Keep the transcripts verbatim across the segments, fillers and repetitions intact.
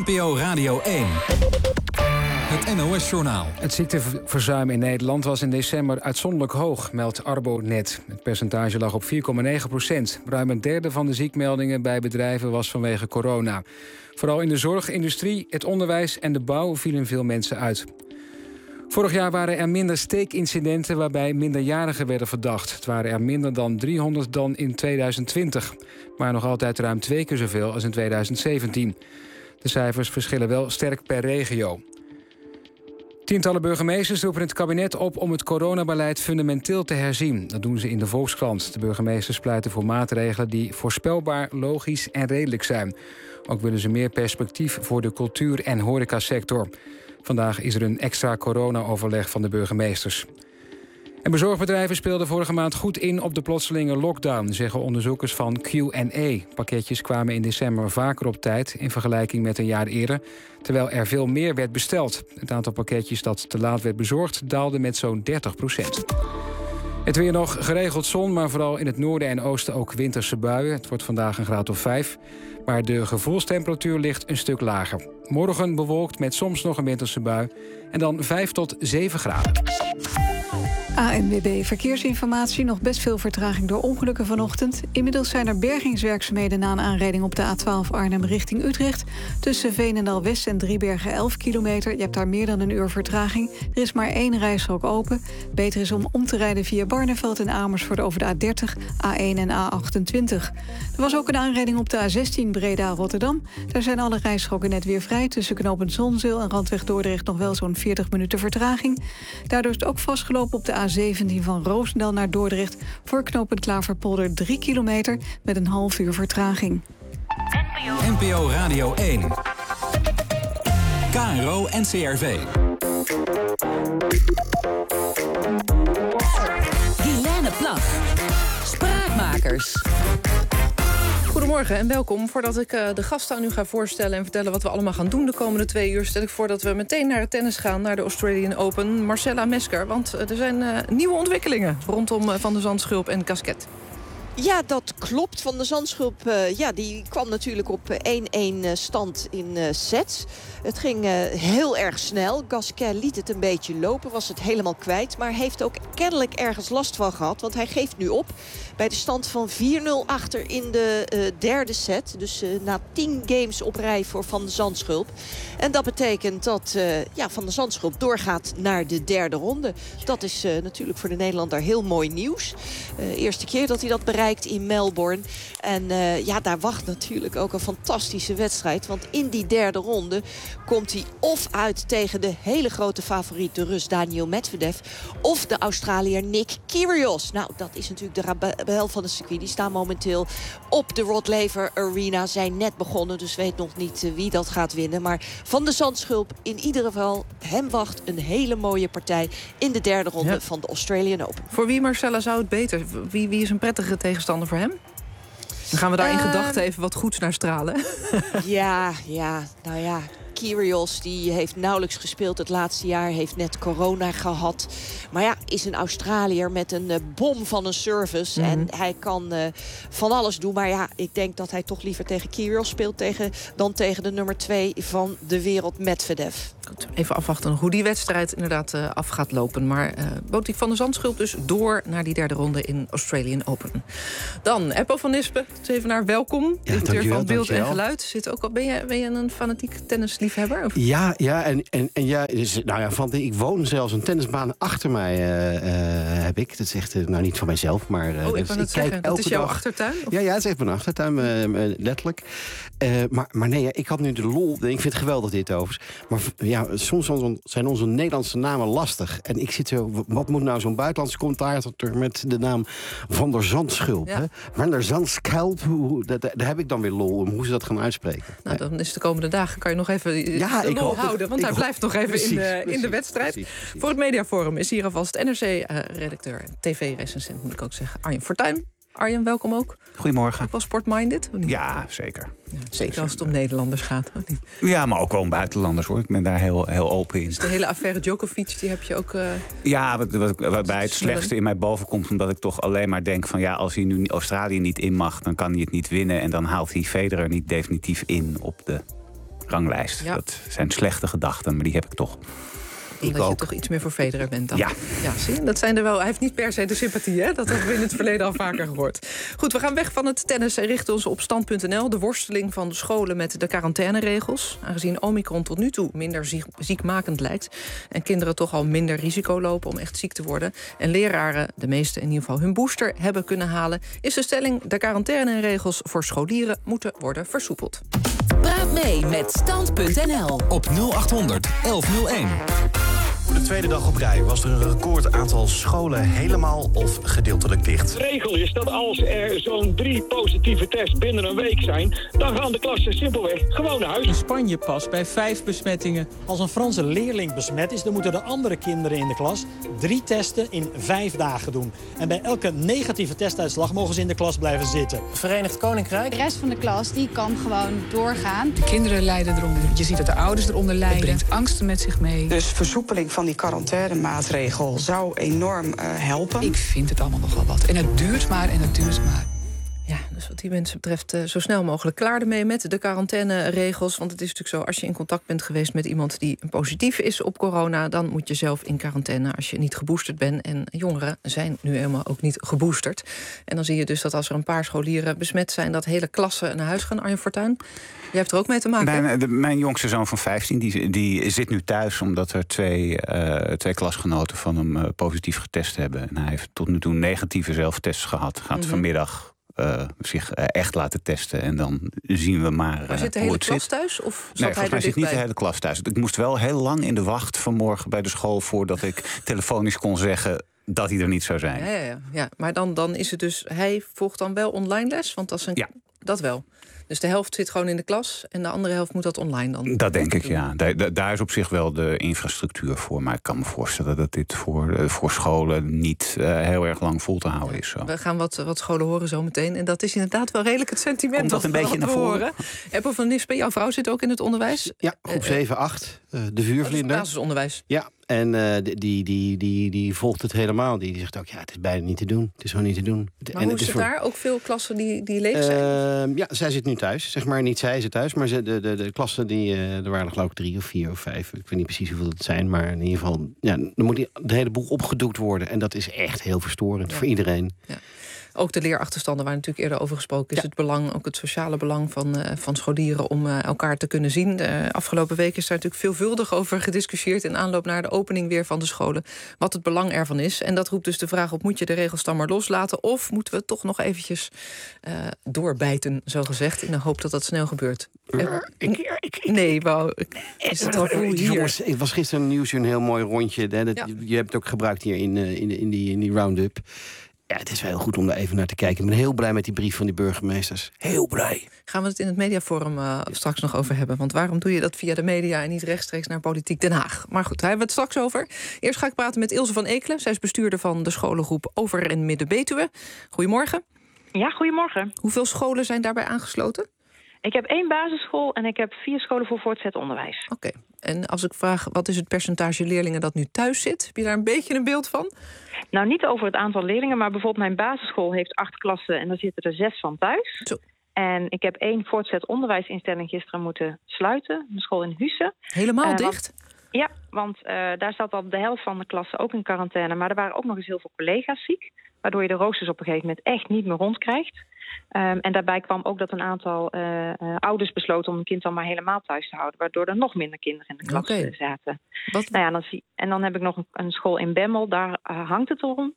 P O Radio één. Het N O S-journaal. Het ziekteverzuim in Nederland was in december uitzonderlijk hoog, meldt Arbo-net. Het percentage lag op vier komma negen procent. Ruim een derde van de ziekmeldingen bij bedrijven was vanwege corona. Vooral in de zorg, industrie, het onderwijs en de bouw vielen veel mensen uit. Vorig jaar waren er minder steekincidenten waarbij minderjarigen werden verdacht. Het waren er minder dan driehonderd dan in tweeduizend twintig. Maar nog altijd ruim twee keer zoveel als in tweeduizend zeventien. De cijfers verschillen wel sterk per regio. Tientallen burgemeesters roepen het kabinet op om het coronabeleid fundamenteel te herzien. Dat doen ze in de Volkskrant. De burgemeesters pleiten voor maatregelen die voorspelbaar, logisch en redelijk zijn. Ook willen ze meer perspectief voor de cultuur- en horecasector. Vandaag is er een extra corona-overleg van de burgemeesters. En bezorgbedrijven speelden vorige maand goed in op de plotselinge lockdown, zeggen onderzoekers van Q en A. Pakketjes kwamen in december vaker op tijd in vergelijking met een jaar eerder, terwijl er veel meer werd besteld. Het aantal pakketjes dat te laat werd bezorgd daalde met zo'n dertig procent. Het weer nog, geregeld zon, maar vooral in het noorden en oosten ook winterse buien. Het wordt vandaag een graad of vijf, maar de gevoelstemperatuur ligt een stuk lager. Morgen bewolkt met soms nog een winterse bui en dan vijf tot zeven graden. A N W B Verkeersinformatie. Nog best veel vertraging door ongelukken vanochtend. Inmiddels zijn er bergingswerkzaamheden na een aanrijding op de A twaalf Arnhem richting Utrecht. Tussen Veenendaal West en Driebergen elf kilometer. Je hebt daar meer dan een uur vertraging. Er is maar één rijstrook open. Beter is om om te rijden via Barneveld en Amersfoort over de A dertig, A één en A achtentwintig. Er was ook een aanrijding op de A zestien Breda-Rotterdam. Daar zijn alle rijstroken net weer vrij. Tussen knooppunt Zonzeel en Randweg Dordrecht nog wel zo'n veertig minuten vertraging. Daardoor is het ook vastgelopen op de A zeventien van Roosendaal naar Dordrecht voor knooppunt Klaverpolder drie kilometer met een half uur vertraging. N P O Radio één. K R O N C R V. Guilaine Plag. Spraakmakers. Goedemorgen en welkom. Voordat ik uh, de gasten aan u ga voorstellen en vertellen wat we allemaal gaan doen de komende twee uur, stel ik voor dat we meteen naar het tennis gaan, naar de Australian Open. Marcella Mesker, want uh, er zijn uh, nieuwe ontwikkelingen rondom uh, Van der Zandschulp en Gasquet. Ja, dat klopt. Van der Zandschulp uh, ja, die kwam natuurlijk op één-één stand in uh, sets. Het ging uh, heel erg snel. Gasquet liet het een beetje lopen, was het helemaal kwijt. Maar heeft ook kennelijk ergens last van gehad. Want hij geeft nu op bij de stand van vier nul achter in de uh, derde set. Dus uh, na tien games op rij voor Van der Zandschulp. En dat betekent dat uh, ja, Van der Zandschulp doorgaat naar de derde ronde. Dat is uh, natuurlijk voor de Nederlander heel mooi nieuws. Uh, eerste keer dat hij dat bereikt in Melbourne. En uh, ja, daar wacht natuurlijk ook een fantastische wedstrijd. Want in die derde ronde komt hij of uit tegen de hele grote favoriet, de Rus Daniil Medvedev, of de Australiër Nick Kyrgios. Nou, dat is natuurlijk de rebel van het circuit. Die staan momenteel op de Rod Laver Arena. Zijn net begonnen, dus weet nog niet uh, wie dat gaat winnen. Maar Van der Zandschulp in ieder geval, hem wacht een hele mooie partij in de derde ronde ja. van de Australian Open. Voor wie, Marcella, zou het beter? Wie, wie is een prettige tegenstander voor hem? Dan gaan we daar in uh, gedachten even wat goeds naar stralen. Ja, ja, nou ja. Kyrgios die heeft nauwelijks gespeeld het laatste jaar. Heeft net corona gehad. Maar ja, is een Australiër met een uh, bom van een service. Mm-hmm. En hij kan uh, van alles doen. Maar ja, ik denk dat hij toch liever tegen Kyrgios speelt tegen, dan tegen de nummer twee van de wereld, Medvedev. Goed, even afwachten hoe die wedstrijd inderdaad uh, af gaat lopen. Maar uh, Botik van der Zandschulp dus door naar die derde ronde in Australian Open. Dan Eppo van Nispen, even naar welkom. Ja, directeur van Beeld dankjewel. en Geluid. Zit ook al, ben, je, ben je een fanatiek tennisliefhebber? Of? Ja, ja, en, en, en ja, dus, nou ja, van, ik woon zelfs een tennisbaan achter mij uh, uh, heb ik. Dat is echt, uh, nou niet van mijzelf, maar uh, oh, ik dus, ik kijk elke dat is jouw dag, achtertuin? Of? Ja, ja, het is echt mijn achtertuin, uh, uh, letterlijk. Uh, maar, maar nee, ik had nu de lol. Ik vind het geweldig dit overigens. Maar ja, soms zijn onze Nederlandse namen lastig. En ik zit zo, wat moet nou zo'n buitenlandse commentator met de naam Van der Zandschulp? Ja. Hè? Van der Zandschulp, daar, daar heb ik dan weer lol om hoe ze dat gaan uitspreken. Nou, dan is de komende dagen kan je nog even ja, de lol houden. Want hij hoop, blijft nog even precies, in, de, precies, in de wedstrijd. Precies, precies. Voor het Mediaforum is hier alvast N R C-redacteur en tv-recensent, moet ik ook zeggen, Arjen Fortuyn. Arjen, welkom ook. Goedemorgen. Ook wel sportminded? Ja, zeker. Ja, zeker als het om Nederlanders gaat. Of niet? Ja, maar ook wel om buitenlanders, hoor. Ik ben daar heel, heel open in. Dus de hele affaire Djokovic, die heb je ook... Uh, ja, wat, wat, waarbij het slechtste in mij boven komt, omdat ik toch alleen maar denk van ja, als hij nu Australië niet in mag, dan kan hij het niet winnen. En dan haalt hij Federer niet definitief in op de ranglijst. Ja. Dat zijn slechte gedachten, maar die heb ik toch. Omdat ik je ook. toch iets meer voor Federer bent dan. Ja. Ja, zie, dat zijn er wel. Hij heeft niet per se de sympathie, hè? Dat hebben we in het verleden al vaker gehoord. Goed, we gaan weg van het tennis en richten ons op stand punt n l. De worsteling van de scholen met de quarantaineregels. Aangezien Omicron tot nu toe minder ziek, ziekmakend lijkt... en kinderen toch al minder risico lopen om echt ziek te worden... en leraren, de meeste in ieder geval, hun booster hebben kunnen halen... is de stelling: de quarantaineregels voor scholieren moeten worden versoepeld. Praat mee met stand punt n l. Op nul acht honderd elf nul één. Voor de tweede dag op rij was er een record aantal scholen helemaal of gedeeltelijk dicht. De regel is dat als er zo'n drie positieve tests binnen een week zijn... dan gaan de klassen simpelweg gewoon naar huis. In Spanje pas bij vijf besmettingen. Als een Franse leerling besmet is, dan moeten de andere kinderen in de klas drie testen in vijf dagen doen. En bij elke negatieve testuitslag mogen ze in de klas blijven zitten. Verenigd Koninkrijk. De rest van de klas die kan gewoon doorgaan. De kinderen lijden eronder. Je ziet dat de ouders eronder lijden. Het brengt angsten met zich mee. Dus versoepeling van die quarantainemaatregel zou enorm uh, helpen. Ik vind het allemaal nogal wat. En het duurt maar en het duurt maar. Ja, dus wat die mensen betreft uh, zo snel mogelijk klaar ermee met de quarantaineregels. Want het is natuurlijk zo, als je in contact bent geweest met iemand die positief is op corona, dan moet je zelf in quarantaine als je niet geboosterd bent. En jongeren zijn nu helemaal ook niet geboosterd. En dan zie je dus dat als er een paar scholieren besmet zijn, dat hele klassen naar huis gaan. Arjen Fortuyn, jij hebt er ook mee te maken. Mijn, de, mijn jongste zoon van vijftien, die, die zit nu thuis omdat er twee, uh, twee klasgenoten van hem uh, positief getest hebben. En hij heeft tot nu toe negatieve zelftests gehad. Gaat mm-hmm. vanmiddag Uh, zich uh, echt laten testen. En dan zien we maar uh, maar zit de hele klas zit. thuis? Of zat nee, hij volgens mij zit niet bij? de hele klas thuis. Ik moest wel heel lang in de wacht vanmorgen bij de school voordat ik telefonisch kon zeggen dat hij er niet zou zijn. Ja, ja, ja. ja maar dan, dan is het dus, hij volgt dan wel online les? Want dat, is een, ja. dat wel. Dus de helft zit gewoon in de klas en de andere helft moet dat online dan? Dat denk ik, ja. Daar, daar is op zich wel de infrastructuur voor. Maar ik kan me voorstellen dat dit voor, voor scholen niet uh, heel erg lang vol te houden is. Zo. We gaan wat, wat scholen horen zo meteen. En dat is inderdaad wel redelijk het sentiment. Komt dat een beetje naar voren? Eppo van Nispen, jouw vrouw zit ook in het onderwijs. Ja, groep zeven acht, uh, de vuurvlinder. Dat is basisonderwijs. Ja. En uh, die, die, die, die volgt het helemaal. Die, die zegt ook, ja, het is bijna niet te doen. Het is gewoon niet te doen. Maar en hoe het is is het voor... daar? Ook veel klassen die, die leeg zijn? Uh, ja, zij zit nu thuis. Zeg maar niet zij zit thuis, maar ze, de, de, de klassen, die, uh, er waren er geloof ik drie of vier of vijf. Ik weet niet precies hoeveel het zijn, maar in ieder geval... Ja, dan moet die, de hele boel opgedoekt worden. En dat is echt heel verstorend ja. voor iedereen. Ja. Ook de leerachterstanden waar natuurlijk eerder over gesproken is. Ja. Het belang, ook het sociale belang van, uh, van scholieren om uh, elkaar te kunnen zien. De afgelopen week is daar natuurlijk veelvuldig over gediscussieerd in aanloop naar de opening weer van de scholen. Wat het belang ervan is. En dat roept dus de vraag op, moet je de regels dan maar loslaten? Of moeten we toch nog eventjes uh, doorbijten, zo gezegd, in de hoop dat dat snel gebeurt? Uh, ik, ik, ik, nee, wou. Is het al hier? Jongens, het was gisteren een nieuws, een heel mooi rondje. Hè, dat, ja. Je hebt het ook gebruikt hier in, uh, in, in, die, in die round-up. Ja, het is wel heel goed om daar even naar te kijken. Ik ben heel blij met die brief van die burgemeesters. Heel blij. Gaan we het in het mediaforum uh, straks nog over hebben. Want waarom doe je dat via de media en niet rechtstreeks naar Politiek Den Haag? Maar goed, daar hebben we het straks over. Eerst ga ik praten met Ilse van Eekelen. Zij is bestuurder van de scholengroep Over- en Midden-Betuwe. Goedemorgen. Ja, goedemorgen. Hoeveel scholen zijn daarbij aangesloten? Ik heb één basisschool en ik heb vier scholen voor voortgezet onderwijs. Oké. Okay. En als ik vraag, wat is het percentage leerlingen dat nu thuis zit? Heb je daar een beetje een beeld van? Nou, niet over het aantal leerlingen, maar bijvoorbeeld mijn basisschool heeft acht klassen en daar zitten er zes van thuis. Zo. En ik heb één voortgezet onderwijsinstelling gisteren moeten sluiten, de school in Husse. Helemaal uh, Want, dicht? ja, want uh, daar zat al de helft van de klassen ook in quarantaine, maar er waren ook nog eens heel veel collega's ziek, waardoor je de roosters op een gegeven moment echt niet meer rondkrijgt. Um, en daarbij kwam ook dat een aantal uh, uh, ouders besloten om een kind dan maar helemaal thuis te houden, waardoor er nog minder kinderen in de klas okay. zaten. Wat? Nou ja, dan zie, en dan heb ik nog een, een school in Bemmel, daar uh, hangt het erom.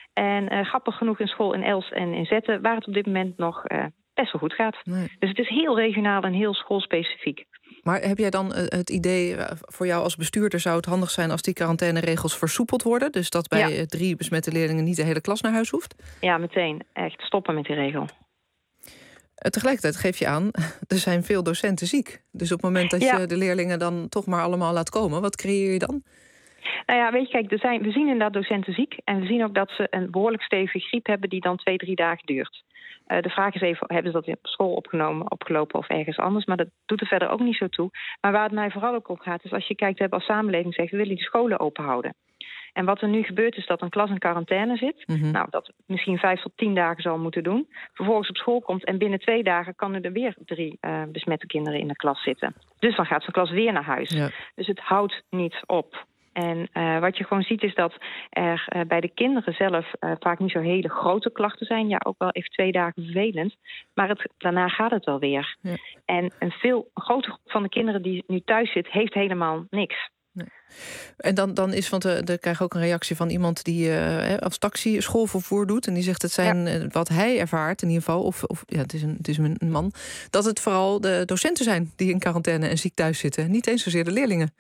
En uh, grappig genoeg een school in Els en in Zetten, waar het op dit moment nog uh, best wel goed gaat. Nee. Dus het is heel regionaal en heel schoolspecifiek. Maar heb jij dan het idee, voor jou als bestuurder zou het handig zijn als die quarantaineregels versoepeld worden? Dus dat bij ja. drie besmette leerlingen niet de hele klas naar huis hoeft? Ja, meteen. Echt stoppen met die regel. Tegelijkertijd geef je aan, er zijn veel docenten ziek. Dus op het moment dat ja. je de leerlingen dan toch maar allemaal laat komen, wat creëer je dan? Nou ja, weet je, kijk, er zijn, we zien inderdaad docenten ziek. En we zien ook dat ze een behoorlijk stevige griep hebben die dan twee, drie dagen duurt. Uh, de vraag is even, hebben ze dat op school opgenomen, opgelopen of ergens anders? Maar dat doet er verder ook niet zo toe. Maar waar het mij vooral ook om gaat, is als je kijkt, we hebben als samenleving gezegd, we willen die scholen open houden. En wat er nu gebeurt is dat een klas in quarantaine zit. Mm-hmm. Nou, dat misschien vijf tot tien dagen zal moeten doen. Vervolgens op school komt en binnen twee dagen kan er weer drie uh, besmette kinderen in de klas zitten. Dus dan gaat zo'n klas weer naar huis. Ja. Dus het houdt niet op. En uh, wat je gewoon ziet is dat er uh, bij de kinderen zelf uh, vaak niet zo hele grote klachten zijn. Ja, ook wel even twee dagen vervelend. Maar het, daarna gaat het wel weer. Ja. En een veel een grote groep van de kinderen die nu thuis zit, heeft helemaal niks. Nee. En dan, dan is, want er krijg ook een reactie van iemand die uh, als taxi schoolvervoer doet. En die zegt het zijn ja. uh, wat hij ervaart in ieder geval, of, of ja, het is, een, het is een man, dat het vooral de docenten zijn die in quarantaine en ziek thuis zitten. Niet eens zozeer de leerlingen.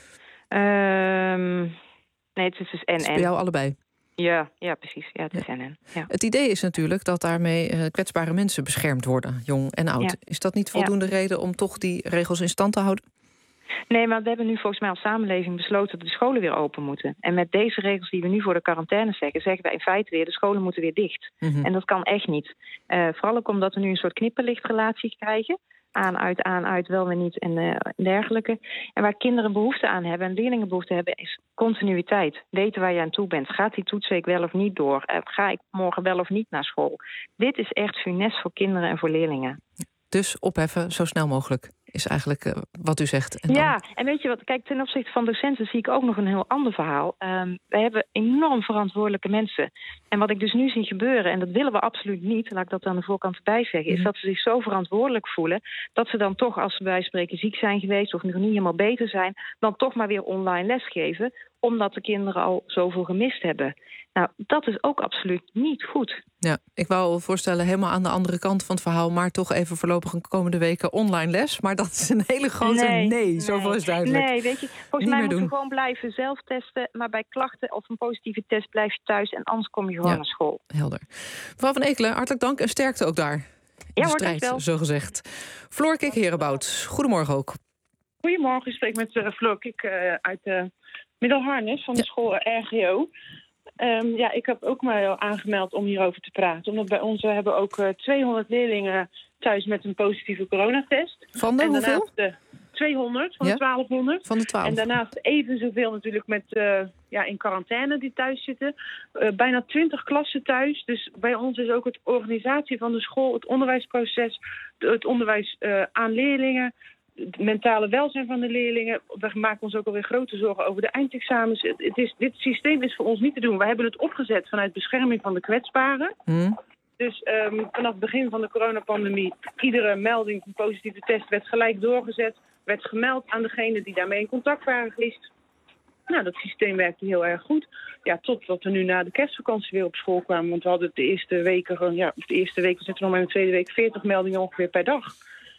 Um, nee, het is dus en en. Het is bij jou allebei. Ja, ja, precies. Ja, het is ja. en en. Ja. Het idee is natuurlijk dat daarmee uh, kwetsbare mensen beschermd worden, jong en oud. Ja. Is dat niet voldoende ja. reden om toch die regels in stand te houden? Nee, maar we hebben nu volgens mij als samenleving besloten dat de scholen weer open moeten. En met deze regels die we nu voor de quarantaine zeggen, zeggen wij in feite weer, de scholen moeten weer dicht. Mm-hmm. En dat kan echt niet. Uh, vooral ook omdat we nu een soort knipperlichtrelatie krijgen. Aan, uit, aan, uit, wel weer niet en uh, dergelijke. En waar kinderen behoefte aan hebben en leerlingen behoefte hebben, is continuïteit. Weten waar je aan toe bent. Gaat die toetsweek wel of niet door? Uh, ga ik morgen wel of niet naar school? Dit is echt funest voor kinderen en voor leerlingen. Dus opheffen zo snel mogelijk is eigenlijk uh, wat u zegt. En ja, dan... en weet je wat, kijk, ten opzichte van docenten zie ik ook nog een heel ander verhaal. Um, wij hebben enorm verantwoordelijke mensen. En wat ik dus nu zie gebeuren, en dat willen we absoluut niet, laat ik dat aan de voorkant erbij zeggen, mm-hmm. is dat ze zich zo verantwoordelijk voelen, dat ze dan toch, als ze bij wijze van spreken ziek zijn geweest of nog niet helemaal beter zijn, dan toch maar weer online lesgeven, omdat de kinderen al zoveel gemist hebben. Nou, dat is ook absoluut niet goed. Ja, ik wou voorstellen helemaal aan de andere kant van het verhaal, maar toch even voorlopig een komende weken online les. Maar dat is een hele grote nee. nee, nee. Zoveel is duidelijk. Nee, weet je, volgens niet mij moeten doen. we gewoon blijven zelf testen. Maar bij klachten of een positieve test blijf je thuis en anders kom je gewoon ja, naar school. Helder. Mevrouw van Ekelen, hartelijk dank en sterkte ook daar. Ja, de hoor, strijd, wel. zo gezegd. Floor Kik-Herebout, goedemorgen ook. Goedemorgen, ik spreek met uh, Floor Kik uh, uit uh, Middelharnis van de ja. school uh, R G O. Um, ja, ik heb ook mij al aangemeld om hierover te praten. Omdat bij ons uh, hebben ook uh, tweehonderd leerlingen thuis met een positieve coronatest. Van de en hoeveel? De tweehonderd, van ja? de twaalfhonderd. Van de twaalf. En daarnaast even zoveel natuurlijk met, uh, ja, in quarantaine die thuis zitten. Uh, bijna twintig klassen thuis. Dus bij ons is ook het organisatie van de school, het onderwijsproces, het onderwijs uh, aan leerlingen, het mentale welzijn van de leerlingen. We maken ons ook alweer grote zorgen over de eindexamens. Het, het is, dit systeem is voor ons niet te doen. We hebben het opgezet vanuit bescherming van de kwetsbaren. Hmm. Dus um, vanaf het begin van de coronapandemie, iedere melding van positieve test werd gelijk doorgezet. Werd gemeld aan degene die daarmee in contact waren geweest. Nou, dat systeem werkte heel erg goed. Ja, totdat we nu na de kerstvakantie weer op school kwamen. Want we hadden de eerste weken, ja, de eerste week, we zitten nog maar in de tweede week, veertig meldingen ongeveer per dag.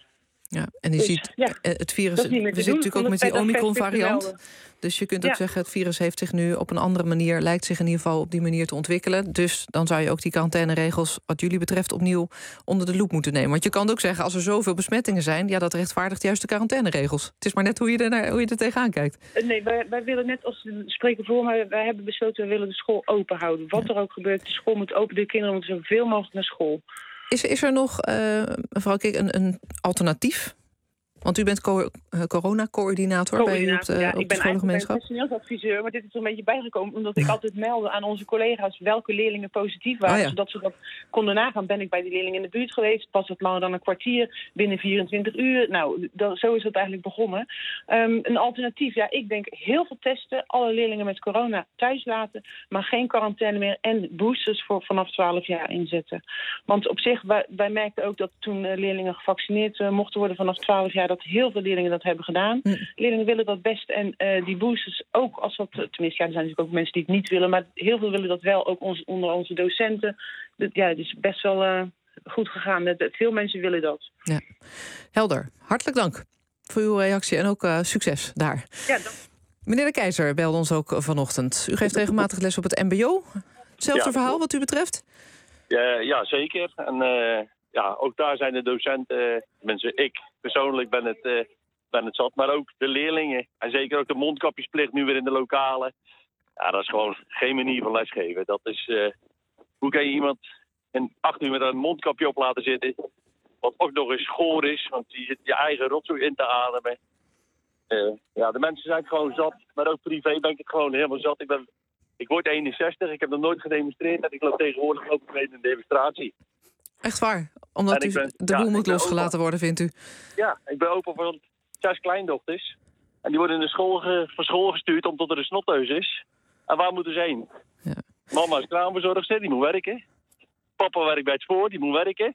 Ja, en je dus, ziet ja, het virus, we zitten natuurlijk ook met die Omicron-variant. Dus je kunt ook ja. zeggen, het virus heeft zich nu op een andere manier, lijkt zich in ieder geval op die manier te ontwikkelen. Dus dan zou je ook die quarantaineregels, wat jullie betreft, opnieuw onder de loep moeten nemen. Want je kan ook zeggen, als er zoveel besmettingen zijn, ja, dat rechtvaardigt juist de quarantaineregels. Het is maar net hoe je er, naar, hoe je er tegenaan kijkt. Nee, wij, wij willen net als we spreken voor, maar wij hebben besloten, we willen de school open houden. Wat ja. er ook gebeurt, de school moet open, de kinderen moeten zoveel mogelijk naar school. Is, is er nog, uh, mevrouw Kik, een, een alternatief? Want u bent co- uh, corona-coördinator bij u op de, ja, op de ik ben scholengemeenschap? Ik ben personeelsadviseur, maar dit is er een beetje bijgekomen omdat ik altijd meldde aan onze collega's welke leerlingen positief waren. Oh ja. Zodat ze dat konden nagaan. Ben ik bij die leerlingen in de buurt geweest? Pas het langer dan een kwartier? Binnen vierentwintig uur? Nou, dan, zo is het eigenlijk begonnen. Um, een alternatief, ja, ik denk heel veel testen. Alle leerlingen met corona thuis laten. Maar geen quarantaine meer. En boosters voor vanaf twaalf jaar inzetten. Want op zich, wij, wij merkten ook dat toen uh, leerlingen gevaccineerd uh, mochten worden vanaf twaalf jaar, dat heel veel leerlingen dat hebben gedaan. Mm. Leerlingen willen dat best en uh, die boosters ook, als dat, tenminste, ja, er zijn natuurlijk ook mensen die het niet willen, maar heel veel willen dat wel, ook ons, onder onze docenten. Dat, ja, het is best wel uh, goed gegaan. Dat, veel mensen willen dat. Ja. Helder. Hartelijk dank voor uw reactie en ook uh, succes daar. Ja, dan... Meneer De Keizer belde ons ook vanochtend. U geeft regelmatig les op het M B O. Hetzelfde ja, verhaal wat u betreft? Ja, ja zeker. En uh, ja, ook daar zijn de docenten, mensen, ik persoonlijk ben het, uh, ben het zat, maar ook de leerlingen. En zeker ook de mondkapjesplicht nu weer in de lokalen. Ja, dat is gewoon geen manier van lesgeven. Dat is, uh, hoe kan je iemand in acht uur met een mondkapje op laten zitten, wat ook nog eens goor is, want die zit je eigen rotzooi in te ademen. Uh, ja, de mensen zijn het gewoon zat, maar ook privé ben ik het gewoon helemaal zat. Ik ben Ik word eenenzestig, ik heb nog nooit gedemonstreerd... en ik loop tegenwoordig ook mee in een demonstratie. Echt waar? Omdat u ben, de boel ja, moet losgelaten opa. worden, vindt u? Ja, ik ben opa van zes kleindochters. En die worden in de school ge, van school gestuurd omdat er een snotneus is. En waar moeten ze heen? Ja. Mama is kraamverzorgster, die moet werken. Papa werkt bij het spoor, die moet werken.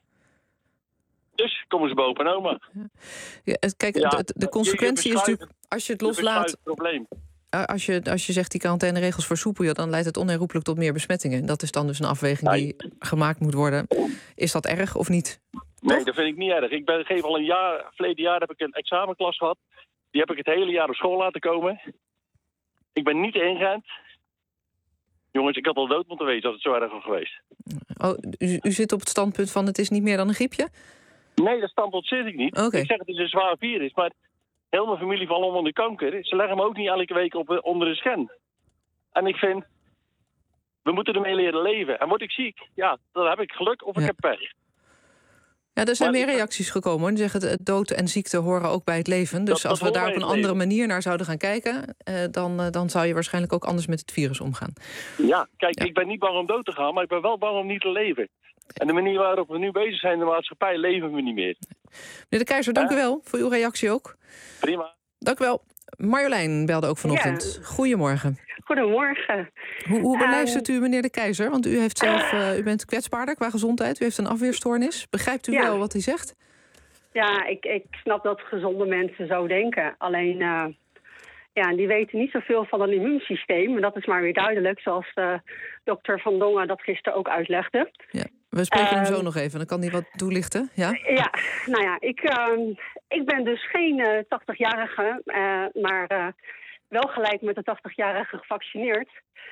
Dus komen ze bij opa en oma. Ja. Ja, kijk, ja, de, de consequentie is natuurlijk, als je het loslaat... Het probleem. Als je, als je zegt die quarantaineregels versoepel je, dan leidt het onherroepelijk tot meer besmettingen. Dat is dan dus een afweging nee. die gemaakt moet worden. Is dat erg of niet? Nee, Toch? dat vind ik niet erg. Ik ben, geef al een jaar, verleden jaar heb ik een examenklas gehad. Die heb ik het hele jaar op school laten komen. Ik ben niet ingeënt. Jongens, ik had al dood moeten wezen als het zo erg was geweest. Oh, u, u zit op het standpunt van het is niet meer dan een griepje? Nee, dat standpunt zit ik niet. Okay. Ik zeg het is een zwaar virus, maar heel mijn familie valt om onder kanker. Ze leggen hem ook niet elke week op, onder de scan. En ik vind, we moeten ermee leren leven. En word ik ziek, ja, dan heb ik geluk of ik ja. heb pech. Ja, er zijn maar meer ik... reacties gekomen. Hoor. Die zeggen het dood en ziekte horen ook bij het leven. Dus dat, als dat we daar op een andere leven. manier naar zouden gaan kijken... Eh, dan, uh, dan zou je waarschijnlijk ook anders met het virus omgaan. Ja, kijk, ja. ik ben niet bang om dood te gaan, maar ik ben wel bang om niet te leven. En de manier waarop we nu bezig zijn in de maatschappij, leven we niet meer. Meneer de Keizer, dank ja. u wel voor uw reactie ook. Prima. Dank u wel. Marjolein belde ook vanochtend. Ja. Goedemorgen. Goedemorgen. Hoe, hoe beluistert u meneer de Keizer? Want u, heeft zelf, uh, u bent kwetsbaarder qua gezondheid. U heeft een afweerstoornis. Begrijpt u ja. wel wat hij zegt? Ja, ik, ik snap dat gezonde mensen zo denken. Alleen, uh, ja, die weten niet zoveel van het immuunsysteem. En dat is maar weer duidelijk, zoals uh, dokter Van Dongen dat gisteren ook uitlegde. Ja. We spreken uh, hem zo um, nog even, dan kan hij wat toelichten. Ja, ja nou ja, ik, uh, ik ben dus geen uh, tachtigjarige, uh, maar uh, wel gelijk met de tachtigjarige gevaccineerd.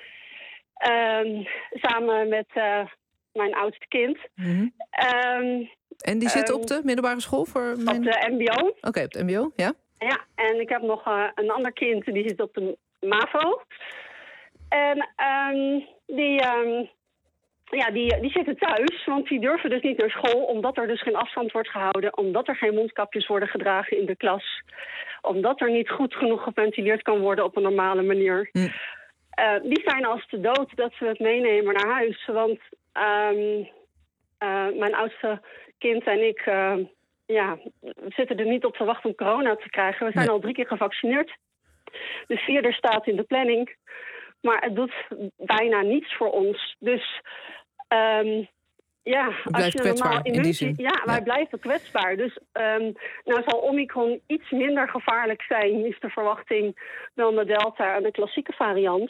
Uh, samen met uh, mijn oudste kind. Mm-hmm. Um, en die zit um, op de middelbare school? Voor mijn... Op de M B O. Oké, okay, op de M B O, ja. Ja, en ik heb nog uh, een ander kind, die zit op de MAVO. En um, die... Um, Ja, die, die zitten thuis, want die durven dus niet naar school... omdat er dus geen afstand wordt gehouden... omdat er geen mondkapjes worden gedragen in de klas... omdat er niet goed genoeg geventileerd kan worden op een normale manier. Hm. Uh, die zijn als te dood dat ze het meenemen naar huis. Want um, uh, mijn oudste kind en ik uh, ja, zitten er niet op te wachten om corona te krijgen. We zijn nee. al drie keer gevaccineerd. De vierde staat in de planning... Maar het doet bijna niets voor ons. Dus um, ja, als je normaal immuunsysteem... Ja, ja, wij ja. blijven kwetsbaar. Dus um, nou zal Omicron iets minder gevaarlijk zijn, is de verwachting, dan de Delta en de klassieke variant.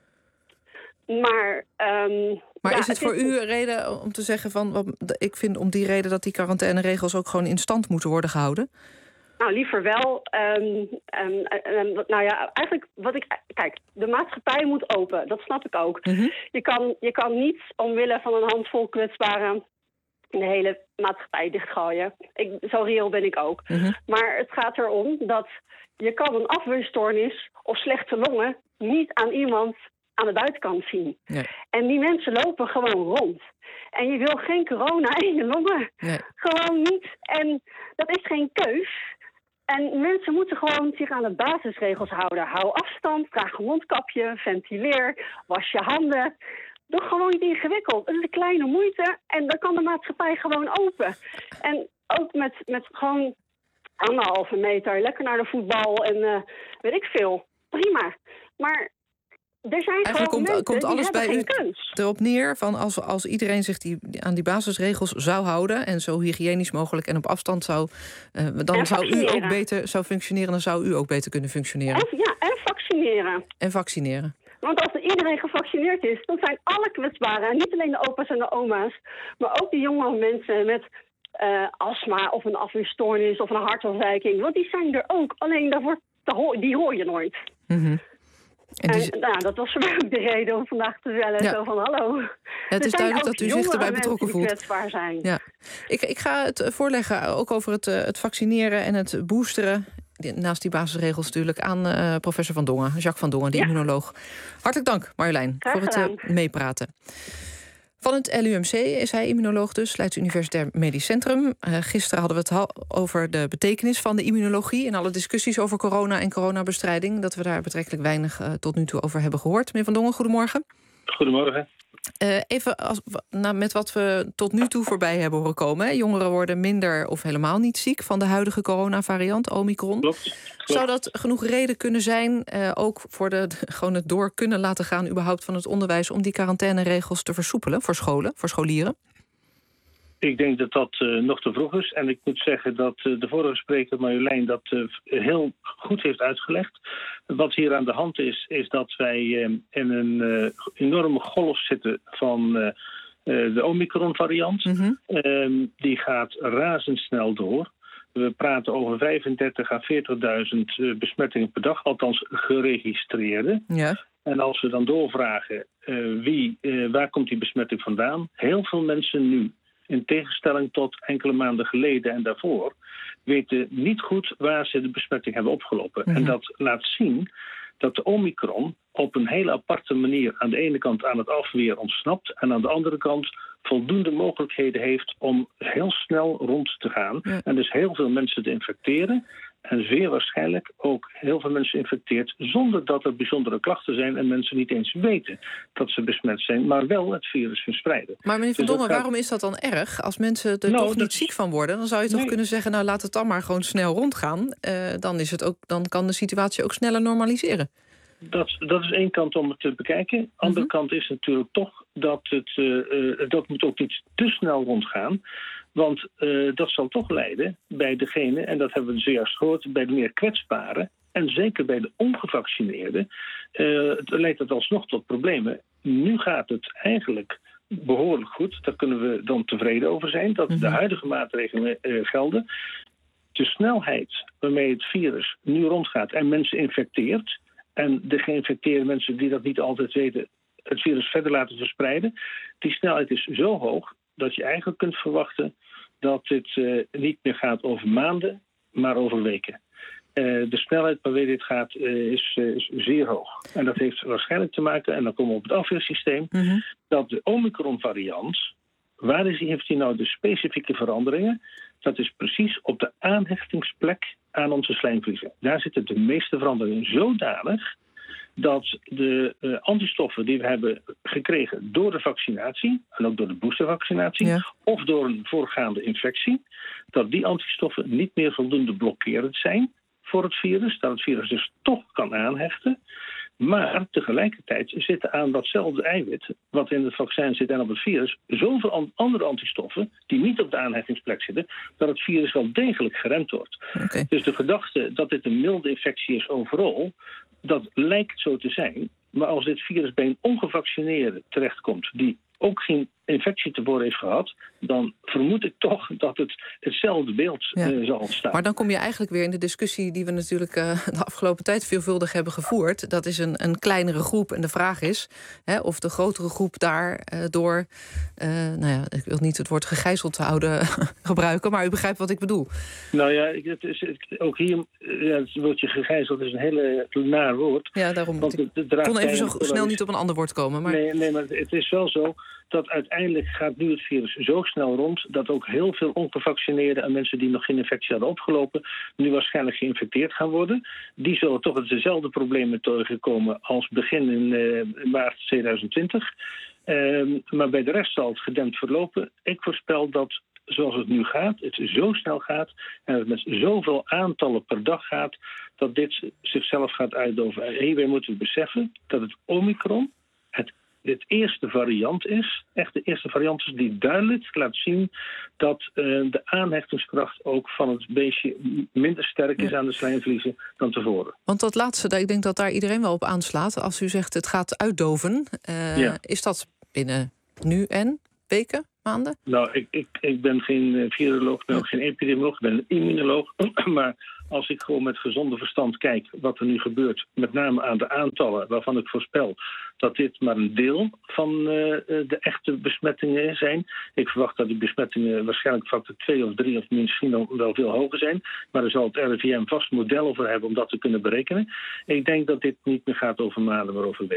Maar, um, maar ja, is het, het voor is... u een reden om te zeggen van... Wat, ik vind om die reden dat die quarantaineregels ook gewoon in stand moeten worden gehouden? Nou, liever wel. Um, um, um, nou ja, eigenlijk wat ik... Kijk, de maatschappij moet open. Dat snap ik ook. Mm-hmm. Je kan, je kan niet omwille van een handvol kwetsbaren de hele maatschappij dichtgooien. Ik, zo reëel ben ik ook. Mm-hmm. Maar het gaat erom dat je kan een afweerstoornis of slechte longen niet aan iemand aan de buitenkant zien. Ja. En die mensen lopen gewoon rond. En je wil geen corona in je longen. Nee. Gewoon niet. En dat is geen keus. En mensen moeten gewoon zich aan de basisregels houden. Hou afstand, draag een mondkapje, ventileer, was je handen. Doe gewoon niet ingewikkeld. Het is een kleine moeite en dan kan de maatschappij gewoon open. En ook met, met gewoon anderhalve meter, lekker naar de voetbal en uh, weet ik veel. Prima. Maar er zijn Eigenlijk gewoon komt, komt alles bij u keus. erop neer van als, als iedereen zich die, aan die basisregels zou houden en zo hygiënisch mogelijk en op afstand zou, uh, dan zou u ook beter zou functioneren, dan zou u ook beter kunnen functioneren. En, ja, en vaccineren. En vaccineren. Want als er iedereen gevaccineerd is, dan zijn alle kwetsbaren, en niet alleen de opa's en de oma's, maar ook die jonge mensen met uh, astma of een afweerstoornis of een hartafwijking, want die zijn er ook. Alleen daar wordt, die hoor je nooit. Mm-hmm. En, die... en nou, dat was voor mij ook de reden om vandaag te bellen. Ja. Zo van, hallo. Ja, het is duidelijk dat u zich erbij betrokken voelt. Kwetsbaar zijn. Ja. Ik, ik ga het voorleggen, ook over het, het vaccineren en het boosteren. Naast die basisregels natuurlijk, aan uh, professor Van Dongen, Jacques Van Dongen, de ja. immunoloog. Hartelijk dank, Marjolein, Graag voor het uh, gedaan. meepraten. Van het L U M C is hij immunoloog dus, Leids Universitair Medisch Centrum. Uh, gisteren hadden we het over de betekenis van de immunologie in alle discussies over corona en coronabestrijding. Dat we daar betrekkelijk weinig uh, tot nu toe over hebben gehoord. Meneer Van Dongen, goedemorgen. Goedemorgen. Uh, even als, nou, met wat we tot nu toe voorbij hebben horen komen. Hè. Jongeren worden minder of helemaal niet ziek van de huidige coronavariant, Omicron. Klopt, klopt. Zou dat genoeg reden kunnen zijn, uh, ook voor de, de, gewoon het door kunnen laten gaan überhaupt van het onderwijs, om die quarantaineregels te versoepelen voor scholen, voor scholieren? Ik denk dat dat uh, nog te vroeg is. En ik moet zeggen dat uh, de vorige spreker, Marjolein, dat uh, heel goed heeft uitgelegd. Wat hier aan de hand is, is dat wij uh, in een uh, enorme golf zitten van uh, uh, de Omicron-variant. Mm-hmm. Uh, die gaat razendsnel door. We praten over vijfendertig à veertigduizend uh, besmettingen per dag, althans geregistreerde. Ja. En als we dan doorvragen uh, wie, uh, waar komt die besmetting vandaan? Heel veel mensen nu, in tegenstelling tot enkele maanden geleden en daarvoor, weten niet goed waar ze de besmetting hebben opgelopen. Mm-hmm. En dat laat zien dat de Omicron op een hele aparte manier aan de ene kant aan het afweer ontsnapt en aan de andere kant voldoende mogelijkheden heeft om heel snel rond te gaan. Ja. En dus heel veel mensen te infecteren. En zeer waarschijnlijk ook heel veel mensen infecteert zonder dat er bijzondere klachten zijn en mensen niet eens weten dat ze besmet zijn, maar wel het virus verspreiden. Maar meneer Van dus Dongen, gaat... waarom is dat dan erg? Als mensen er nou, toch dat... niet ziek van worden, dan zou je toch nee. kunnen zeggen, nou laat het dan maar gewoon snel rondgaan. Uh, dan, is het ook, dan kan de situatie ook sneller normaliseren. Dat, dat is één kant om het te bekijken. De andere mm-hmm. kant is natuurlijk toch dat het uh, uh, dat moet ook niet te snel rondgaan. Want uh, dat zal toch leiden bij degene, en dat hebben we zojuist gehoord, bij de meer kwetsbaren en zeker bij de ongevaccineerden, uh, leidt het alsnog tot problemen. Nu gaat het eigenlijk behoorlijk goed. Daar kunnen we dan tevreden over zijn, dat mm-hmm. de huidige maatregelen uh, gelden. De snelheid waarmee het virus nu rondgaat en mensen infecteert, en de geïnfecteerde mensen die dat niet altijd weten, het virus verder laten verspreiden, die snelheid is zo hoog dat je eigenlijk kunt verwachten dat dit uh, niet meer gaat over maanden, maar over weken. Uh, de snelheid waarmee dit gaat uh, is, uh, is zeer hoog. En dat heeft waarschijnlijk te maken, en dan komen we op het afweersysteem, mm-hmm. dat de Omicron-variant, waar is die, heeft die nou de specifieke veranderingen? Dat is precies op de aanhechtingsplek aan onze slijmvliezen. Daar zitten de meeste veranderingen zodanig dat de uh, antistoffen die we hebben gekregen door de vaccinatie, en ook door de boostervaccinatie, ja. of door een voorgaande infectie, dat die antistoffen niet meer voldoende blokkerend zijn voor het virus, dat het virus dus toch kan aanhechten. Maar tegelijkertijd zitten aan datzelfde eiwit, wat in het vaccin zit en op het virus, zoveel andere antistoffen die niet op de aanhechtingsplek zitten, dat het virus wel degelijk geremd wordt. Okay. Dus de gedachte dat dit een milde infectie is overal, dat lijkt zo te zijn. Maar als dit virus bij een ongevaccineerde terechtkomt, die ook geen infectie tevoren heeft gehad, dan vermoed ik toch dat het hetzelfde beeld ja. uh, zal ontstaan. Maar dan kom je eigenlijk weer in de discussie die we natuurlijk uh, de afgelopen tijd veelvuldig hebben gevoerd. Dat is een, een kleinere groep. En de vraag is hè, of de grotere groep daardoor, uh, nou ja, ik wil niet het woord gegijzeld houden gebruiken, maar u begrijpt wat ik bedoel. Nou ja, het is, ook hier, ja, het woordje gegijzeld is een hele naar woord. Ja, daarom. Want ik het, het kon even zo snel niet op een ander woord komen. Maar... Nee, nee, maar het is wel zo dat uiteindelijk gaat nu het virus zo snel rond dat ook heel veel ongevaccineerden en mensen die nog geen infectie hadden opgelopen nu waarschijnlijk geïnfecteerd gaan worden. Die zullen toch dezelfde problemen tegenkomen als begin in uh, maart tweeduizend twintig. Uh, maar bij de rest zal het gedempt verlopen. Ik voorspel dat zoals het nu gaat, het zo snel gaat en het met zoveel aantallen per dag gaat, dat dit zichzelf gaat uitdoven. En hierbij moeten we beseffen dat het Omicron het dit eerste variant is, echt de eerste variant is die duidelijk laat zien dat uh, de aanhechtingskracht ook van het beestje minder sterk is ja. aan de slijmvliezen dan tevoren. Want dat laatste, ik denk dat daar iedereen wel op aanslaat. Als u zegt het gaat uitdoven, uh, ja. is dat binnen nu en weken, maanden? Nou, ik, ik, ik ben geen viroloog, ik ben ook geen epidemioloog, ik ben een immunoloog. Maar als ik gewoon met gezonde verstand kijk wat er nu gebeurt, met name aan de aantallen waarvan ik voorspel dat dit maar een deel van uh, de echte besmettingen zijn. Ik verwacht dat die besmettingen waarschijnlijk factor twee of drie of misschien wel, wel veel hoger zijn. Maar daar zal het R I V M vast model over hebben om dat te kunnen berekenen. Ik denk dat dit niet meer gaat over maanden, maar over weken.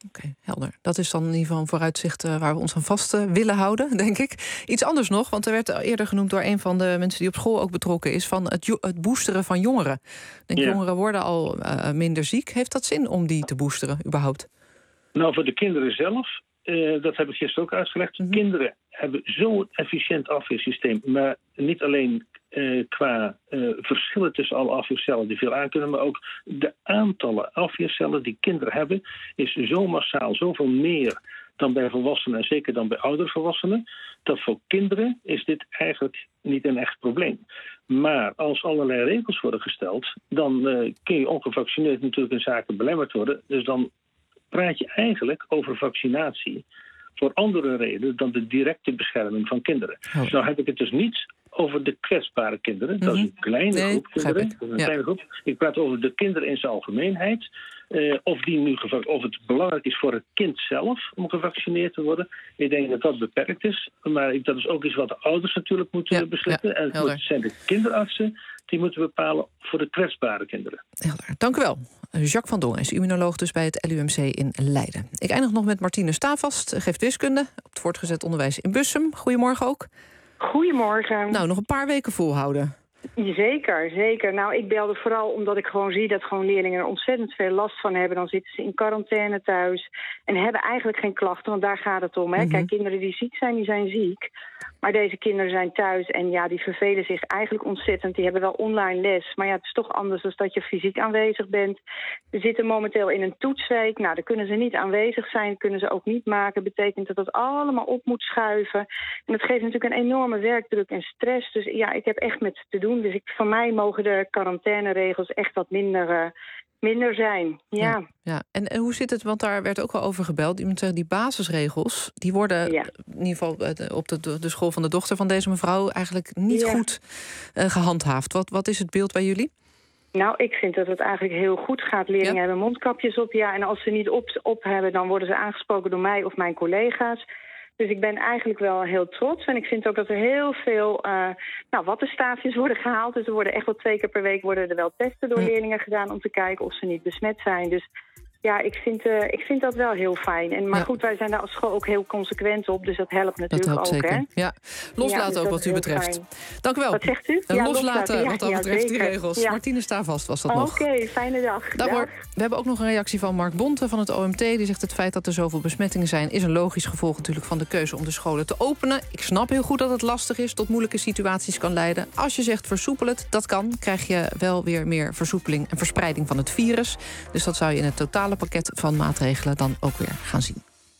Oké, okay, helder. Dat is dan in ieder geval een vooruitzicht uh, waar we ons aan vast uh, willen houden, denk ik. Iets anders nog, want er werd eerder genoemd door een van de mensen die op school ook betrokken is, van het, jo- het boosteren van jongeren. Ik denk, ja. Jongeren worden al uh, minder ziek. Heeft dat zin om die te boosteren, überhaupt? Nou, voor de kinderen zelf, uh, dat heb ik gisteren ook uitgelegd. Mm-hmm. Kinderen hebben zo'n efficiënt afweersysteem, maar niet alleen Uh, qua uh, verschillen tussen alle afweercellen die veel aankunnen, maar ook de aantallen afweercellen die kinderen hebben is zo massaal, zoveel meer dan bij volwassenen en zeker dan bij oudere volwassenen, dat voor kinderen is dit eigenlijk niet een echt probleem. Maar als allerlei regels worden gesteld, dan uh, kun je ongevaccineerd natuurlijk in zaken belemmerd worden. Dus dan praat je eigenlijk over vaccinatie voor andere redenen dan de directe bescherming van kinderen. Oh. Dus nou heb ik het dus niet over de kwetsbare kinderen. Mm-hmm. Dat is een kleine nee, groep kinderen. Dat is een ja. kleine groep. Ik praat over de kinderen in zijn algemeenheid. Uh, of, die nu geva- of het belangrijk is voor het kind zelf om gevaccineerd te worden. Ik denk dat dat beperkt is. Maar ik, dat is ook iets wat de ouders natuurlijk moeten ja, beslissen. Ja, en het moet, zijn de kinderartsen die moeten bepalen voor de kwetsbare kinderen. Helder. Dank u wel. Jacques van Dongen is immunoloog dus bij het L U M C in Leiden. Ik eindig nog met Martine Stavast, geeft wiskunde op het voortgezet onderwijs in Bussum. Goedemorgen ook. Goedemorgen. Nou, nog een paar weken volhouden. Zeker, zeker. Nou, ik belde vooral omdat ik gewoon zie dat gewoon leerlingen er ontzettend veel last van hebben. Dan zitten ze in quarantaine thuis en hebben eigenlijk geen klachten, want daar gaat het om. Hè? Mm-hmm. Kijk, kinderen die ziek zijn, die zijn ziek. Maar deze kinderen zijn thuis en ja, die vervelen zich eigenlijk ontzettend. Die hebben wel online les, maar ja, het is toch anders dan dat je fysiek aanwezig bent. Ze zitten momenteel in een toetsweek. Nou, dan kunnen ze niet aanwezig zijn, kunnen ze ook niet maken. Betekent dat dat allemaal op moet schuiven. En dat geeft natuurlijk een enorme werkdruk en stress. Dus ja, ik heb echt met te doen. Dus ik, van mij mogen de quarantaineregels echt wat minder, uh, minder zijn. Ja. Ja, ja. En, en hoe zit het, want daar werd ook al over gebeld. Iemand zegt, die basisregels, die worden ja. in ieder geval op de, de school van de dochter van deze mevrouw eigenlijk niet ja. goed uh, gehandhaafd. Wat, wat is het beeld bij jullie? Nou, ik vind dat het eigenlijk heel goed gaat. Leerlingen ja. hebben mondkapjes op, ja. En als ze niet op, op hebben, dan worden ze aangesproken door mij of mijn collega's. Dus ik ben eigenlijk wel heel trots. En ik vind ook dat er heel veel uh, nou, wattenstaafjes worden gehaald. Dus er worden echt wel twee keer per week worden er wel testen door leerlingen gedaan om te kijken of ze niet besmet zijn. Dus ja, ik vind, uh, ik vind dat wel heel fijn. En, maar ja. goed, wij zijn daar als school ook heel consequent op. Dus dat helpt natuurlijk dat helpt ook. Zeker. Hè? Ja. Loslaten ja, dus ook wat u betreft. Fijn. Dank u wel. Wat zegt u? Ja, ja, loslaten, loslaten ja, wat dat ja, betreft zeker. die regels. Ja. Martine Stavast was dat oh, nog. Oké, okay, fijne dag. Daarvoor, dag. We hebben ook nog een reactie van Mark Bonte van het O M T. Die zegt het feit dat er zoveel besmettingen zijn is een logisch gevolg natuurlijk van de keuze om de scholen te openen. Ik snap heel goed dat het lastig is, tot moeilijke situaties kan leiden. Als je zegt versoepel het, dat kan, krijg je wel weer meer versoepeling en verspreiding van het virus. Dus dat zou je in het totale pakket van maatregelen dan ook weer gaan zien.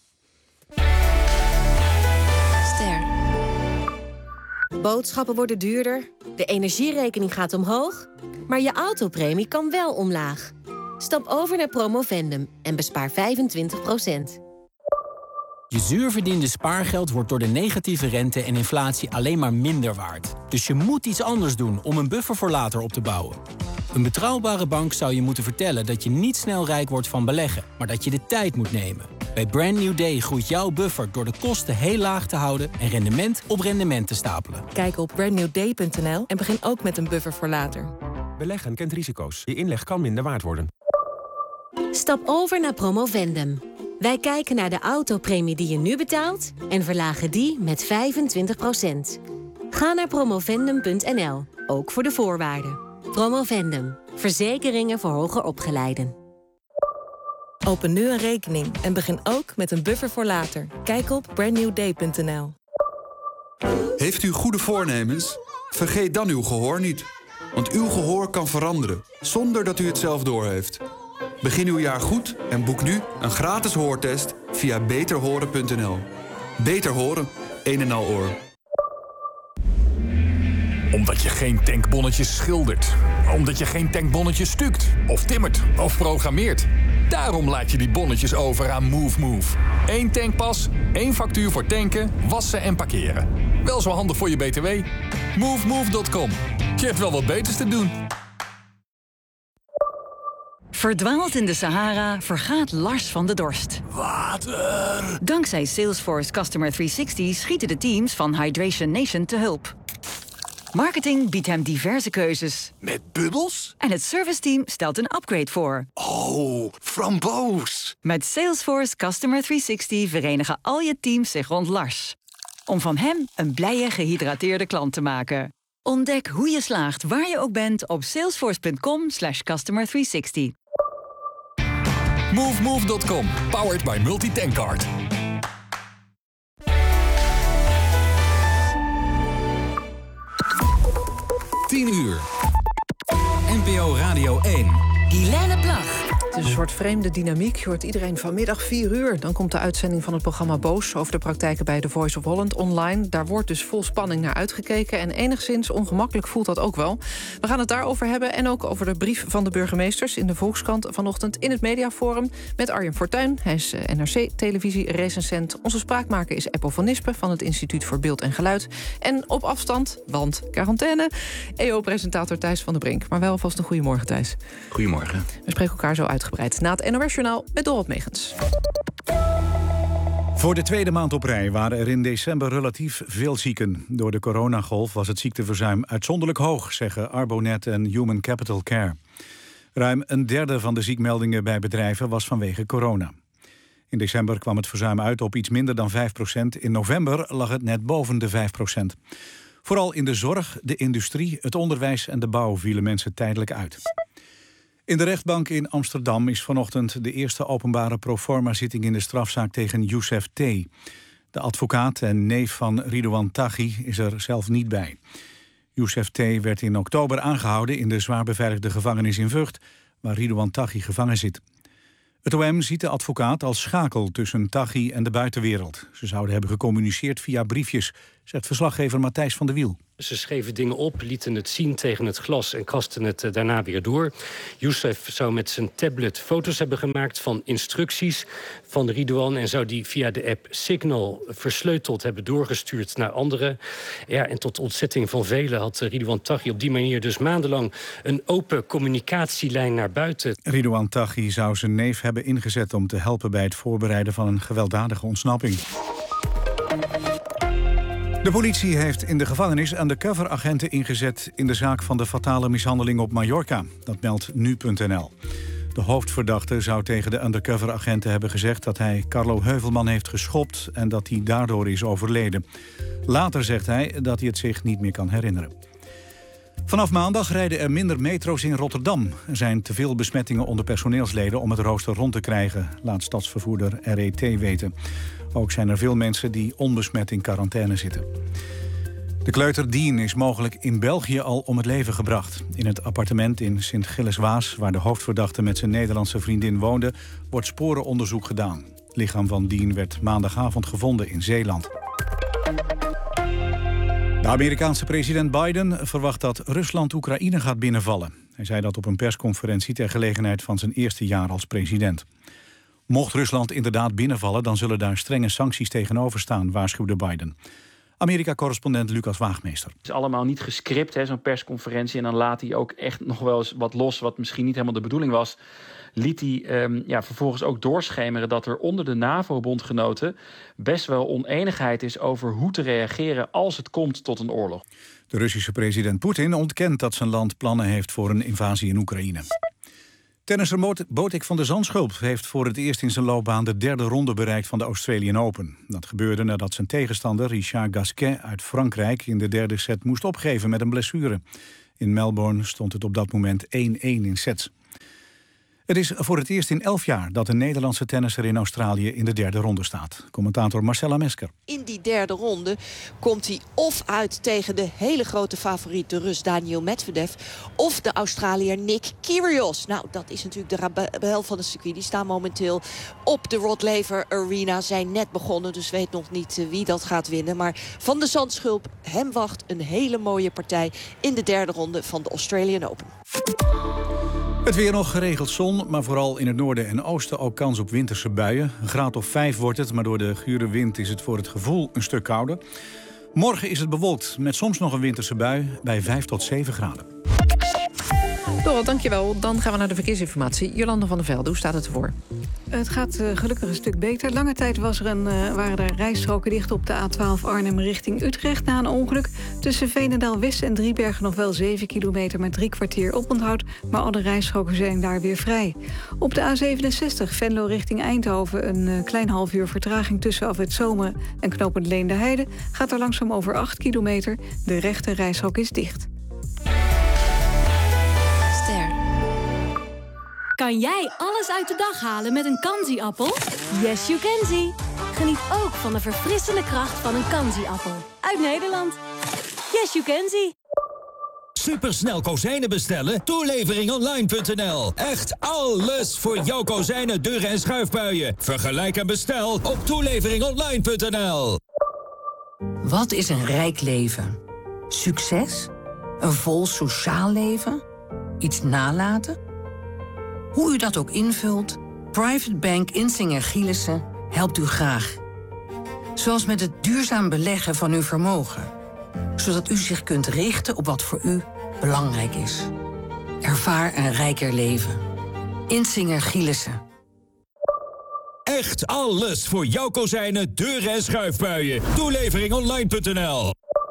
Ster. Boodschappen worden duurder, de energierekening gaat omhoog, maar je autopremie kan wel omlaag. Stap over naar Promovendum en bespaar vijfentwintig procent. Je zuurverdiende spaargeld wordt door de negatieve rente en inflatie alleen maar minder waard. Dus je moet iets anders doen om een buffer voor later op te bouwen. Een betrouwbare bank zou je moeten vertellen dat je niet snel rijk wordt van beleggen, maar dat je de tijd moet nemen. Bij Brand New Day groeit jouw buffer door de kosten heel laag te houden en rendement op rendement te stapelen. Kijk op brand new day punt n l en begin ook met een buffer voor later. Beleggen kent risico's. Je inleg kan minder waard worden. Stap over naar Promovendum. Wij kijken naar de autopremie die je nu betaalt en verlagen die met vijfentwintig procent. Ga naar promovendum punt n l, ook voor de voorwaarden. Promovendum, verzekeringen voor hoger opgeleiden. Open nu een rekening en begin ook met een buffer voor later. Kijk op brand new day punt n l. Heeft u goede voornemens? Vergeet dan uw gehoor niet. Want uw gehoor kan veranderen, zonder dat u het zelf doorheeft. Begin uw jaar goed en boek nu een gratis hoortest via beter horen punt n l. Beter horen, een en al oor. Omdat je geen tankbonnetjes schildert. Omdat je geen tankbonnetjes stukt of timmert of programmeert. Daarom laat je die bonnetjes over aan Move Move. Eén tankpas, één factuur voor tanken, wassen en parkeren. Wel zo handig voor je B T W. move move punt com. Je hebt wel wat beters te doen. Verdwaald in de Sahara vergaat Lars van de dorst. Water! Dankzij Salesforce Customer driehonderdzestig schieten de teams van Hydration Nation te hulp. Marketing biedt hem diverse keuzes. Met bubbels? En het serviceteam stelt een upgrade voor. Oh, framboos. Met Salesforce Customer driehonderdzestig verenigen al je teams zich rond Lars. Om van hem een blije, gehydrateerde klant te maken. Ontdek hoe je slaagt waar je ook bent op salesforce.com slash customer driehonderdzestig. Movemove punt com, powered by Multitankcard. tien uur. N P O Radio één. Guilaine Plag. Het is een soort vreemde dynamiek. Je hoort iedereen vanmiddag vier uur. Dan komt de uitzending van het programma Boos over de praktijken bij The Voice of Holland online. Daar wordt dus vol spanning naar uitgekeken. En enigszins ongemakkelijk voelt dat ook wel. We gaan het daarover hebben en ook over de brief van de burgemeesters in de Volkskrant vanochtend in het Mediaforum met Arjen Fortuyn. Hij is N R C-televisie-recensent. Onze spraakmaker is Eppo van Nispen van het Instituut voor Beeld en Geluid. En op afstand, want quarantaine, E O-presentator Thijs van der Brink. Maar wel alvast een goedemorgen, Thijs. Goedemorgen. We spreken elkaar zo uitgebreid na het N O S-journaal met Dorot Megens. Voor de tweede maand op rij waren er in december relatief veel zieken. Door de coronagolf was het ziekteverzuim uitzonderlijk hoog, zeggen Arbonet en Human Capital Care. Ruim een derde van de ziekmeldingen bij bedrijven was vanwege corona. In december kwam het verzuim uit op iets minder dan vijf procent. In november lag het net boven de vijf procent. Vooral in de zorg, de industrie, het onderwijs en de bouw vielen mensen tijdelijk uit. In de rechtbank in Amsterdam is vanochtend de eerste openbare proforma-zitting in de strafzaak tegen Youssef T. De advocaat en neef van Ridouan Taghi is er zelf niet bij. Youssef T. werd in oktober aangehouden in de zwaar beveiligde gevangenis in Vught, waar Ridouan Taghi gevangen zit. Het O M ziet de advocaat als schakel tussen Taghi en de buitenwereld. Ze zouden hebben gecommuniceerd via briefjes, zegt verslaggever Matthijs van der Wiel. Ze schreven dingen op, lieten het zien tegen het glas en kasten het uh, daarna weer door. Youssef zou met zijn tablet foto's hebben gemaakt van instructies van Ridouan en zou die via de app Signal versleuteld hebben doorgestuurd naar anderen. Ja, en tot ontzetting van velen had uh, Ridouan Taghi op die manier dus maandenlang een open communicatielijn naar buiten. Ridouan Taghi zou zijn neef hebben ingezet om te helpen bij het voorbereiden van een gewelddadige ontsnapping. De politie heeft in de gevangenis undercover-agenten ingezet in de zaak van de fatale mishandeling op Mallorca. Dat meldt nu punt n l. De hoofdverdachte zou tegen de undercover-agenten hebben gezegd dat hij Carlo Heuvelman heeft geschopt en dat hij daardoor is overleden. Later zegt hij dat hij het zich niet meer kan herinneren. Vanaf maandag rijden er minder metro's in Rotterdam. Er zijn te veel besmettingen onder personeelsleden om het rooster rond te krijgen, laat stadsvervoerder R E T weten. Ook zijn er veel mensen die onbesmet in quarantaine zitten. De kleuter Dien is mogelijk in België al om het leven gebracht. In het appartement in Sint-Gilles-Waas, waar de hoofdverdachte met zijn Nederlandse vriendin woonde, wordt sporenonderzoek gedaan. Het lichaam van Dien werd maandagavond gevonden in Zeeland. De Amerikaanse president Biden verwacht dat Rusland Oekraïne gaat binnenvallen. Hij zei dat op een persconferentie ter gelegenheid van zijn eerste jaar als president. Mocht Rusland inderdaad binnenvallen, dan zullen daar strenge sancties tegenover staan, waarschuwde Biden. Amerika-correspondent Lucas Waagmeester. Het is allemaal niet gescript, hè, zo'n persconferentie. En dan laat hij ook echt nog wel eens wat los, wat misschien niet helemaal de bedoeling was. Liet hij um, ja, vervolgens ook doorschemeren dat er onder de NAVO-bondgenoten best wel oneenigheid is over hoe te reageren als het komt tot een oorlog. De Russische president Poetin ontkent dat zijn land plannen heeft voor een invasie in Oekraïne. Tennisser Botic van der Zandschulp heeft voor het eerst in zijn loopbaan de derde ronde bereikt van de Australian Open. Dat gebeurde nadat zijn tegenstander Richard Gasquet uit Frankrijk in de derde set moest opgeven met een blessure. In Melbourne stond het op dat moment één-één in sets. Het is voor het eerst in elf jaar dat een Nederlandse tennisser in Australië in de derde ronde staat. Commentator Marcella Mesker. In die derde ronde komt hij of uit tegen de hele grote favoriet, de Rus Daniil Medvedev, of de Australiër Nick Kyrgios. Nou, dat is natuurlijk de rebel van het circuit. Die staan momenteel op de Rod Laver Arena, zijn net begonnen, dus weet nog niet wie dat gaat winnen. Maar Van der Zandschulp, hem wacht een hele mooie partij in de derde ronde van de Australian Open. Het weer nog, geregeld zon, maar vooral in het noorden en oosten ook kans op winterse buien. Een graad of vijf wordt het, maar door de gure wind is het voor het gevoel een stuk kouder. Morgen is het bewolkt met soms nog een winterse bui bij vijf tot zeven graden. Doral, dankjewel. Dan gaan we naar de verkeersinformatie. Jolanda van der Velde, hoe staat het ervoor? Het gaat uh, gelukkig een stuk beter. Lange tijd was er een, uh, waren er rijstroken dicht op de A twaalf Arnhem richting Utrecht na een ongeluk. Tussen Veenendaal-West en Driebergen nog wel zeven kilometer met drie kwartier oponthoud. Maar alle rijstroken zijn daar weer vrij. Op de A zevenenzestig Venlo richting Eindhoven een uh, klein half uur vertraging tussen Afwet Zomeren en knooppunt Leende Heide. Gaat er langzaam over acht kilometer. De rechte rijstrook is dicht. Kan jij alles uit de dag halen met een Kanzi-appel? Yes, you can see. Geniet ook van de verfrissende kracht van een Kanzi-appel. Uit Nederland. Yes, you can see. Supersnel kozijnen bestellen? toelevering online punt n l. Echt alles voor jouw kozijnen, deuren en schuifbuien. Vergelijk en bestel op toelevering online punt n l. Wat is een rijk leven? Succes? Een vol sociaal leven? Iets nalaten? Hoe u dat ook invult, Private Bank Insinger Gielissen helpt u graag. Zoals met het duurzaam beleggen van uw vermogen. Zodat u zich kunt richten op wat voor u belangrijk is. Ervaar een rijker leven. Insinger Gielissen. Echt alles voor jouw kozijnen, deuren en schuifbuien. toelevering online punt n l.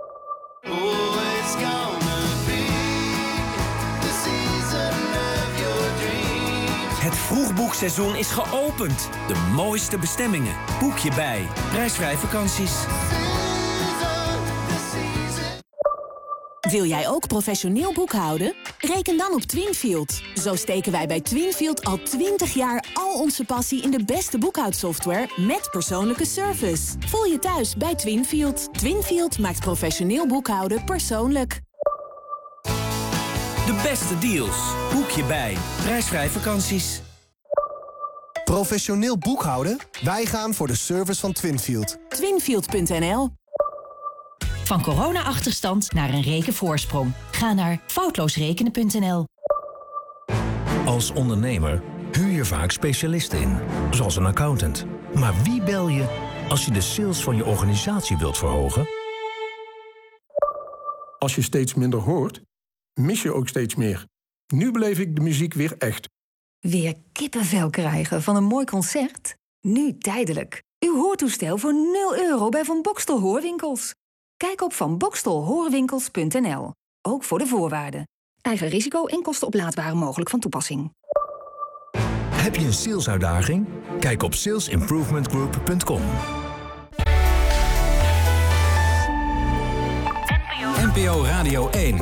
Het vroegboekseizoen is geopend. De mooiste bestemmingen. Boek je bij. Prijsvrij vakanties. Wil jij ook professioneel boekhouden? Reken dan op Twinfield. Zo steken wij bij Twinfield al twintig jaar al onze passie in de beste boekhoudsoftware met persoonlijke service. Voel je thuis bij Twinfield. Twinfield maakt professioneel boekhouden persoonlijk. De beste deals. Boek je bij. Prijsvrij vakanties. Professioneel boekhouden? Wij gaan voor de service van Twinfield. Twinfield punt n l. Van corona-achterstand naar een rekenvoorsprong. Ga naar foutloosrekenen punt n l. Als ondernemer huur je vaak specialisten in, zoals een accountant. Maar wie bel je als je de sales van je organisatie wilt verhogen? Als je steeds minder hoort, mis je ook steeds meer. Nu beleef ik de muziek weer echt. Weer kippenvel krijgen van een mooi concert? Nu tijdelijk. Uw hoortoestel voor nul euro bij Van Boxtel Hoorwinkels. Kijk op van boxtel hoorwinkels punt n l. Ook voor de voorwaarden. Eigen risico en kosten oplaadbare mogelijk van toepassing. Heb je een salesuitdaging? Kijk op sales improvement group punt com. N P O Radio één.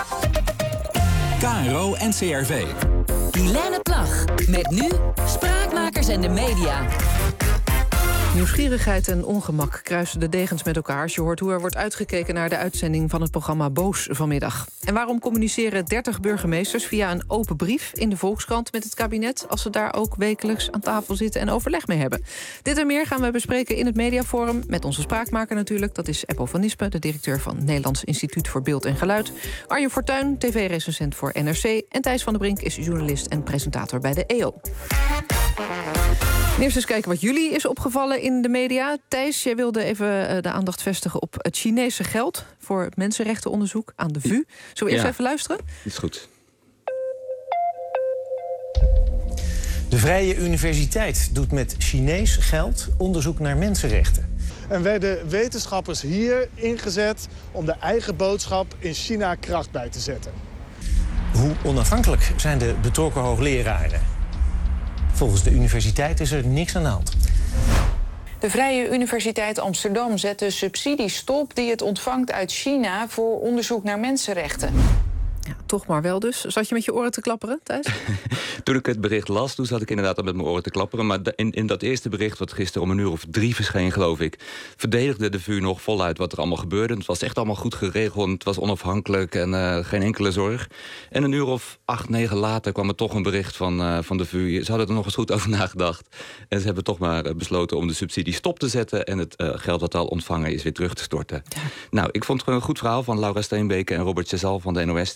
K R O N C R V. Helene Plag. Met nu Spraakmakers en de media. Nieuwsgierigheid en ongemak kruisen de degens met elkaar. Als je hoort hoe er wordt uitgekeken naar de uitzending van het programma Boos vanmiddag. En waarom communiceren dertig burgemeesters via een open brief in de Volkskrant met het kabinet, als ze daar ook wekelijks aan tafel zitten en overleg mee hebben? Dit en meer gaan we bespreken in het Mediaforum met onze spraakmaker natuurlijk. Dat is Eppo van Nispen, de directeur van het Nederlands Instituut voor Beeld en Geluid. Arjen Fortuyn, tv-recensent voor N R C. En Thijs van der Brink is journalist en presentator bij de E O. Eerst eens kijken wat jullie is opgevallen in de media. Thijs, jij wilde even de aandacht vestigen op het Chinese geld voor mensenrechtenonderzoek aan de V U. Zullen we eerst ja, even luisteren? Is goed. De Vrije Universiteit doet met Chinees geld onderzoek naar mensenrechten. En werden wetenschappers hier ingezet om de eigen boodschap in China kracht bij te zetten. Hoe onafhankelijk zijn de betrokken hoogleraren? Volgens de universiteit is er niks aan de hand. De Vrije Universiteit Amsterdam zet de subsidies stop die het ontvangt uit China voor onderzoek naar mensenrechten. Ja, toch maar wel dus. Zat je met je oren te klapperen, Thijs? Toen ik het bericht las, toen zat ik inderdaad al met mijn oren te klapperen. Maar in, in dat eerste bericht, wat gisteren om een uur of drie verscheen, geloof ik, verdedigde de V U nog voluit wat er allemaal gebeurde. Het was echt allemaal goed geregeld, het was onafhankelijk en uh, geen enkele zorg. En een uur of acht, negen later kwam er toch een bericht van, uh, van de V U. Ze hadden er nog eens goed over nagedacht. En ze hebben toch maar uh, besloten om de subsidie stop te zetten en het uh, geld dat al ontvangen is weer terug te storten. Ja. Nou, ik vond het een goed verhaal van Laura Steenbeke en Robert Chazal van de N O S, die dat uh,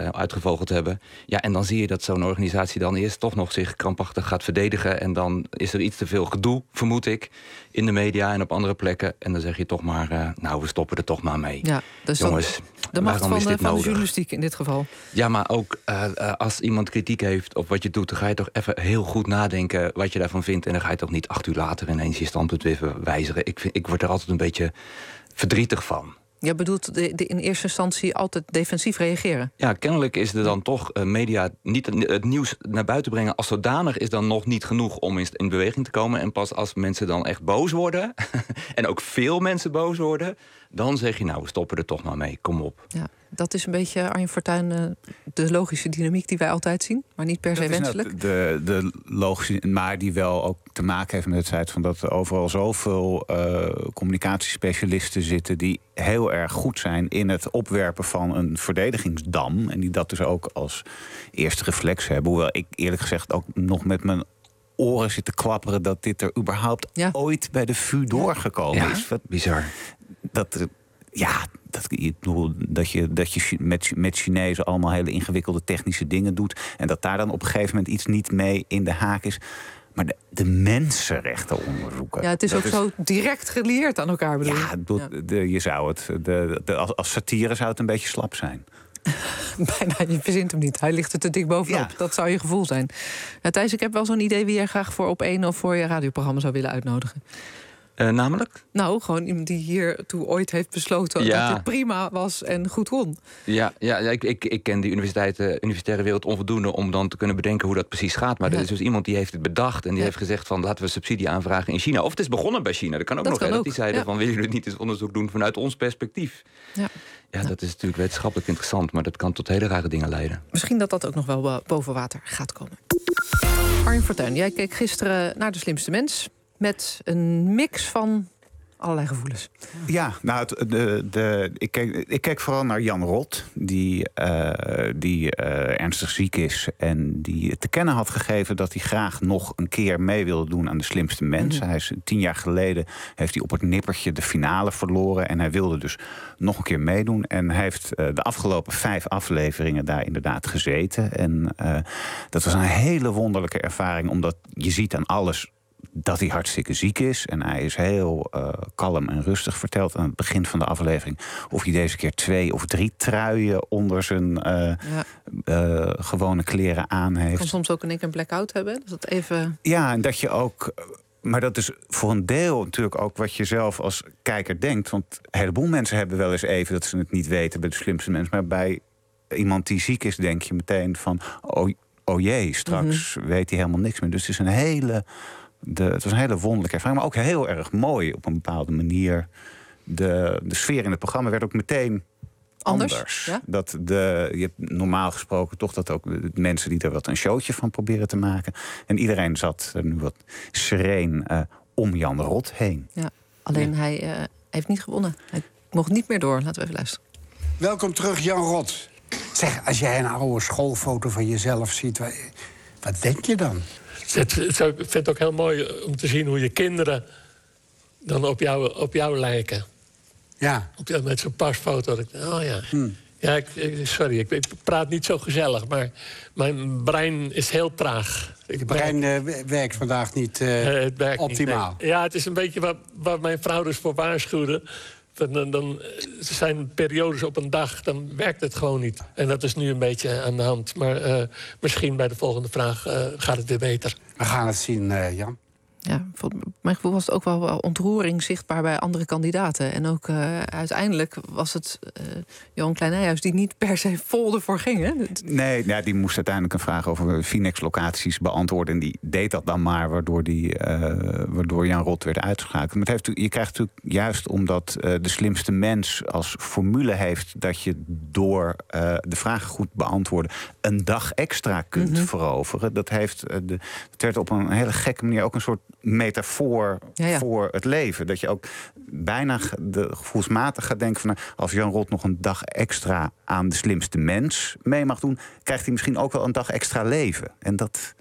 uh, uitgevogeld hebben. Ja, en dan zie je dat zo'n organisatie dan eerst toch nog zich krampachtig gaat verdedigen. En dan is er iets te veel gedoe, vermoed ik, in de media en op andere plekken. En dan zeg je toch maar, uh, nou, we stoppen er toch maar mee. Ja, dus jongens, de macht van, de, van de journalistiek in dit geval. Ja, maar ook uh, uh, als iemand kritiek heeft op wat je doet, dan ga je toch even heel goed nadenken wat je daarvan vindt. En dan ga je toch niet acht uur later ineens je standpunt weer wijzigen. Ik, vind, ik word er altijd een beetje verdrietig van. Je bedoelt de, de in eerste instantie altijd defensief reageren? Ja, kennelijk is er dan toch uh, media niet het nieuws naar buiten brengen als zodanig is dan nog niet genoeg om in, in beweging te komen. En pas als mensen dan echt boos worden en ook veel mensen boos worden, dan zeg je nou, we stoppen er toch maar mee, kom op. Ja, dat is een beetje, Arjen Fortuyn, de logische dynamiek die wij altijd zien, maar niet per se wenselijk. De, de logische, maar die wel ook te maken heeft met het feit van dat er overal zoveel uh, communicatiespecialisten zitten die heel erg goed zijn in het opwerpen van een verdedigingsdam. En die dat dus ook als eerste reflex hebben. Hoewel ik eerlijk gezegd ook nog met mijn oren zit te klapperen dat dit er überhaupt ja. ooit bij de V U doorgekomen ja, is. Wat bizar. Dat, ja, dat, ik bedoel, dat je, dat je met, met Chinezen allemaal hele ingewikkelde technische dingen doet. En dat daar dan op een gegeven moment iets niet mee in de haak is. Maar de, de mensenrechten onderzoeken. Ja, het is dat ook is... zo direct gelieerd aan elkaar, bedoel je? Ja, bedoel, ja. De, je zou het. De, de, als, als satire zou het een beetje slap zijn. Bijna, je verzint hem niet. Hij ligt er te dik bovenop. Ja. Dat zou je gevoel zijn. Ja, Thijs, ik heb wel zo'n idee wie jij graag voor Op één of voor je radioprogramma zou willen uitnodigen. Uh, namelijk? Nou, gewoon iemand die hiertoe ooit heeft besloten ja. dat het prima was en goed kon. Ja, ja, ja ik, ik, ik ken die universiteiten, universitaire wereld onvoldoende om dan te kunnen bedenken hoe dat precies gaat. Maar ja. er is dus iemand die heeft het bedacht en die ja. heeft gezegd van laten we subsidie aanvragen in China. Of het is begonnen bij China. Dat kan ook dat nog. Kan hè, ook. Dat die zeiden ja. van willen jullie niet eens onderzoek doen vanuit ons perspectief. Ja. Ja, ja, dat is natuurlijk wetenschappelijk interessant, maar dat kan tot hele rare dingen leiden. Misschien dat dat ook nog wel boven water gaat komen. Arjen Fortuyn, jij keek gisteren naar De Slimste Mens met een mix van allerlei gevoelens. Ja, nou, het, de, de, ik, keek, ik keek vooral naar Jan Rot, die, uh, die uh, ernstig ziek is en die te kennen had gegeven dat hij graag nog een keer mee wilde doen aan De Slimste Mens. Mm-hmm. Hij is tien jaar geleden heeft hij op het nippertje de finale verloren en hij wilde dus nog een keer meedoen. En hij heeft uh, de afgelopen vijf afleveringen daar inderdaad gezeten. En uh, dat was een hele wonderlijke ervaring, omdat je ziet aan alles dat hij hartstikke ziek is. En hij is heel uh, kalm en rustig verteld aan het begin van de aflevering of hij deze keer twee of drie truien onder zijn uh, ja. uh, gewone kleren aan heeft. Kan soms ook een een blackout hebben. Dus dat even... Ja, en dat je ook. Maar dat is voor een deel natuurlijk ook wat je zelf als kijker denkt. Want een heleboel mensen hebben wel eens even dat ze het niet weten bij De Slimste Mens. Maar bij iemand die ziek is, denk je meteen van oh, oh jee, straks mm-hmm. weet hij helemaal niks meer. Dus het is een hele. De, het was een hele wonderlijke ervaring, maar ook heel erg mooi op een bepaalde manier. De, de sfeer in het programma werd ook meteen anders. anders. Ja? Dat de, je hebt normaal gesproken toch dat ook mensen die er wat een showtje van proberen te maken. En iedereen zat nu wat sereen uh, om Jan Rot heen. Ja, alleen ja. hij uh, heeft niet gewonnen. Hij mocht niet meer door. Laten we even luisteren. Welkom terug, Jan Rot. Zeg, als jij een oude schoolfoto van jezelf ziet, wat, wat denk je dan? Het, het, ik vind het ook heel mooi om te zien hoe je kinderen dan op jou, op jou lijken. Ja. Ook met zo'n pasfoto. Oh ja. Hmm. Ja, ik, sorry, ik, ik praat niet zo gezellig, maar mijn brein is heel traag. Het brein uh, werkt vandaag niet uh, uh, het werkt optimaal. Niet, nee. Ja, het is een beetje waar, waar mijn vrouw dus voor waarschuwde. Dan, dan, er zijn periodes op een dag, dan werkt het gewoon niet. En dat is nu een beetje aan de hand. Maar uh, misschien bij de volgende vraag uh, gaat het weer beter. We gaan het zien, uh, Jan. Ja, voor mijn gevoel was het ook wel ontroering zichtbaar bij andere kandidaten. En ook uh, uiteindelijk was het uh, Johan Klein Nijhuis die niet per se vol ervoor ging. Hè? Nee, ja, die moest uiteindelijk een vraag over Finex-locaties beantwoorden. En die deed dat dan maar, waardoor, die, uh, waardoor Jan Rot werd uitgeschakeld. Maar het heeft, je krijgt natuurlijk juist omdat uh, De Slimste Mens als formule heeft dat je door uh, de vragen goed beantwoorden een dag extra kunt mm-hmm. veroveren. Dat, heeft, uh, de, dat werd op een hele gekke manier ook een soort metafoor ja, ja. voor het leven. Dat je ook bijna de gevoelsmatig gaat denken van nou, als Jan Rot nog een dag extra aan De Slimste Mens mee mag doen, krijgt hij misschien ook wel een dag extra leven. En dat.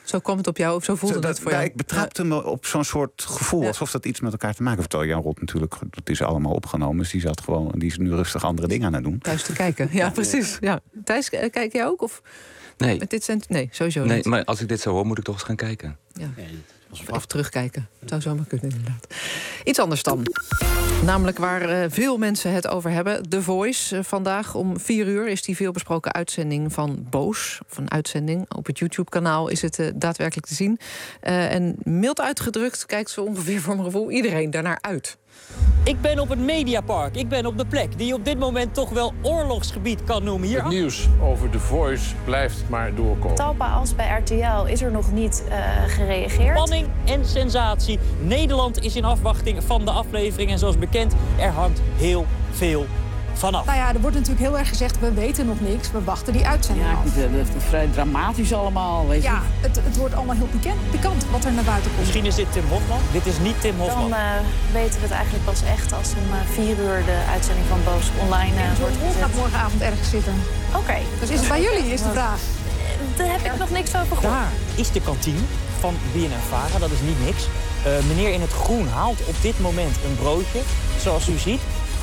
Zo kwam het op jou, of zo voelde zo, dat, het voor jou? Ik betrapte me op zo'n soort gevoel, ja. alsof dat iets met elkaar te maken heeft. Terwijl Jan Rot natuurlijk, dat is allemaal opgenomen. Dus die zat gewoon, die is nu rustig andere dingen aan het doen. Thuis te kijken, ja, precies. Ja. Thijs, kijk jij ook? Of? Nee. Met dit cent... Nee, sowieso nee, niet. Maar als ik dit zo hoor, moet ik toch eens gaan kijken. Ja. Of even terugkijken. Dat zou zomaar kunnen, inderdaad. Iets anders dan. Namelijk waar uh, veel mensen het over hebben. The Voice. Uh, vandaag om vier uur is die veelbesproken uitzending van Boos. Of een uitzending. Op het YouTube-kanaal is het uh, daadwerkelijk te zien. Uh, en mild uitgedrukt kijkt zo ongeveer voor mijn gevoel iedereen daarnaar uit. Ik ben op het Mediapark. Ik ben op de plek die je op dit moment toch wel oorlogsgebied kan noemen. Hier... Het nieuws over The Voice blijft maar doorkomen. Talpa als bij R T L is er nog niet uh, gereageerd. Spanning en sensatie. Nederland is in afwachting van de aflevering. En zoals bekend, er hangt heel veel vanaf. Nou ja, er wordt natuurlijk heel erg gezegd, we weten nog niks. We wachten die uitzending ja, af. Dat is vrij dramatisch allemaal, weet je. Ja, het, het wordt allemaal heel pikant, pikant wat er naar buiten komt. Misschien is dit Tim Hofman. Dit is niet Tim Hofman. Dan uh, weten we het eigenlijk pas echt als om uh, vier uur de uitzending van Boos online uh, wordt gezet. gaat morgenavond ergens zitten. Oké. Okay. Dus is het bij jullie, is de vraag. Daar heb ik nog niks over gehoord. Daar is de kantine van B N N Vara, dat is niet niks. Uh, meneer in het groen haalt op dit moment een broodje, zoals u ziet.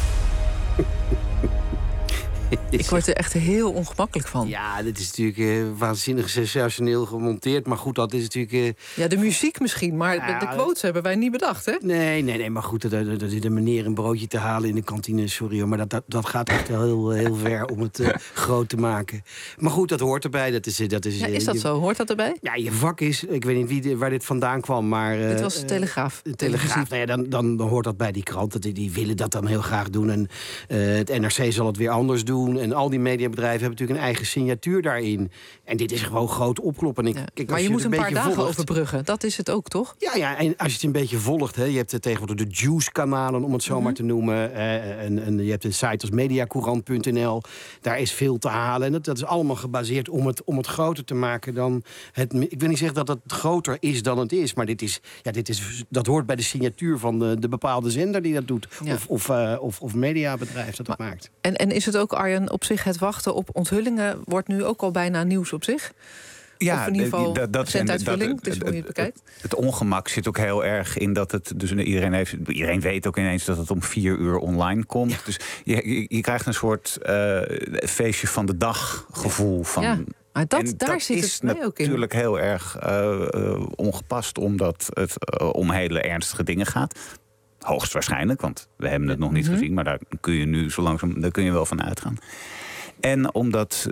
Ik word er echt heel ongemakkelijk van. Ja, dit is natuurlijk uh, waanzinnig sensationeel gemonteerd. Maar goed, dat is natuurlijk... Uh... Ja, de muziek misschien, maar ja, de quotes hebben wij niet bedacht, hè? Nee, nee, nee, maar goed, dat, dat zit een meneer een broodje te halen in de kantine. Sorry hoor, maar dat, dat, dat gaat echt wel heel, heel ver om het uh, groot te maken. Maar goed, dat hoort erbij. Dat is, dat is, ja, is dat je, zo? Hoort dat erbij? Ja, je vak is... Ik weet niet wie, waar dit vandaan kwam, maar... Uh, dit was de Telegraaf. De Telegraaf, nou ja, dan, dan, dan hoort dat bij die krant. Die, die willen dat dan heel graag doen. En uh, het N R C zal het weer anders doen. En al die mediabedrijven hebben natuurlijk een eigen signatuur daarin. En dit is gewoon groot opkloppen. Ik, ja. kijk, maar je, je moet een, een paar dagen volgt, overbruggen. Dat is het ook, toch? Ja, ja, en als je het een beetje volgt... Hè, je hebt tegenwoordig de Juice-kanalen, om het zo mm-hmm. maar te noemen. Uh, en, en je hebt een site als mediacourant punt n l. Daar is veel te halen. En dat, dat is allemaal gebaseerd om het, om het groter te maken dan... Het, ik wil niet zeggen dat het groter is dan het is. Maar dit is, ja, dit is, dat hoort bij de signatuur van de, de bepaalde zender die dat doet. Ja. Of, of, uh, of, of mediabedrijf dat maar, dat maakt. En, en is het ook, Arjen, op zich het wachten op onthullingen... wordt nu ook al bijna nieuws op zich? Ja, of in ieder geval dat, dat, centuitvulling, dat, dus hoe je het bekijkt. Het, het ongemak zit ook heel erg in dat het... Dus iedereen, heeft, iedereen weet ook ineens dat het om vier uur online komt. Ja. Dus je, je, je krijgt een soort uh, feestje van de dag gevoel. Van, ja. Maar dat, daar dat zit is het mij ook in. natuurlijk heel erg uh, uh, ongepast... omdat het uh, om hele ernstige dingen gaat. Hoogstwaarschijnlijk, want we hebben het nog niet mm-hmm. gezien... maar daar kun je nu zo langzaam daar kun je wel van uitgaan. En omdat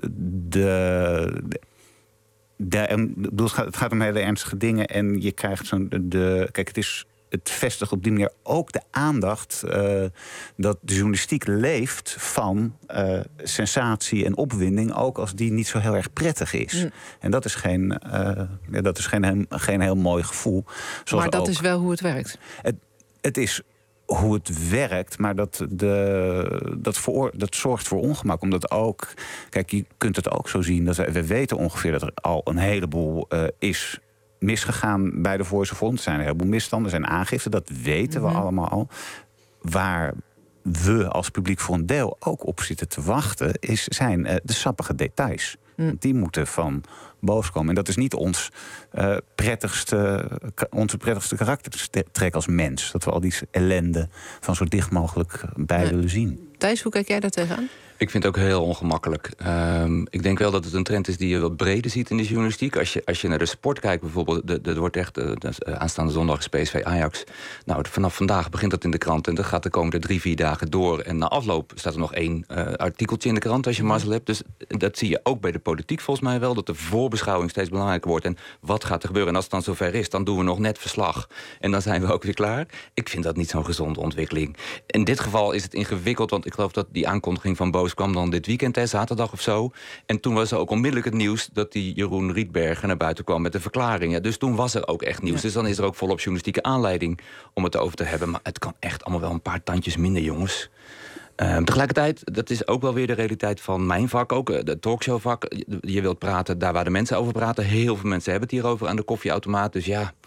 de... de De, en, het gaat om hele ernstige dingen en je krijgt zo'n... De, kijk, het is het vestigt op die manier ook de aandacht... Uh, dat de journalistiek leeft van uh, sensatie en opwinding... ook als die niet zo heel erg prettig is. Mm. En dat is geen, uh, ja, dat is geen, geen heel mooi gevoel. Maar dat ook, is wel hoe het werkt. Het, het is... hoe het werkt, maar dat, de, dat, voor, dat zorgt voor ongemak. Omdat ook, kijk, je kunt het ook zo zien... dat we, we weten ongeveer dat er al een heleboel uh, is misgegaan bij de Voice of Holland. Er zijn een heleboel misstanden, er zijn aangiften, dat weten mm-hmm. we allemaal al. Waar we als publiek voor een deel ook op zitten te wachten... Is, zijn uh, de sappige details. Mm. Want die moeten van boos komen. En dat is niet ons uh, prettigste, onze prettigste karaktertrek als mens. Dat we al die ellende van zo dicht mogelijk bij nee. willen zien. Thijs, hoe kijk jij daar tegenaan? Ik vind het ook heel ongemakkelijk. Um, ik denk wel dat het een trend is die je wat breder ziet in de journalistiek. Als je, als je naar de sport kijkt bijvoorbeeld... er wordt echt, de, de, aanstaande zondag is P S V Ajax. Nou, vanaf vandaag begint dat in de krant... en dat gaat de komende drie, vier dagen door. En na afloop staat er nog één uh, artikeltje in de krant... als je mazzel hebt. Dus dat zie je ook bij de politiek volgens mij wel... dat de voorbeschouwing steeds belangrijker wordt. En wat gaat er gebeuren? En als het dan zover is, dan doen we nog net verslag. En dan zijn we ook weer klaar. Ik vind dat niet zo'n gezonde ontwikkeling. In dit geval is het ingewikkeld... want ik geloof dat die aankondiging van Boos kwam dan dit weekend, hè, zaterdag of zo. En toen was er ook onmiddellijk het nieuws... dat die Jeroen Rietbergen naar buiten kwam met een verklaring. Ja, dus toen was er ook echt nieuws. Ja. Dus dan is er ook volop journalistieke aanleiding om het over te hebben. Maar het kan echt allemaal wel een paar tandjes minder, jongens. Uh, tegelijkertijd, dat is ook wel weer de realiteit van mijn vak, ook de talkshowvak. Je wilt praten daar waar de mensen over praten. Heel veel mensen hebben het hierover aan de koffieautomaat. Dus ja,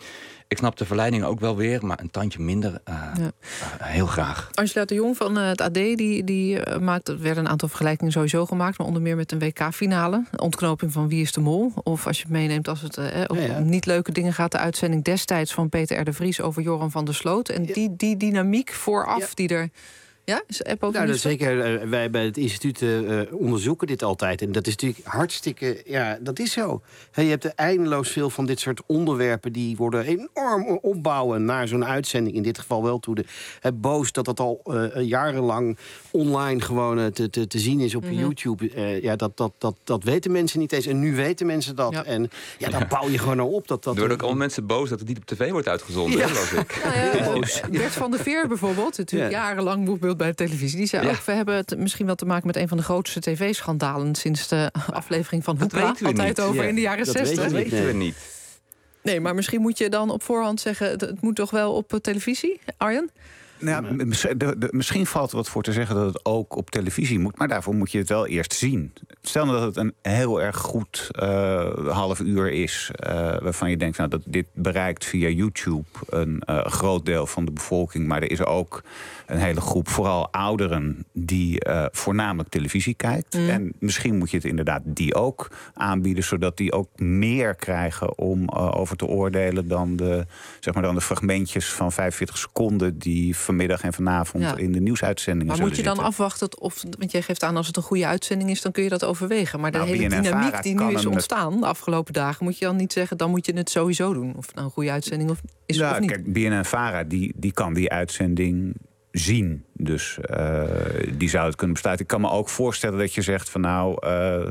Ik snap de verleiding ook wel weer, maar een tandje minder, uh, ja. uh, heel graag. Angela de Jong van uh, het A D, die, die uh, maakt, er werden een aantal vergelijkingen sowieso gemaakt, maar onder meer met een W K-finale. Ontknoping van Wie is de Mol? Of als je het meeneemt als het uh, om ja, ja. niet leuke dingen gaat, de uitzending destijds van Peter R. de Vries over Joran van der Sloot. En ja. die, die dynamiek vooraf ja. die er... Ja, is de app ook nou, dat zeker. Uh, wij bij het instituut uh, onderzoeken dit altijd. En dat is natuurlijk hartstikke... Ja, dat is zo. He, je hebt er eindeloos veel van dit soort onderwerpen... die worden enorm opbouwen naar zo'n uitzending. In dit geval wel toe de... He, boos dat dat al uh, jarenlang online gewoon uh, te, te, te zien is op mm-hmm. YouTube. Uh, ja, dat, dat, dat, dat weten mensen niet eens. En nu weten mensen dat. Ja. En ja, daar bouw je gewoon naar op. Dat, dat, er worden ook allemaal mensen boos dat het niet op tv wordt uitgezonden. Ja. Geloof ik. Nou ja, boos. Bert van der Veer bijvoorbeeld. Natuurlijk ja. jarenlang boekbeeld bij de televisie. Die zei ja. ook, we hebben het misschien wel te maken met een van de grootste tv-schandalen sinds de aflevering van Hoepla. Altijd niet. over ja. in de jaren zestig. Dat weten we, we niet. Nee, maar misschien moet je dan op voorhand zeggen, het moet toch wel op televisie, Arjen? Nou, de, de, misschien valt er wat voor te zeggen dat het ook op televisie moet. Maar daarvoor moet je het wel eerst zien. Stel nou dat het een heel erg goed uh, half uur is. Uh, waarvan je denkt, nou, dat dit bereikt via YouTube een uh, groot deel van de bevolking. Maar er is ook een hele groep, vooral ouderen, die uh, voornamelijk televisie kijkt. Mm. En misschien moet je het inderdaad die ook aanbieden. Zodat die ook meer krijgen om uh, over te oordelen dan de, zeg maar dan de fragmentjes van vijfenveertig seconden die vanmiddag en vanavond ja. in de nieuwsuitzendingen. Maar moet je dan zitten. afwachten, of, want jij geeft aan als het een goede uitzending is, dan kun je dat overwegen. Maar de nou, hele dynamiek die nu is ontstaan de afgelopen dagen, moet je dan niet zeggen, dan moet je het sowieso doen. Of het nou een goede uitzending of is nou, of niet. Kijk, B N N Vara die, die kan die uitzending zien. Dus uh, die zou het kunnen besluiten. Ik kan me ook voorstellen dat je zegt van nou, uh,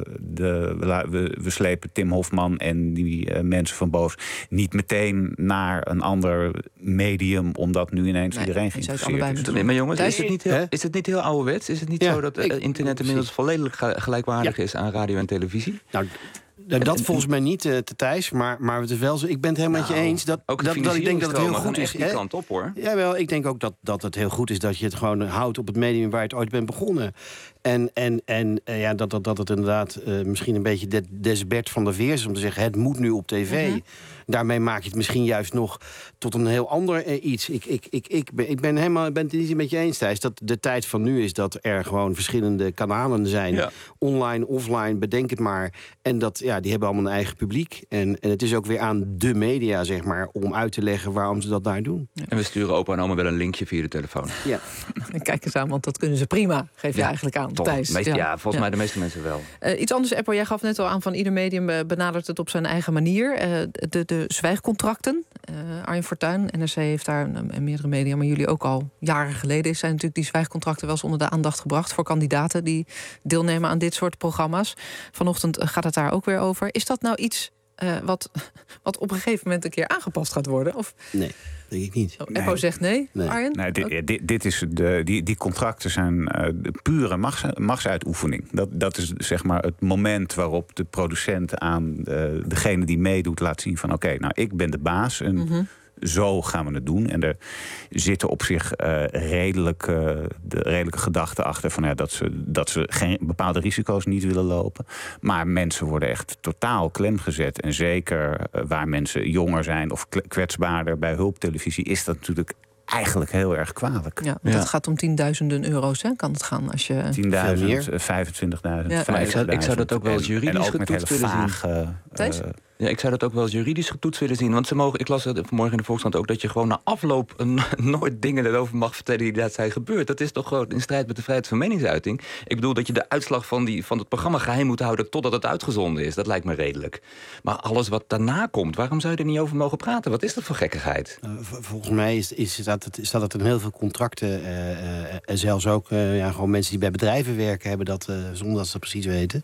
de, we, we slepen Tim Hofman en die uh, mensen van Boos niet meteen naar een ander medium, omdat nu ineens nee, iedereen geïnteresseerd is. Nee, maar jongens, is het niet heel, is het niet heel ouderwets? Is het niet ja, zo dat uh, internet inmiddels volledig gelijkwaardig ja. is aan radio en televisie? Nou, dat volgens mij niet, uh, Thijs, maar, maar het is wel zo. Ik ben het helemaal nou, met je eens dat, dat, dat ik denk dat het heel goed is. Die kant op, hoor. Jawel, ik denk ook dat, dat het heel goed is dat je het gewoon houdt op het medium waar je het ooit bent begonnen. En, en, en uh, ja, dat, dat, dat het inderdaad uh, misschien een beetje de, des Bert van der Veer is om te zeggen, het moet nu op tv. Mm-hmm. Daarmee maak je het misschien juist nog tot een heel ander uh, iets. Ik, ik, ik, ik, ben, ik ben helemaal ben het niet met je eens, Thijs, dat de tijd van nu is dat er gewoon verschillende kanalen zijn. Ja. Online, offline, bedenk het maar. En dat, ja, die hebben allemaal een eigen publiek. En, en het is ook weer aan de media, zeg maar, om uit te leggen waarom ze dat daar doen. Ja. En we sturen opa en oma wel een linkje via de telefoon. Ja. Kijk eens aan, want dat kunnen ze prima, geef je ja, eigenlijk aan, Thijs. Meest, ja. ja, volgens ja. mij de meeste mensen wel. Uh, iets anders, Eppo, jij gaf net al aan van ieder medium uh, benadert het op zijn eigen manier. Uh, de, de zwijgcontracten. Uh, Arjen Fortuyn, N R C heeft daar, uh, en meerdere media, maar jullie ook al jaren geleden, zijn natuurlijk die zwijgcontracten wel eens onder de aandacht gebracht voor kandidaten die deelnemen aan dit soort programma's. Vanochtend uh, gaat het daar ook weer over. Is dat nou iets uh, wat, wat op een gegeven moment een keer aangepast gaat worden? Of... Nee. Denk ik niet. Oh, Eppo nee. zegt nee. nee. Arjen? Nee, dit, dit, dit is de, die, die contracten zijn uh, de pure machts, machtsuitoefening. Dat, dat is zeg maar het moment waarop de producent aan uh, degene die meedoet laat zien van oké, okay, nou ik ben de baas en mm-hmm. zo gaan we het doen. En er zitten op zich uh, redelijk, uh, de redelijke gedachten achter van ja, dat ze, dat ze geen bepaalde risico's niet willen lopen. Maar mensen worden echt totaal klem gezet. En zeker uh, waar mensen jonger zijn of kwetsbaarder bij hulptelevisie, is dat natuurlijk eigenlijk heel erg kwalijk. Ja, dat ja. gaat om tienduizenden euro's, hè? Kan het gaan als je... tienduizend, vijfentwintigduizend, ja. vijftigduizend. Ik zou dat ook wel eens juridisch getoetst willen zien. Thijs? Uh, Ja, ik zou dat ook wel eens juridisch getoetst willen zien. Want ze mogen, ik las het vanmorgen in de Volkskrant ook, dat je gewoon na afloop een, nooit dingen erover mag vertellen die dat zijn gebeurd. Dat is toch gewoon in strijd met de vrijheid van meningsuiting. Ik bedoel dat je de uitslag van, die, van het programma geheim moet houden totdat het uitgezonden is. Dat lijkt me redelijk. Maar alles wat daarna komt, waarom zou je er niet over mogen praten? Wat is dat voor gekkigheid? Uh, volgens mij is, is dat het, staat het in heel veel contracten. Uh, uh, en zelfs ook uh, ja, gewoon mensen die bij bedrijven werken hebben dat, uh, zonder dat ze dat precies weten.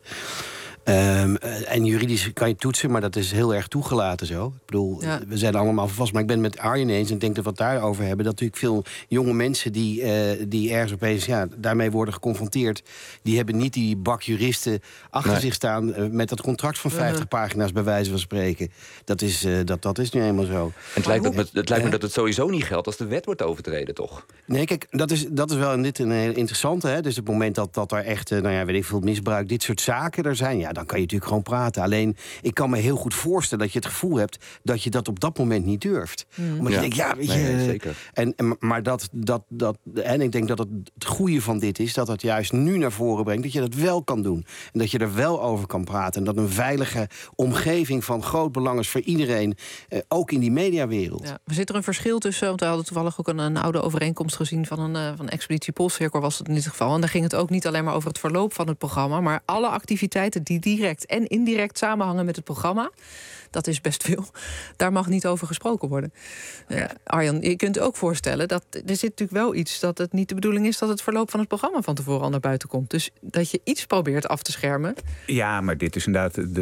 Um, en juridisch kan je toetsen, maar dat is heel erg toegelaten zo. Ik bedoel, ja. we zijn allemaal vast. Maar ik ben het met Arjen eens en ik denk dat we het daarover hebben. Dat natuurlijk veel jonge mensen die, uh, die ergens opeens ja, daarmee worden geconfronteerd, die hebben niet die bak juristen achter nee. zich staan uh, met dat contract van vijftig uh-huh. pagina's bij wijze van spreken. Dat is, uh, dat, dat is nu eenmaal zo. En het lijkt, dat, het lijkt me dat het sowieso niet geldt als de wet wordt overtreden, toch? Nee, kijk, dat is, dat is wel in dit een heel interessante. Hè? Dus op het moment dat, dat er echt, uh, nou ja, weet ik veel, misbruik, dit soort zaken er zijn, ja, ja, dan kan je natuurlijk gewoon praten. Alleen, ik kan me heel goed voorstellen dat je het gevoel hebt dat je dat op dat moment niet durft. Mm. Omdat ja. je denkt, ja, weet je... Nee, nee, zeker. En, en, maar dat, dat, dat... En ik denk dat het, het goede van dit is dat het juist nu naar voren brengt dat je dat wel kan doen. En dat je er wel over kan praten. En dat een veilige omgeving van groot belang is voor iedereen. Eh, ook in die mediawereld. Ja, er zit er een verschil tussen, want we hadden toevallig ook een, een oude overeenkomst gezien van een uh, van Expeditie Postcirkel was het in dit geval. En daar ging het ook niet alleen maar over het verloop van het programma, maar alle activiteiten die direct en indirect samenhangen met het programma. Dat is best veel. Daar mag niet over gesproken worden. Uh, Arjan, je kunt ook voorstellen dat er zit natuurlijk wel iets dat het niet de bedoeling is dat het verloop van het programma van tevoren al naar buiten komt. Dus dat je iets probeert af te schermen. Ja, maar dit is inderdaad de,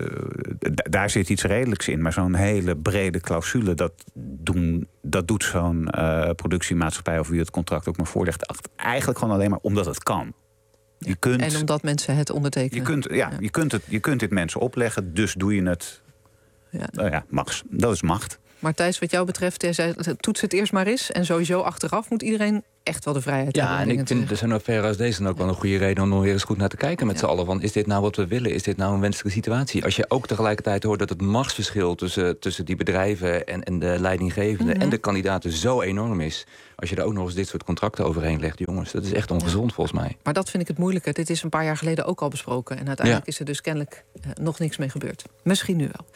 de daar zit iets redelijks in. Maar zo'n hele brede clausule, dat, doen, dat doet zo'n uh, productiemaatschappij of wie het contract ook maar voorlegt, eigenlijk gewoon alleen maar omdat het kan. Je kunt, en omdat mensen het ondertekenen. Je kunt, ja, ja. Je, kunt het, je kunt dit mensen opleggen, dus doe je het. Ja. Nou ja, macht. Dat is macht. Maar Thijs, wat jou betreft, zei, toets het eerst maar eens. En sowieso achteraf moet iedereen echt wel de vrijheid ja, hebben. Ja, en ik vind er zijn affaires als deze dan ook wel een goede reden om nog weer eens goed naar te kijken met ja. z'n allen. Van, is dit nou wat we willen? Is dit nou een wenselijke situatie? Als je ook tegelijkertijd hoort dat het machtsverschil tussen, tussen die bedrijven en, en de leidinggevende mm-hmm. en de kandidaten zo enorm is. Als je er ook nog eens dit soort contracten overheen legt, jongens, dat is echt ongezond ja. volgens mij. Maar dat vind ik het moeilijke. Dit is een paar jaar geleden ook al besproken. En uiteindelijk ja. is er dus kennelijk uh, nog niks mee gebeurd. Misschien nu wel.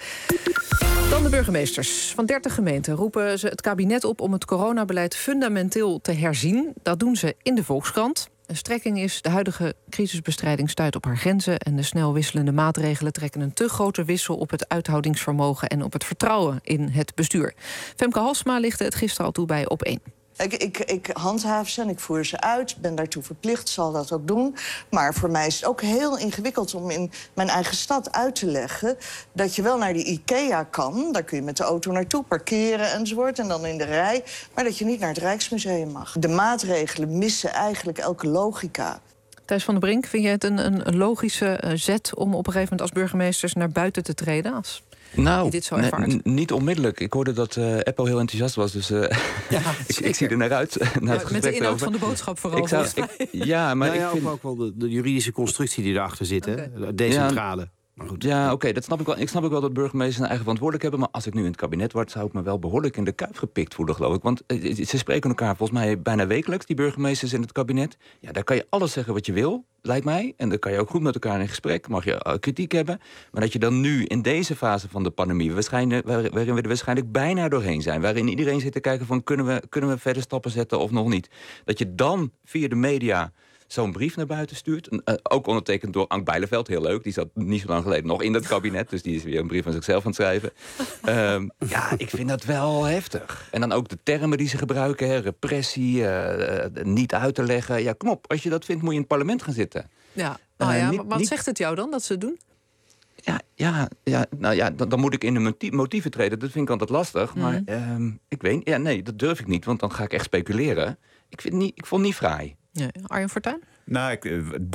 Dan de burgemeesters van dertig gemeenten roepen ze het kabinet op om het coronabeleid fundamenteel te herzien. Dat doen ze in de Volkskrant. Een strekking is, de huidige crisisbestrijding stuit op haar grenzen en de snel wisselende maatregelen trekken een te grote wissel op het uithoudingsvermogen en op het vertrouwen in het bestuur. Femke Halsma lichtte het gisteren al toe bij Op één. Ik, ik, ik handhaaf ze en ik voer ze uit, ben daartoe verplicht, zal dat ook doen. Maar voor mij is het ook heel ingewikkeld om in mijn eigen stad uit te leggen dat je wel naar de IKEA kan, daar kun je met de auto naartoe parkeren enzovoort, en dan in de rij, maar dat je niet naar het Rijksmuseum mag. De maatregelen missen eigenlijk elke logica. Thijs van der Brink, vind je het een, een logische uh, zet om op een gegeven moment als burgemeesters naar buiten te treden? Als Nou, dit zo ervaart? N- niet onmiddellijk. Ik hoorde dat uh, Eppo heel enthousiast was, dus uh, ja, ik, ik zie er naar uit. Naar ja, het met de inhoud erover. van de boodschap vooral. Ik zou, ik, ja, maar nou ja, ik vind... ook, ook wel de, de juridische constructie die erachter zit, okay. hè? Decentrale. Ja, Maar goed. Ja, oké, okay, dat snap ik wel. Ik snap ook wel dat burgemeesters een eigen verantwoordelijk hebben. Maar als ik nu in het kabinet word, zou ik me wel behoorlijk in de kuif gepikt voelen, geloof ik. Want uh, ze spreken elkaar volgens mij bijna wekelijks, die burgemeesters in het kabinet. Ja, daar kan je alles zeggen wat je wil, lijkt mij. En dan kan je ook goed met elkaar in gesprek. Mag je uh, kritiek hebben. Maar dat je dan nu in deze fase van de pandemie, waarschijnlijk, waar, waarin we er waarschijnlijk bijna doorheen zijn, waarin iedereen zit te kijken van kunnen we, kunnen we verder stappen zetten of nog niet. Dat je dan via de media zo'n brief naar buiten stuurt. Uh, ook ondertekend door Ank Bijleveld, heel leuk. Die zat niet zo lang geleden nog in dat kabinet. Dus die is weer een brief aan zichzelf aan het schrijven. Um, ja, ik vind dat wel heftig. En dan ook de termen die ze gebruiken. Hè, repressie, uh, uh, niet uit te leggen. Ja, kom op. Als je dat vindt, moet je in het parlement gaan zitten. Ja, oh, uh, ja niet, maar wat niet... zegt het jou dan, dat ze het doen? Ja, ja, ja, nou ja, dan, dan moet ik in de motieven treden. Dat vind ik altijd lastig. Mm-hmm. Maar um, ik weet, ja, nee, dat durf ik niet. Want dan ga ik echt speculeren. Ik, vind niet, ik vond het niet fraai. Ja, Arjen Fortuyn? Nou, ik,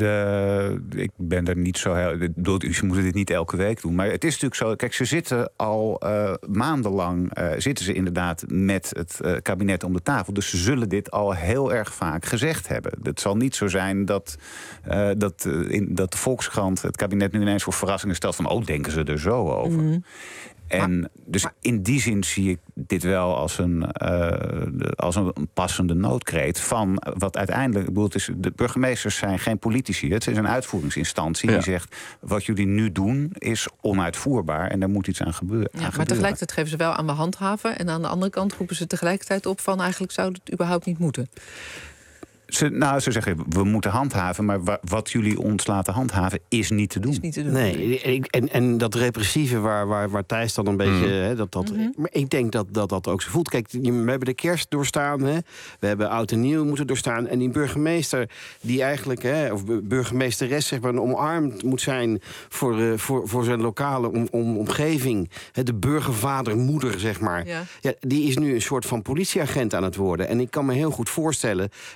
de, ik ben er niet zo heel... Ik bedoel, ze moeten dit niet elke week doen. Maar het is natuurlijk zo... Kijk, ze zitten al uh, maandenlang... Uh, zitten ze inderdaad met het uh, kabinet om de tafel. Dus ze zullen dit al heel erg vaak gezegd hebben. Het zal niet zo zijn dat, uh, dat, uh, in, dat de Volkskrant het kabinet nu ineens voor verrassingen stelt van... oh, denken ze er zo over? Mm. En maar, dus maar, in die zin zie ik dit wel als een, uh, als een passende noodkreet van wat uiteindelijk... Ik bedoel, het is, de burgemeesters zijn geen politici. Het is een uitvoeringsinstantie ja. die zegt... wat jullie nu doen is onuitvoerbaar en daar moet iets aan, gebeur, ja, aan gebeuren. Maar tegelijkertijd geven ze wel aan de handhaven... en aan de andere kant roepen ze tegelijkertijd op van... eigenlijk zou het überhaupt niet moeten. Ze, nou, ze zeggen, we moeten handhaven... maar wa, wat jullie ons laten handhaven is niet te doen. Is niet te doen. Nee, ik, en, en dat repressieve waar, waar, waar Thijs dan een beetje... Mm. Hè, dat, dat, mm-hmm. Maar ik denk dat, dat dat ook zo voelt. Kijk, we hebben de kerst doorstaan. Hè, we hebben oud en nieuw moeten doorstaan. En die burgemeester die eigenlijk... Hè, of burgemeesteres zeg maar, omarmd moet zijn... voor, uh, voor, voor zijn lokale om, om, omgeving. Hè, de burgervader, moeder, zeg maar. Ja. Ja, die is nu een soort van politieagent aan het worden. En ik kan me heel goed voorstellen dat daar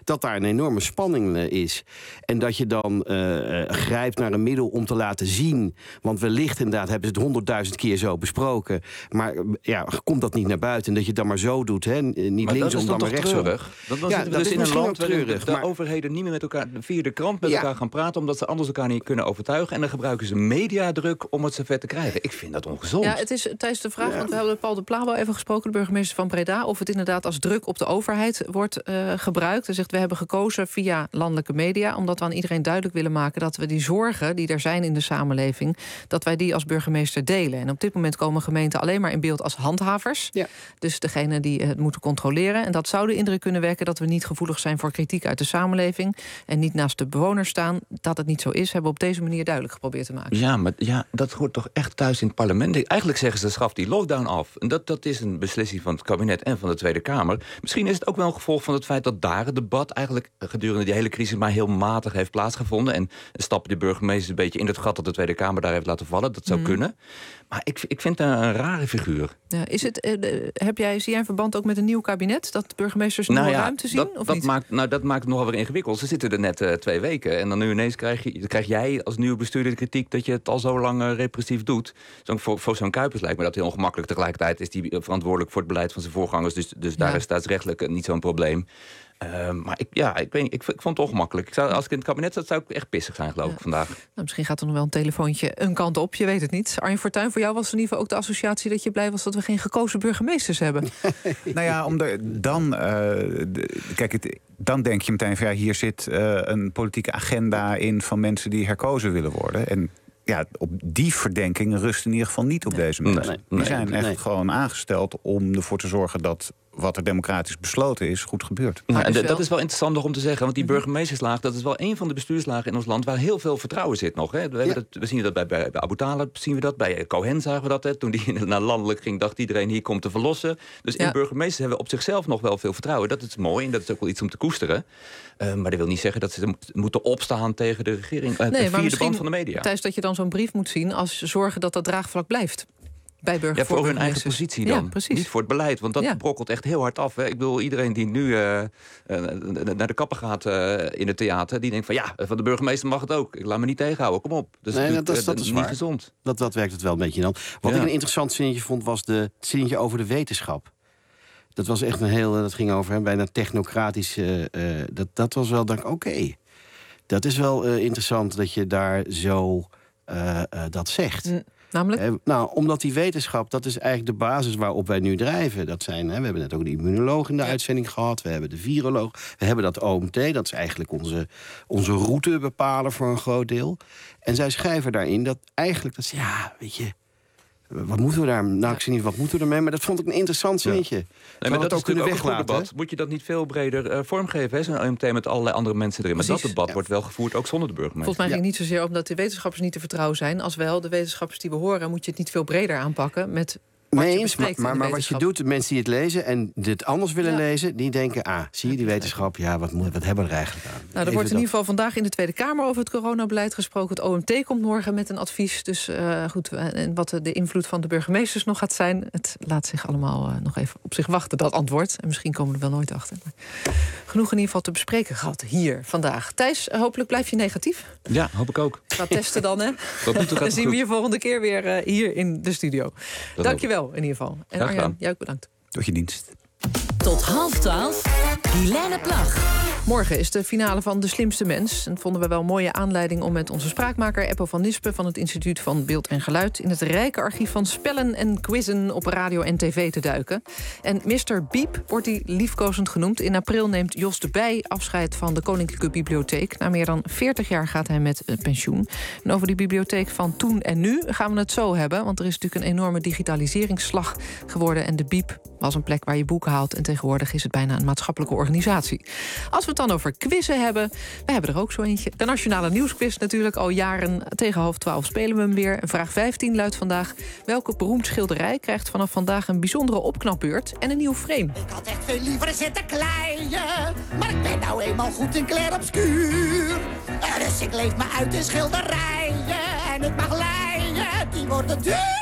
een enorme spanning uh, is. En dat je dan uh, grijpt naar een middel om te laten zien. Want wellicht inderdaad hebben ze het honderdduizend keer zo besproken. Maar ja, komt dat niet naar buiten? En dat je het dan maar zo doet. Hè? Niet maar linksom, dan maar rechtsom. Treurig. Dat was ja, het, dat dus is in een land treurig, waarin de, de maar... overheden niet meer met elkaar via de krant met ja. elkaar gaan praten, omdat ze anders elkaar niet kunnen overtuigen. En dan gebruiken ze mediadruk om het zover te krijgen. Ik vind dat ongezond. Ja, het is tijdens de vraag, ja. want we hebben Paul de Pla wel even gesproken, de burgemeester van Breda, of het inderdaad als druk op de overheid wordt uh, gebruikt. Hij zegt, we hebben gekozen via landelijke media, omdat we aan iedereen duidelijk willen maken dat we die zorgen die er zijn in de samenleving, dat wij die als burgemeester delen. En op dit moment komen gemeenten alleen maar in beeld als handhavers. Ja. Dus degene die het moeten controleren. En dat zou de indruk kunnen wekken dat we niet gevoelig zijn voor kritiek uit de samenleving en niet naast de bewoners staan. Dat het niet zo is, hebben we op deze manier duidelijk geprobeerd te maken. Ja, maar ja, dat hoort toch echt thuis in het parlement. Eigenlijk zeggen ze, schaf die lockdown af. En dat, dat is een beslissing van het kabinet en van de Tweede Kamer. Misschien is het ook wel een gevolg van het feit dat daar het debat eigenlijk gedurende die hele crisis maar heel matig heeft plaatsgevonden. En stappen de burgemeesters een beetje in het gat dat de Tweede Kamer daar heeft laten vallen. Dat zou mm. kunnen. Maar ik, ik vind het een, een rare figuur. Ja, is het, uh, heb jij, zie jij een verband ook met een nieuw kabinet? Dat burgemeesters nou nieuwe ja, ruimte zien? Dat, of dat, niet? maakt, nou, dat maakt het nogal weer ingewikkeld. Ze zitten er net uh, twee weken. En dan nu ineens krijg, je, krijg jij als nieuwe bestuurder de kritiek dat je het al zo lang uh, repressief doet. Zo, voor voor zo'n Kuipers lijkt me dat heel ongemakkelijk. Tegelijkertijd is hij verantwoordelijk voor het beleid van zijn voorgangers. Dus, dus daar ja. is staatsrechtelijk uh, niet zo'n probleem. Uh, maar ik, ja, ik, weet niet, ik, ik vond het ongemakkelijk. Ik zou, als ik in het kabinet zat, zou ik echt pissig zijn, geloof ik, ja. vandaag. Nou, misschien gaat er nog wel een telefoontje een kant op, je weet het niet. Arjen Fortuyn, voor jou was in ieder geval ook de associatie dat je blij was dat we geen gekozen burgemeesters hebben. Nou ja, om de, dan, uh, de, kijk, het, dan denk je meteen van ja, hier zit uh, een politieke agenda in van mensen die herkozen willen worden. En ja, op die verdenking rust in ieder geval niet op nee, deze mensen. Nee, nee, die zijn echt nee. gewoon aangesteld om ervoor te zorgen dat wat er democratisch besloten is, goed gebeurt. Ja, en dat is wel interessant nog om te zeggen, want die burgemeesterslaag, dat is wel een van de bestuurslagen in ons land waar heel veel vertrouwen zit nog. Hè. We, ja. dat, we zien dat bij, bij, bij Abu Talib, zien we dat, bij Cohen zagen we dat. Hè. Toen die naar landelijk ging, dacht iedereen hier komt te verlossen. Dus ja. in burgemeesters hebben we op zichzelf nog wel veel vertrouwen. Dat is mooi en dat is ook wel iets om te koesteren. Uh, maar dat wil niet zeggen dat ze moeten opstaan tegen de regering, uh, nee, via de band van de media. Thijs, dat je dan zo'n brief moet zien als zorgen dat dat draagvlak blijft. Bij burger, ja, voor, voor hun eigen positie dan. Ja, niet voor het beleid, want dat ja. brokkelt echt heel hard af. Hè. Ik bedoel, iedereen die nu uh, uh, naar de kapper gaat uh, in het theater, die denkt van ja, van de burgemeester mag het ook. Ik laat me niet tegenhouden, kom op. Dat is, nee, dat, dat, dat is niet waar. gezond. Dat, dat werkt het wel een beetje dan. Wat ja. ik een interessant zinnetje vond, was de, het zinnetje over de wetenschap. Dat was echt een heel, dat ging over hè, bijna technocratisch. Uh, uh, dat, dat was wel, dacht ik, oké. Okay. Dat is wel uh, interessant dat je daar zo uh, uh, dat zegt. Mm. Namelijk? Eh, nou, omdat die wetenschap, dat is eigenlijk de basis waarop wij nu drijven. Dat zijn, hè, we hebben net ook de immunoloog in de ja. uitzending gehad. We hebben de viroloog. We hebben dat O M T. Dat is eigenlijk onze, onze routebepaler voor een groot deel. En zij schrijven daarin dat eigenlijk, dat is, ja, weet je, wat moeten we daar? Nou, ik zie niet wat moeten we ermee, maar dat vond ik een interessant zinnetje. Ja. Nee, maar dat ook kunnen weglaten. Moet je dat niet veel breder uh, vormgeven, zo'n O M T met allerlei andere mensen erin? Maar Precies. dat debat ja. wordt wel gevoerd, ook zonder de burgemeester. Volgens mij ging ja. het niet zozeer omdat de wetenschappers niet te vertrouwen zijn, als wel de wetenschappers die we horen, moet je het niet veel breder aanpakken met. Nee eens, maar, maar, maar wat je doet, de mensen die het lezen en dit anders willen ja. lezen, die denken, ah, zie je die wetenschap, ja, wat, moet, wat hebben we er eigenlijk aan? Nou, er Even wordt in ieder geval vandaag in de Tweede Kamer over het coronabeleid gesproken. Het O M T komt morgen met een advies. Dus uh, goed, en wat de invloed van de burgemeesters nog gaat zijn, het laat zich allemaal uh, nog even op zich wachten, dat antwoord. En misschien komen we er wel nooit achter. Maar genoeg in ieder geval te bespreken gehad hier vandaag. Thijs, hopelijk blijf je negatief. Ja, hoop ik ook. Ga testen dan, hè? Dan zien we je volgende keer weer uh, hier in de studio. Dat Dank je wel. In ieder geval. En Arjan, jij ook bedankt. Tot je dienst. Tot half twaalf, Helene Plag. Morgen is de finale van De Slimste Mens. En vonden we wel een mooie aanleiding om met onze spraakmaker Eppo van Nispen van het Instituut van Beeld en Geluid in het rijke archief van spellen en quizzen op radio en tv te duiken. En mister Biep wordt hij liefkozend genoemd. In april neemt Jos de Bij afscheid van de Koninklijke Bibliotheek. Na meer dan veertig jaar gaat hij met pensioen. En over die bibliotheek van toen en nu gaan we het zo hebben. Want er is natuurlijk een enorme digitaliseringsslag geworden. En de Biep was een plek waar je boeken haalt. En tegenwoordig is het bijna een maatschappelijke organisatie. Als we het dan over quizzen hebben, we hebben er ook zo eentje. De Nationale Nieuwsquiz natuurlijk, al jaren. Tegen half twaalf spelen we hem weer. Vraag vijftien luidt vandaag: welke beroemd schilderij krijgt vanaf vandaag een bijzondere opknapbeurt en een nieuw frame? Ik had echt veel liever zitten kleien, maar ik ben nou eenmaal goed in clair-obscuur. Dus ik leef me uit in schilderijen en ik mag leien, die worden duur.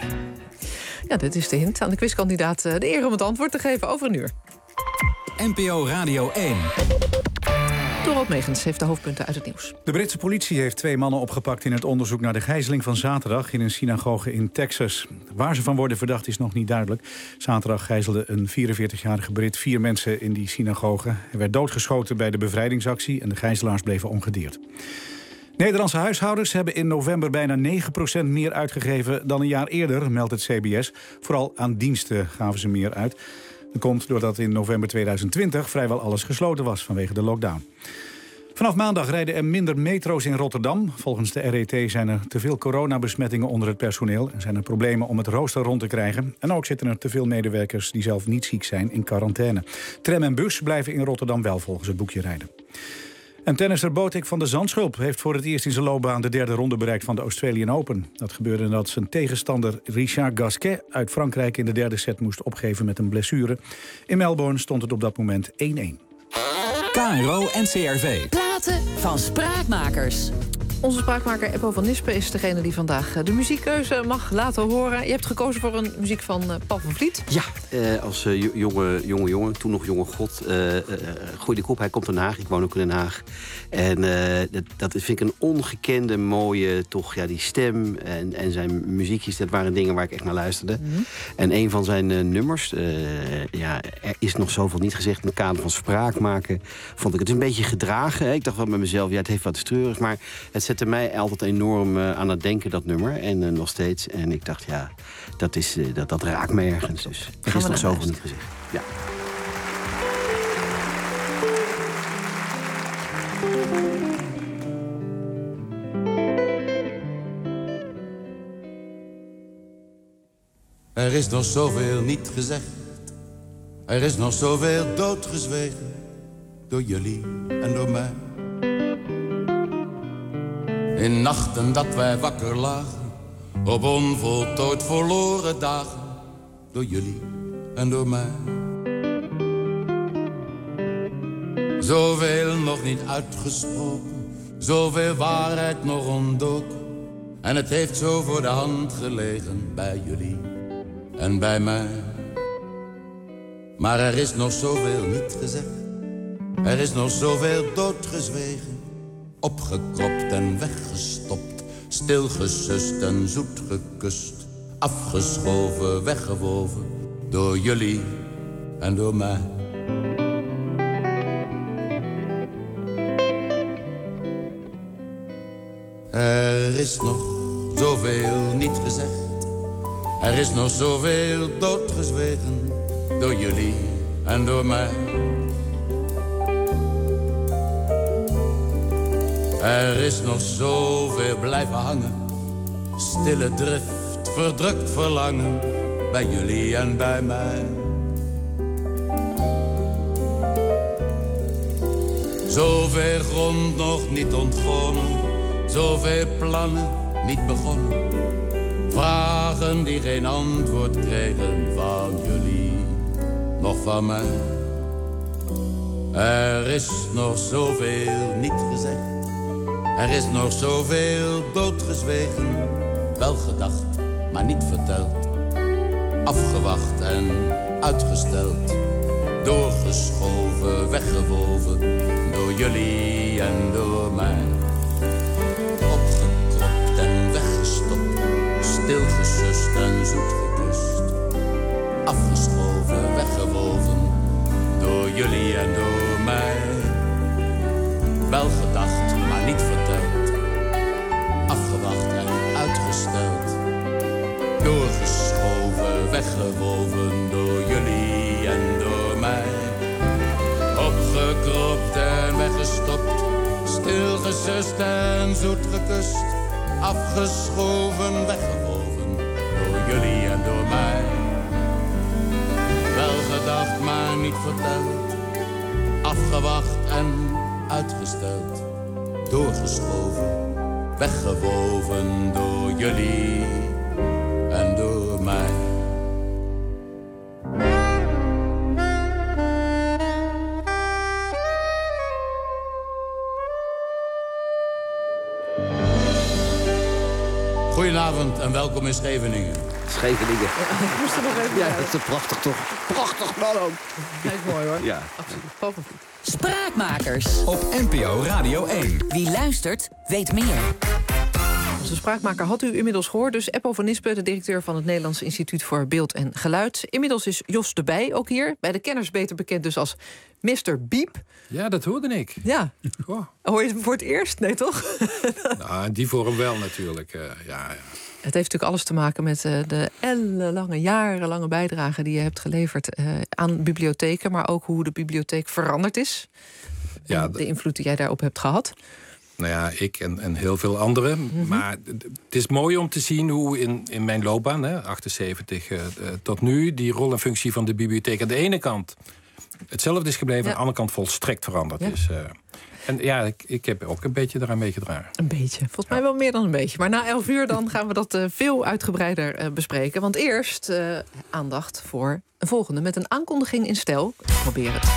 Ja, dit is de hint aan de quizkandidaat. De eer om het antwoord te geven over een uur. N P O Radio één. Dorot Megens heeft de hoofdpunten uit het nieuws. De Britse politie heeft twee mannen opgepakt in het onderzoek naar de gijzeling van zaterdag in een synagoge in Texas. Waar ze van worden verdacht is nog niet duidelijk. Zaterdag gijzelde een vierenveertigjarige Brit vier mensen in die synagoge. Hij werd doodgeschoten bij de bevrijdingsactie en de gijzelaars bleven ongedeerd. Nederlandse huishoudens hebben in november bijna negen procent meer uitgegeven dan een jaar eerder, meldt het C B S. Vooral aan diensten gaven ze meer uit. Dat komt doordat in november tweeduizend twintig vrijwel alles gesloten was vanwege de lockdown. Vanaf maandag rijden er minder metro's in Rotterdam. Volgens de R E T zijn er te veel coronabesmettingen onder het personeel. Er zijn er problemen om het rooster rond te krijgen. En ook zitten er te veel medewerkers die zelf niet ziek zijn in quarantaine. Tram en bus blijven in Rotterdam wel volgens het boekje rijden. En tennisser Botic van de Zandschulp heeft voor het eerst in zijn loopbaan de derde ronde bereikt van de Australian Open. Dat gebeurde nadat zijn tegenstander Richard Gasquet uit Frankrijk in de derde set moest opgeven met een blessure. In Melbourne stond het op dat moment één-één. K R O en C R V. Platen van Spraakmakers. Onze spraakmaker Eppo van Nispen is degene die vandaag de muziekkeuze mag laten horen. Je hebt gekozen voor een muziek van uh, Paul van Vliet. Ja, eh, als uh, jonge, jonge jongen, toen nog jonge god, uh, uh, groeide ik op. Hij komt uit Den Haag, ik woon ook in Den Haag. En uh, dat, dat vind ik een ongekende, mooie, toch, ja, die stem en, en zijn muziekjes, dat waren dingen waar ik echt naar luisterde. Mm-hmm. En een van zijn uh, nummers, uh, ja, er is nog zoveel niet gezegd in het kader van spraak maken, vond ik het een beetje gedragen. Hè? Ik dacht wel bij mezelf, ja, het heeft wat treurigs, maar het zette mij altijd enorm uh, aan het denken, dat nummer. En uh, nog steeds. En ik dacht, ja, dat, is, uh, dat, dat raakt me ergens. Dus er is nog zoveel niet gezegd. Ja. Er is nog zoveel niet gezegd. Er is nog zoveel doodgezwegen. Door jullie en door mij. In nachten dat wij wakker lagen. Op onvoltooid verloren dagen. Door jullie en door mij. Zoveel nog niet uitgesproken. Zoveel waarheid nog ontdoken. En het heeft zo voor de hand gelegen bij jullie en bij mij. Maar er is nog zoveel niet gezegd. Er is nog zoveel doodgezwegen. Opgekropt en weggestopt. Stilgesust en zoet gekust. Afgeschoven, weggewoven. Door jullie en door mij. Er is nog zoveel niet gezegd. Er is nog zoveel doodgezwegen. Door jullie en door mij. Er is nog zoveel blijven hangen. Stille drift, verdrukt verlangen. Bij jullie en bij mij. Zoveel grond nog niet ontgonnen. Zoveel plannen niet begonnen. Vragen die geen antwoord kregen van jullie, nog van mij. Er is nog zoveel niet gezegd. Er is nog zoveel doodgezwegen. Wel gedacht, maar niet verteld. Afgewacht en uitgesteld. Doorgeschoven, weggewoven. Door jullie en door mij. Opgekropt en weggestopt. Stilgesust en zoet gekust. Afgeschoven, weggewoven. Door jullie en door mij. Wel gedacht, maar niet verteld. Afgewacht en uitgesteld. Doorgeschoven, weggewoven. Door jullie en door mij. Opgekropt en weggestopt. Stilgesust en zoet gekust. Afgeschoven, weggewoven. Door jullie en door mij. Wel gedacht, maar niet verteld. Afgewacht en uitgesteld. Doorgeschoven, weggewoven. Door jullie en door mij. Goedenavond en welkom in Scheveningen. Scheveningen. Ja, ik moest er nog even Ja, bij. dat is prachtig toch? Prachtig man ook. Hij is mooi hoor. Ja. Absoluut. Favoriet. Spraakmakers. Op N P O Radio één. Wie luistert, weet meer. Onze spraakmaker had u inmiddels gehoord. Dus Eppo van Nispen, de directeur van het Nederlands Instituut voor Beeld en Geluid. Inmiddels is Jos de Bij ook hier. Bij de kenners beter bekend dus als mister Biep. Ja, dat hoorde ik. Ja. Oh. Hoor je het voor het eerst? Nee, toch? Nou, in die vorm wel natuurlijk. Uh, ja, ja. Het heeft natuurlijk alles te maken met uh, de ellenlange, jarenlange bijdrage die je hebt geleverd uh, aan bibliotheken. Maar ook hoe de bibliotheek veranderd is. Ja, de invloed die jij daarop hebt gehad. Nou ja, ik en, en heel veel anderen. Mm-hmm. Maar het is mooi om te zien hoe in, in mijn loopbaan, hè, achtenzeventig uh, tot nu, die rol en functie van de bibliotheek aan de ene kant hetzelfde is gebleven, ja. Aan de andere kant volstrekt veranderd ja. is. Uh, en ja, ik, ik heb ook een beetje daaraan meegedragen. Een beetje. Volgens mij wel meer dan een beetje. Maar na elf uur dan gaan we dat uh, veel uitgebreider uh, bespreken. Want eerst uh, aandacht voor een volgende met een aankondiging in stijl. Probeer het.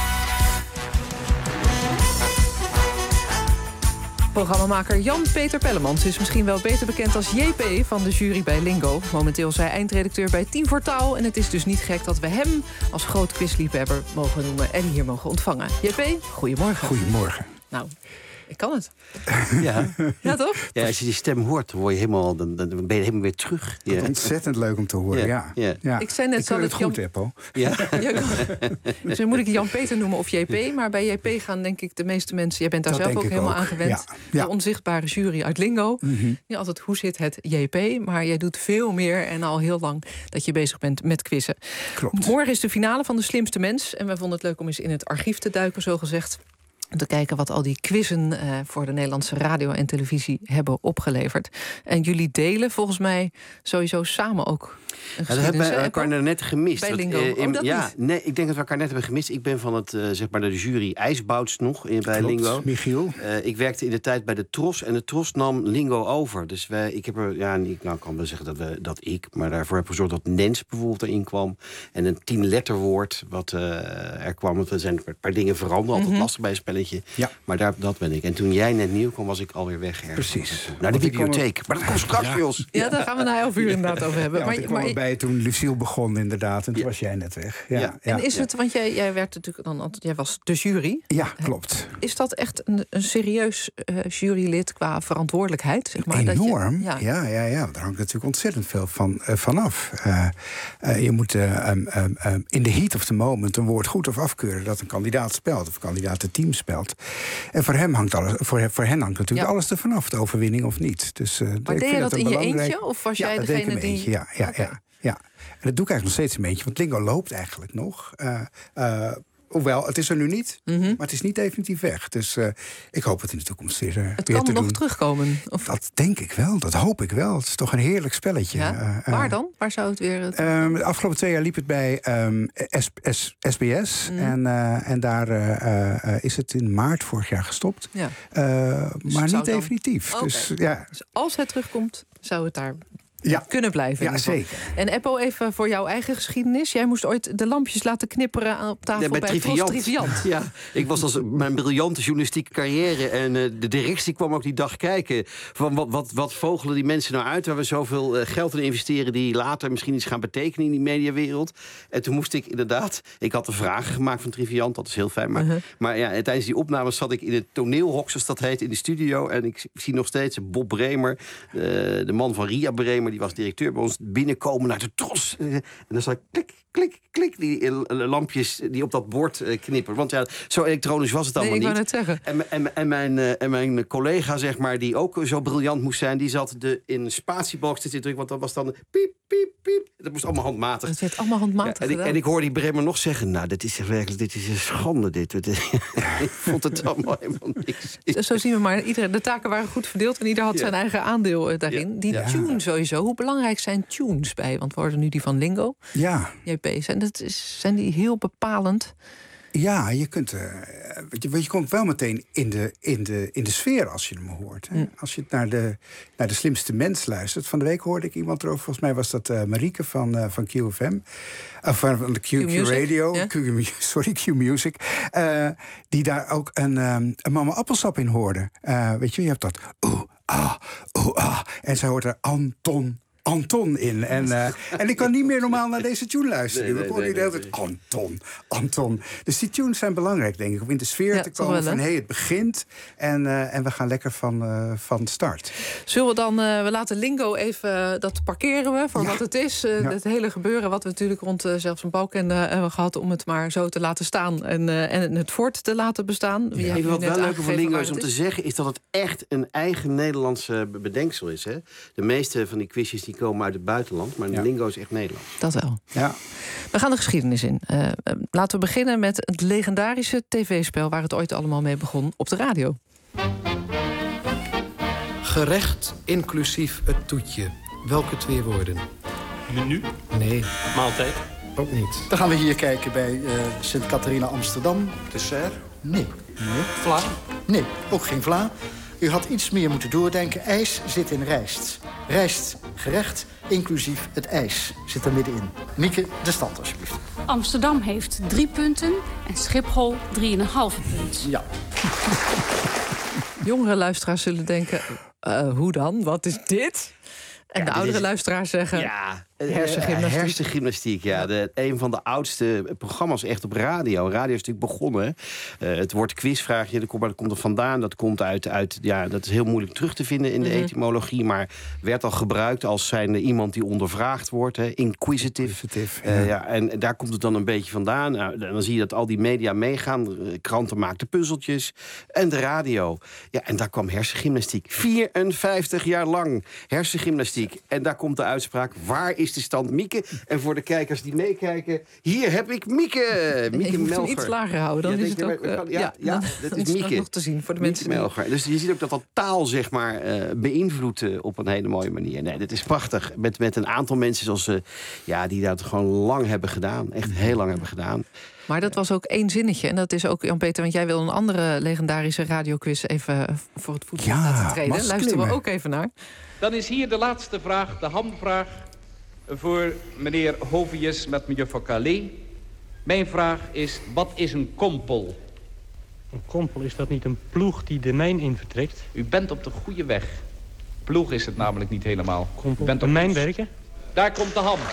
Programmamaker Jan-Peter Pellemans is misschien wel beter bekend als J P van de jury bij Lingo. Momenteel is hij eindredacteur bij Tien voor Taal. En het is dus niet gek dat we hem als groot quizliefhebber mogen noemen en hier mogen ontvangen. J P, goedemorgen. Goedemorgen. Nou, ik kan het. Ja. Ja, toch? Ja, als je die stem hoort, dan, word je helemaal, dan, dan ben je helemaal weer terug. Ja. Ontzettend leuk om te horen, ja. ja. ja. Ik zei net, ik zal het ik goed, Jan... Eppo. Ja. Ja, dus dan moet ik Jan-Peter noemen of J P. Maar bij J P gaan denk ik de meeste mensen... Jij bent daar dat zelf ook helemaal ook. aan gewend. Ja. Ja. De onzichtbare jury uit Lingo. Mm-hmm. Ja, altijd, hoe zit het J P? Maar jij doet veel meer en al heel lang dat je bezig bent met quizzen. Klopt. Morgen is de finale van De Slimste Mens. En wij vonden het leuk om eens in het archief te duiken, zogezegd. Om te kijken wat al die quizzen uh, voor de Nederlandse radio en televisie hebben opgeleverd. En jullie delen volgens mij sowieso samen ook een ja, dat hebben we hè, elkaar net gemist. Bij dat, Lingo. Uh, in, oh, dat ja, niet? nee, ik denk dat we elkaar net hebben gemist. Ik ben van het, uh, zeg maar de jury IJsbouts nog in, bij Klopt, Lingo. Michiel. Uh, ik werkte in de tijd bij de Tros en de Tros nam Lingo over. Dus wij, ik heb er, ja, ik nou, kan wel zeggen dat, we, dat ik, maar daarvoor heb gezorgd dat Nens bijvoorbeeld erin kwam. En een tien-letterwoord wat uh, er kwam. Want er zijn een paar dingen veranderd, altijd mm-hmm. lastig bij een spelletje. Ja. Maar daar, dat ben ik. En toen jij net nieuw kwam, was ik alweer weg. Ergens. Precies. Naar de bibliotheek. Maar dat komt straks, ja. Jos. Ja, daar gaan we na elf uur inderdaad over hebben. Ja, maar, ik kwam maar, erbij toen Lucille begon inderdaad. En toen ja. was jij net weg. Ja. Ja. En is ja. het, want jij, jij werd natuurlijk dan altijd, jij was de jury. Ja, klopt. Is dat echt een, een serieus uh, jurylid qua verantwoordelijkheid? Zeg maar, Enorm. Dat je, ja. Ja, ja, ja. Daar hangt natuurlijk ontzettend veel van, uh, vanaf. Uh, uh, je moet uh, um, um, um, in the heat of the moment een woord goed of afkeuren dat een kandidaat spelt of een kandidaat het team spelt. En voor hem hangt alles, voor, voor hen hangt natuurlijk ja. alles ervan af, de overwinning of niet. Dus, uh, maar deed je dat in belangrijk... je eentje? Of was ja, jij dat degene deed ik in die... eentje, ja, ja, okay. ja, ja. En dat doe ik eigenlijk nog steeds een beetje, want Lingo loopt eigenlijk nog. Uh, uh, Hoewel, het is er nu niet, mm-hmm. maar het is niet definitief weg. Dus uh, ik hoop het in de toekomst weer, uh, het weer kan te nog doen. terugkomen? Of... Dat denk ik wel, dat hoop ik wel. Het is toch een heerlijk spelletje. Ja? Uh, Waar dan? Waar zou het weer... Het... Um, de afgelopen twee jaar liep het bij um, S B S. Mm. En, uh, en daar uh, uh, is het in maart vorig jaar gestopt. Ja. Uh, dus maar niet dan... definitief. Okay. Dus, ja. dus als het terugkomt, zou het daar... Ja. kunnen blijven. Ja, zeker. En Eppo, even voor jouw eigen geschiedenis. Jij moest ooit de lampjes laten knipperen op tafel ja, bij, bij Triviant. Triviant. Ja, ik was als mijn briljante journalistieke carrière. En uh, de directie kwam ook die dag kijken. Van wat, wat, wat vogelen die mensen nou uit waar we zoveel uh, geld in investeren die later misschien iets gaan betekenen in die mediawereld. En toen moest ik inderdaad... Ik had de vragen gemaakt van Triviant, dat is heel fijn. Maar, uh-huh. maar ja, tijdens die opnames zat ik in het toneelhok, zoals dat heet, in de studio. En ik zie nog steeds Bob Bremer, uh, de man van Ria Bremer, die was directeur bij ons, binnenkomen naar de Tros. En dan zag ik klik, klik, klik, die lampjes die op dat bord knipperen. Want ja, zo elektronisch was het allemaal nee, ik niet. Wou net zeggen. En, en, en, mijn, en mijn collega, zeg maar, die ook zo briljant moest zijn, die zat de, in een spatiebox te drukken, want dat was dan piep, piep, piep. Dat moest allemaal handmatig. Dat werd allemaal handmatig ja, en, ik, en ik hoorde die Bremer nog zeggen, nou, dit is werkelijk, dit is een schande, dit. Ik vond het allemaal helemaal niks. Zo zien we maar, iedereen, de taken waren goed verdeeld en ieder had ja. zijn eigen aandeel daarin. Ja. Die ja. tune sowieso, hoe belangrijk zijn tunes bij? Want we hoorden nu die van Lingo. Ja. J P, zijn, dat is, zijn die heel bepalend? Ja, je kunt. Uh, je, je komt wel meteen in de, in de, in de sfeer als je hem hoort. Hè? Mm. Als je naar de, naar de slimste mens luistert. Van de week hoorde ik iemand erover. Volgens mij was dat uh, Marieke van, uh, van Q F M. Of uh, van de Q, Q, Q Radio. Ja? Q, sorry, Q Music. Uh, die daar ook een, um, een mama appelsap in hoorde. Uh, weet je, je hebt dat. Oeh, ah, oeh, ah. En zij hoort er Anton. Anton in. En, uh, en ik kan niet meer normaal naar deze tune luisteren. Nee, We nee, horen nu de nee, hele tijd Anton, Anton. Dus die tunes zijn belangrijk, denk ik, om in de sfeer Ja, te toch komen wel, van... hè? hé, hey, het begint en, uh, en we gaan lekker van, uh, van start. Zullen we dan, uh, we laten Lingo even, dat parkeren we voor Ja. wat het is. Uh, Ja. Het hele gebeuren wat we natuurlijk rond uh, zelfs een balkende uh, hebben gehad... om het maar zo te laten staan en, uh, en het voort te laten bestaan. Wie heeft Even u wat net wel leuker van aangegeven Lingo waar is om het te zeggen... is dat het echt een eigen Nederlandse bedenksel is. Hè? De meeste van die quizjes die komen uit het buitenland... maar Ja. Lingo is echt Nederlands. Dat wel. Ja. We gaan de geschiedenis in. Uh, laten we beginnen met het legendarische tv-spel... waar het ooit allemaal mee begon op de radio. Gerecht inclusief het toetje. Welke twee woorden? Menu? Nee. Maaltijd? Ook niet. Dan gaan we hier kijken bij uh, Sint-Catharina Amsterdam. Dessert? Nee. nee. Vla? Nee, ook geen vla. U had iets meer moeten doordenken. IJs zit in rijst. Rijst, gerecht, inclusief het ijs zit er middenin. Mieke, de stand alsjeblieft. Amsterdam heeft drie punten en Schiphol drieënhalve punt. Ja. Jongere luisteraars zullen denken, uh, hoe dan? Wat is dit? En Ja, de dit oudere is- luisteraars zeggen, Ja, hersengymnastiek. Hersengymnastiek, ja. De, een van de oudste programma's echt op radio. Radio is natuurlijk begonnen. Uh, het woord quizvraagje, dat komt, dat komt er vandaan. Dat komt uit, uit, ja, dat is heel moeilijk terug te vinden in de Mhm. etymologie. Maar werd al gebruikt als zijnde iemand die ondervraagd wordt. Hè, inquisitive. Inquisitive, Uh, ja. ja, en daar komt het dan een beetje vandaan. Nou, dan zie je dat al die media meegaan. De kranten maakten puzzeltjes. En de radio. Ja, en daar kwam hersengymnastiek. vierenvijftig jaar lang hersengymnastiek. En daar komt de uitspraak, waar is de stand Mieke? En voor de kijkers die meekijken, hier heb ik Mieke. Mieke Je moet hem Melcher. iets lager houden, dan Ja, is denk het je, ook... maar- uh, ja, ja, ja, dan- dat dan is het Mieke. nog te zien voor de Mieke mensen die... Melcher. Dus je ziet ook dat dat taal, zeg maar, uh, beïnvloedt uh, op een hele mooie manier. Nee, dit is prachtig. Met, met een aantal mensen zoals, uh, ja, die dat gewoon lang hebben gedaan. Echt heel lang hebben gedaan. Maar dat was ook één zinnetje. En dat is ook, Jan-Peter, want jij wil een andere legendarische radioquiz... even voor het voetlicht Ja, laten treden. mag Luisteren we klimmen. ook even naar. Dan is hier de laatste vraag, de hamvraag... voor meneer Hovius met mevrouw Calais. Mijn vraag is, wat is een kompel? Een kompel, is dat niet een ploeg die de mijn in vertrekt? U bent op de goede weg. Ploeg is het namelijk niet helemaal. Kompel, U bent een op mijnwerker? Daar komt de ham.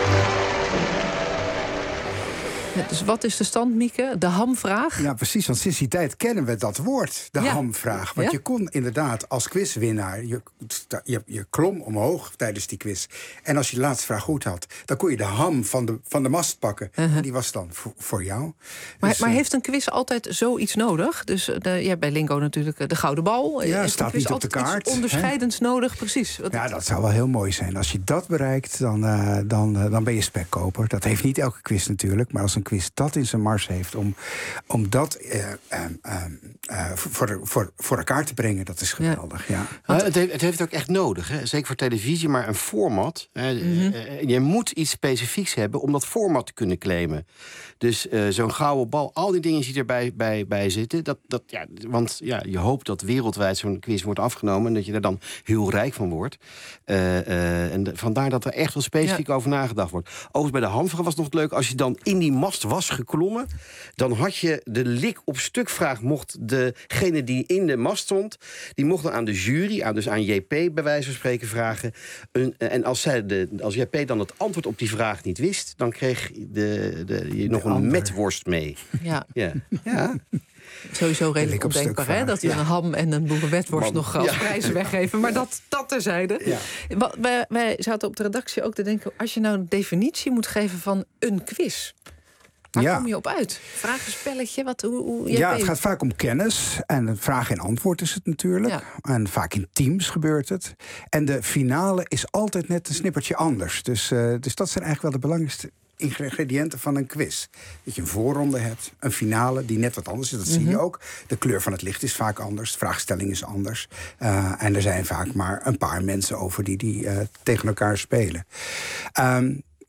Ja, dus wat is de stand, Mieke? De hamvraag? Ja, precies, want sinds die tijd kennen we dat woord, de Ja. hamvraag. Want Ja? je kon inderdaad als quizwinnaar, je, je, je klom omhoog tijdens die quiz. En als je de laatste vraag goed had, dan kon je de ham van de, van de mast pakken. En die was dan voor, voor jou. Maar, Dus, maar eh, heeft een quiz altijd zoiets nodig? Dus uh, de, je hebt bij Lingo natuurlijk uh, de gouden bal. Ja, Heeft een staat quiz niet op de altijd iets kaart, hè? onderscheidends nodig, precies. Wat- Ja, dat zou wel heel mooi zijn. Als je dat bereikt, dan, uh, dan, uh, dan ben je spekkoper. Dat heeft niet elke quiz natuurlijk. Maar als een quiz dat in zijn mars heeft om, om dat uh, uh, uh, uh, voor, voor, voor elkaar te brengen, dat is geweldig. Ja. Maar het, heeft, het heeft het ook echt nodig, hè? Zeker voor televisie, maar een format. Hè? Mhm. Uh, je moet iets specifieks hebben om dat format te kunnen claimen. Dus uh, zo'n gouden bal, al die dingen die erbij bij, bij zitten. Dat, dat, ja, want ja, je hoopt dat wereldwijd zo'n quiz wordt afgenomen en dat je er dan heel rijk van wordt. Uh, uh, en de, vandaar dat er echt wel specifiek ja. over nagedacht wordt. Overigens bij de hamvraag was het nog leuk, als je dan in die mast was geklommen, dan had je de lik op stuk vraag, mocht degene die in de mast stond, die mocht dan aan de jury, aan, dus aan J P bij wijze van spreken vragen. Een, en als, zij de, als J P dan het antwoord op die vraag niet wist, dan kreeg de, de, je nog de een ander. metworst mee. Ja. Ja. Ja. Sowieso redelijk ondenkbaar, hè? Dat we ja. een ham en een boerenwetworst nog als ja. prijzen weggeven. Maar dat, dat terzijde. Ja. Wij, wij zaten op de redactie ook te denken, als je nou een definitie moet geven van een quiz, waar ja. kom je op uit? Vragenspelletje? Wat, hoe, hoe, ja, het gaat vaak om kennis. En vraag en antwoord is het natuurlijk. Ja. En vaak in teams gebeurt het. En de finale is altijd net een snippertje anders. Dus, uh, dus dat zijn eigenlijk wel de belangrijkste ingrediënten van een quiz. Dat je een voorronde hebt, een finale die net wat anders is. Dat mm-hmm. zie je ook. De kleur van het licht is vaak anders. De vraagstelling is anders. Uh, en er zijn vaak maar een paar mensen over die die uh, tegen elkaar spelen. Um,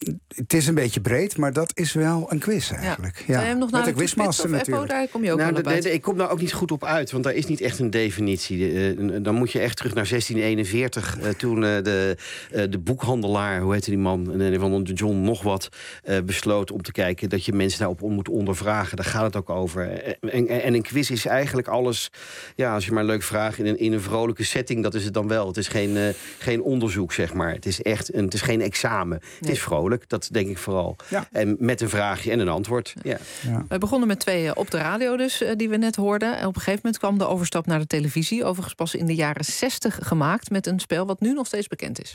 Het is een beetje breed, maar dat is wel een quiz eigenlijk. Ja. Zou je hem nog naar de quizmaster natuurlijk. Daar kom je ook nou, wel de, de, de, ik kom daar ook niet goed op uit, want daar is niet echt een definitie. Uh, dan moet je echt terug naar zestien eenenveertig, uh, toen uh, de, uh, de boekhandelaar, hoe heette die man, een van de John nog wat, uh, besloot om te kijken dat je mensen daarop moet ondervragen. Daar gaat het ook over. En, en een quiz is eigenlijk alles, ja, als je maar een leuk vraagt in een, in een vrolijke setting, dat is het dan wel. Het is geen, uh, geen onderzoek, zeg maar. Het is echt, een, het is geen examen. Nee. Het is vrolijk, dat denk ik vooral. Ja. En met een vraagje en een antwoord. Ja. Ja. We begonnen met twee uh, op de radio dus, uh, die we net hoorden. En op een gegeven moment kwam de overstap naar de televisie. Overigens pas in de jaren zestig gemaakt met een spel wat nu nog steeds bekend is.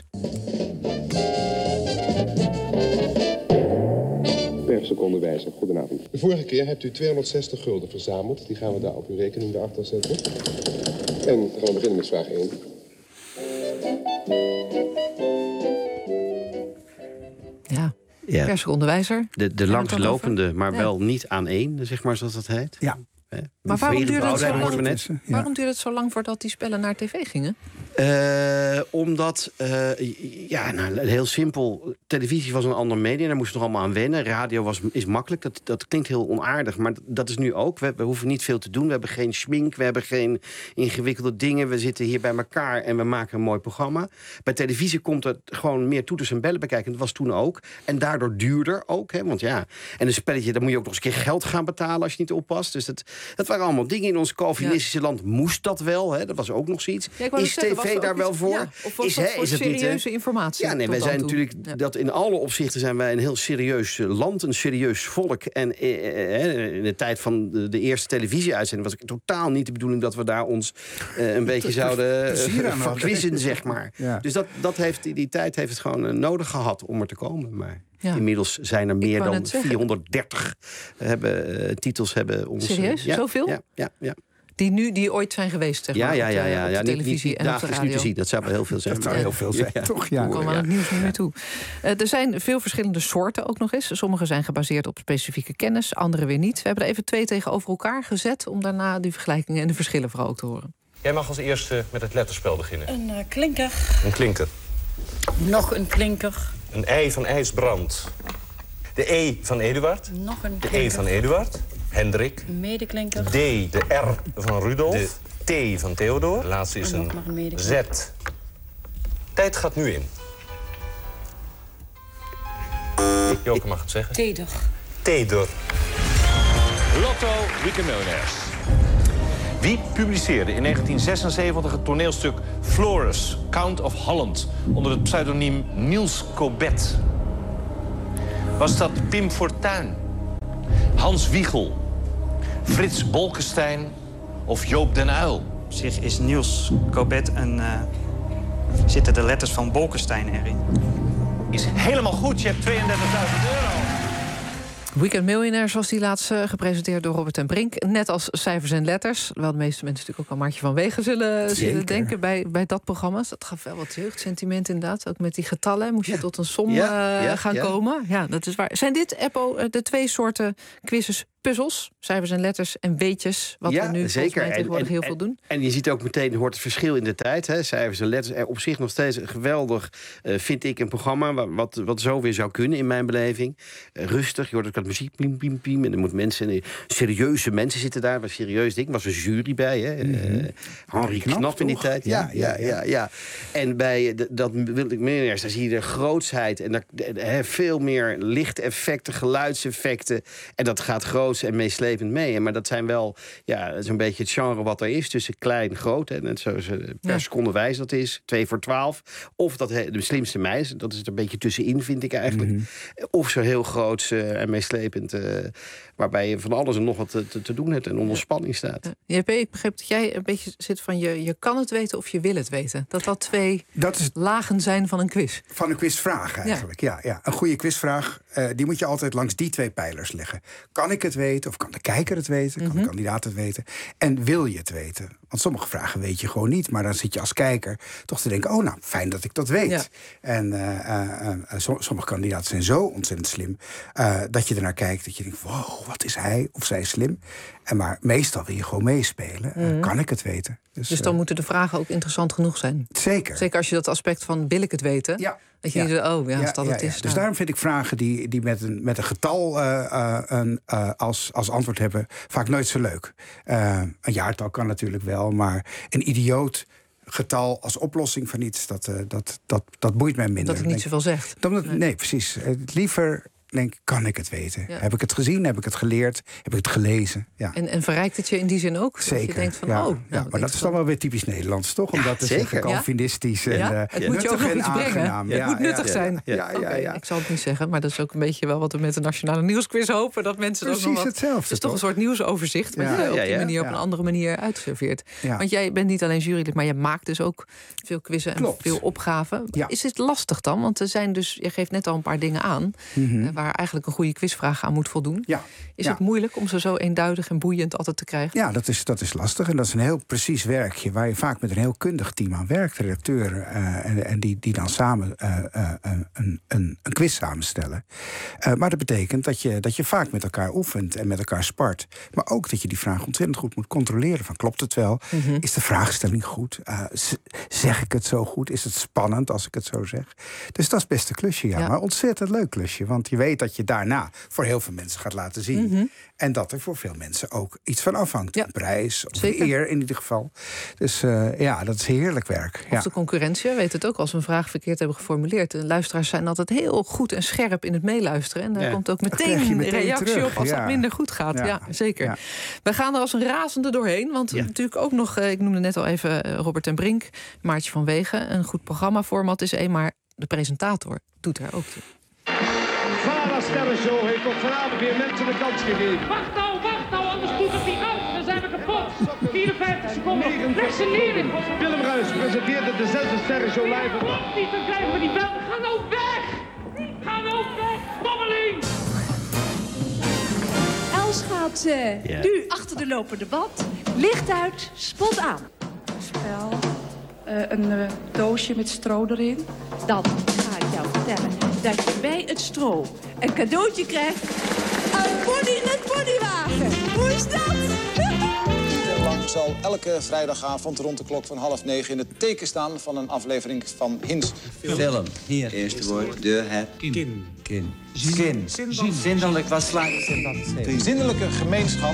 Per seconde wijzer. Goedenavond. De vorige keer hebt u tweehonderdzestig gulden verzameld. Die gaan we daar op uw rekening erachter zetten. En dan gaan we beginnen met vraag één. Ja, ja. Per seconde wijzer. De, de langslopende, maar ja. wel niet aan één, zeg maar zoals dat heet. Ja. Eh, maar waarom duurde, het zo lang, net? Ja. waarom duurde het zo lang voordat die spellen naar tv gingen? Uh, omdat, uh, ja, nou, heel simpel. Televisie was een ander media, daar moesten we nog allemaal aan wennen. Radio was, is makkelijk, dat, dat klinkt heel onaardig, maar dat is nu ook. We, we hoeven niet veel te doen, we hebben geen schmink, we hebben geen ingewikkelde dingen. We zitten hier bij elkaar en we maken een mooi programma. Bij televisie komt het gewoon meer toeters en bellen bekijken. Dat was toen ook. En daardoor duurder ook, hè, want ja. En een spelletje, daar moet je ook nog eens een keer geld gaan betalen als je niet oppast. Dus dat, dat waren allemaal dingen. In ons Calvinistische ja. land moest dat wel, hè. Dat was ook nog zoiets. Ja, is tv daar wel voor? Ja, of was is, dat hè, is het serieuze niet, informatie? Ja, nee, wij zijn natuurlijk ja. dat in alle opzichten zijn wij een heel serieus land, een serieus volk. En eh, in de tijd van de, de eerste televisieuitzending was het totaal niet de bedoeling dat we daar ons eh, een beetje zouden uh, verquizzen, zeg maar. Ja. Dus dat, dat heeft, die, die tijd heeft het gewoon uh, nodig gehad om er te komen. Maar ja. inmiddels zijn er meer dan vierhonderddertig hebben, uh, titels hebben ons. Serieus? Ja, Zoveel? Ja, ja, ja. Die nu die ooit zijn geweest, zeg ja, maar, ja, ja, ja, op de ja, televisie niet, niet en op de radio. Nu te zien, dat zou wel heel veel zijn. Dat zou heel veel zijn, ja. toch? Ja. We komen aan het nieuws niet meer toe. Uh, er zijn veel verschillende soorten ook nog eens. Sommige zijn gebaseerd op specifieke kennis, andere weer niet. We hebben er even twee tegenover elkaar gezet om daarna die vergelijkingen en de verschillen vooral ook te horen. Jij mag als eerste met het letterspel beginnen. Een uh, klinker. Een klinker. Nog een klinker. Een ei van IJsbrand. De E van Eduard. Nog een De klinker. E van Eduard. Hendrik. Medeklinker. D, de R van Rudolf. De T van Theodor. De laatste is een, een Z. Tijd gaat nu in. Joke mag het zeggen. Teder. Teder. Lotto Weekend Millionaires. Wie publiceerde in negentien zesenzeventig het toneelstuk Florus, Count of Holland, onder het pseudoniem Niels Cobbett? Was dat Pim Fortuyn, Hans Wiegel, Frits Bolkestein of Joop den Uyl? Op zich is Niels Cobbett een... Uh, zitten de letters van Bolkestein erin. Is helemaal goed, je hebt tweeëndertigduizend euro. Weekend Millionaires was die laatst uh, gepresenteerd door Robert ten Brink. Net als cijfers en letters. Wel de meeste mensen natuurlijk ook aan Maartje van Wegen zullen, zullen denken bij, bij dat programma. Dat gaf wel wat jeugdsentiment inderdaad. Ook met die getallen moest je ja. tot een som ja, uh, ja, gaan ja. komen. Ja, dat is waar. Zijn dit, Eppo, de twee soorten quizzes? Puzzels, cijfers en letters en weetjes, wat ja, we nu zeker. volgens mij tegenwoordig en, heel en, veel doen. En je ziet ook meteen, hoort het verschil in de tijd. Hè? Cijfers en letters. Er op zich nog steeds een geweldig, uh, vind ik, een programma... Wat, wat zo weer zou kunnen in mijn beleving. Uh, rustig, je hoort ook wat muziek, piem, piem, piem. En er moet mensen, uh, serieuze mensen zitten daar. Wat serieus ding. Er was een jury bij, hè. Uh, mm-hmm. Henri Knap, Knap in die tijd. Ja, ja, ja. ja, ja. En bij de, dat wil ik meer, daar zie je de grootsheid. En daar, uh, veel meer lichteffecten, geluidseffecten. En dat gaat groots en meeslepend mee. Maar dat zijn wel, ja, dat is een beetje het genre wat er is. Tussen klein en groot. En net zoals per ja. seconde wijs dat is. Twee voor twaalf. Of dat de slimste meis. Dat is er een beetje tussenin, vind ik eigenlijk. Mm-hmm. Of zo heel groot uh, en meeslepend. Uh, waarbij je van alles en nog wat te, te, te doen hebt. En onder ja. spanning staat. Ja. J P, ik begreep dat jij een beetje zit van je, je kan het weten of je wil het weten. Dat dat twee dat is lagen zijn van een quiz. Van een quizvraag eigenlijk, ja. ja, ja. Een goede quizvraag, uh, die moet je altijd langs die twee pijlers leggen. Kan ik het weten of kan de kijker het weten? Kan mm-hmm. de kandidaat het weten? En wil je het weten? Want sommige vragen weet je gewoon niet. Maar dan zit je als kijker toch te denken... oh, nou, fijn dat ik dat weet. Ja. En uh, uh, uh, sommige kandidaten zijn zo ontzettend slim... Uh, dat je ernaar kijkt, dat je denkt... wow, wat is hij of zij slim? En maar meestal wil je gewoon meespelen. Mm-hmm. Uh, kan ik het weten? Dus, dus dan uh, moeten de vragen ook interessant genoeg zijn? Zeker. Zeker als je dat aspect van wil ik het weten... Ja. Dat je ja. oh ja, als dat ja, het ja, is. ja. Dus nou. daarom vind ik vragen die, die met, een, met een getal uh, uh, een, uh, als, als antwoord hebben... vaak nooit zo leuk. Uh, een jaartal kan natuurlijk wel, maar een idioot getal als oplossing van iets... dat, uh, dat, dat, dat boeit mij minder. Dat het niet zoveel zegt. Dan, nee. nee, precies. Uh, liever... denk, kan ik het weten? Ja. Heb ik het gezien? Heb ik het geleerd? Heb ik het gelezen? Ja. En, en verrijkt het je in die zin ook? Zeker. Dat je denkt van, ja. oh, nou, ja, maar dat is dan wel weer typisch Nederlands, toch? Om ja, dat te zeker. zeggen, Calvinistisch ja? en ja. uh, Het moet je ook nog iets brengen. Ja. Het ja, moet nuttig ja, zijn. Ja, ja, ja, okay, ja. Ik zal het niet zeggen, maar dat is ook een beetje wel wat we met de Nationale Nieuwsquiz hopen. Dat mensen Precies ook nog wat, hetzelfde. Het is toch een soort nieuwsoverzicht, maar ja, je op die ja, ja. manier op ja. een andere manier uitserveert. Ja. Want jij bent niet alleen jurylid, maar je maakt dus ook veel quizzen en Klopt. veel opgaven. Ja. Is het lastig dan? Want er zijn dus, je geeft net al een paar dingen aan, mm-hmm. uh, waar eigenlijk een goede quizvraag aan moet voldoen. Ja. Is ja. het moeilijk om ze zo eenduidig en boeiend altijd te krijgen? Ja, dat is, dat is lastig. En dat is een heel precies werkje... waar je vaak met een heel kundig team aan werkt. Redacteuren. Uh, en, en die, die dan samen uh, uh, een, een, een quiz samenstellen. Uh, maar dat betekent dat je, dat je vaak met elkaar oefent en met elkaar spart. Maar ook dat je die vraag ontzettend goed moet controleren. Van, klopt het wel? Mm-hmm. Is de vraagstelling goed? Uh, zeg ik het zo goed? Is het spannend als ik het zo zeg? Dus dat is best een klusje, ja. ja. Maar ontzettend leuk klusje. Want je weet dat je daarna voor heel veel mensen gaat laten zien. Mm-hmm. En dat er voor veel mensen ook iets van afhangt. Ja. Een prijs, of een eer in ieder geval. Dus uh, ja, dat is heerlijk werk. Of ja. de concurrentie weet het ook als we een vraag verkeerd hebben geformuleerd. De luisteraars zijn altijd heel goed en scherp in het meeluisteren. En daar ja. komt ook meteen een reactie terug. op als ja. dat minder goed gaat. Ja, ja zeker. Ja. We gaan er als een razende doorheen. Want ja. natuurlijk ook nog, ik noemde net al even Robert ten Brink, Maartje van Wegen. Een goed programmaformat is één, maar de presentator doet er ook toe. Vara Sterrenshow heeft ook vanavond weer mensen de kans gegeven. Wacht nou, wacht nou, anders moet het niet uit. Dan zijn we kapot. vierenvijftig seconden. Leg ze neer. Willem Ruijs presenteerde de zesde Sterrenshow live. Klopt niet, dan krijgen we die bel. Ga nou weg. Ga nou weg, bommeling. Els gaat uh, yeah. nu achter de lopende band. Licht uit, spot aan. Spel. Uh, een uh, doosje met stro erin. Dan ga ik jou vertellen dat je bij het stro een cadeautje krijgt. Een ponyrit ponywagen. Hoe is dat? Lang zal elke vrijdagavond rond de klok van half negen in het teken staan van een aflevering van Hints Film. Film. Hier. Eerste woord, de, het. Kin. Kin. Kin. Kin. Kin. Zindelijk, wat slaat de zindelijke gemeenschap.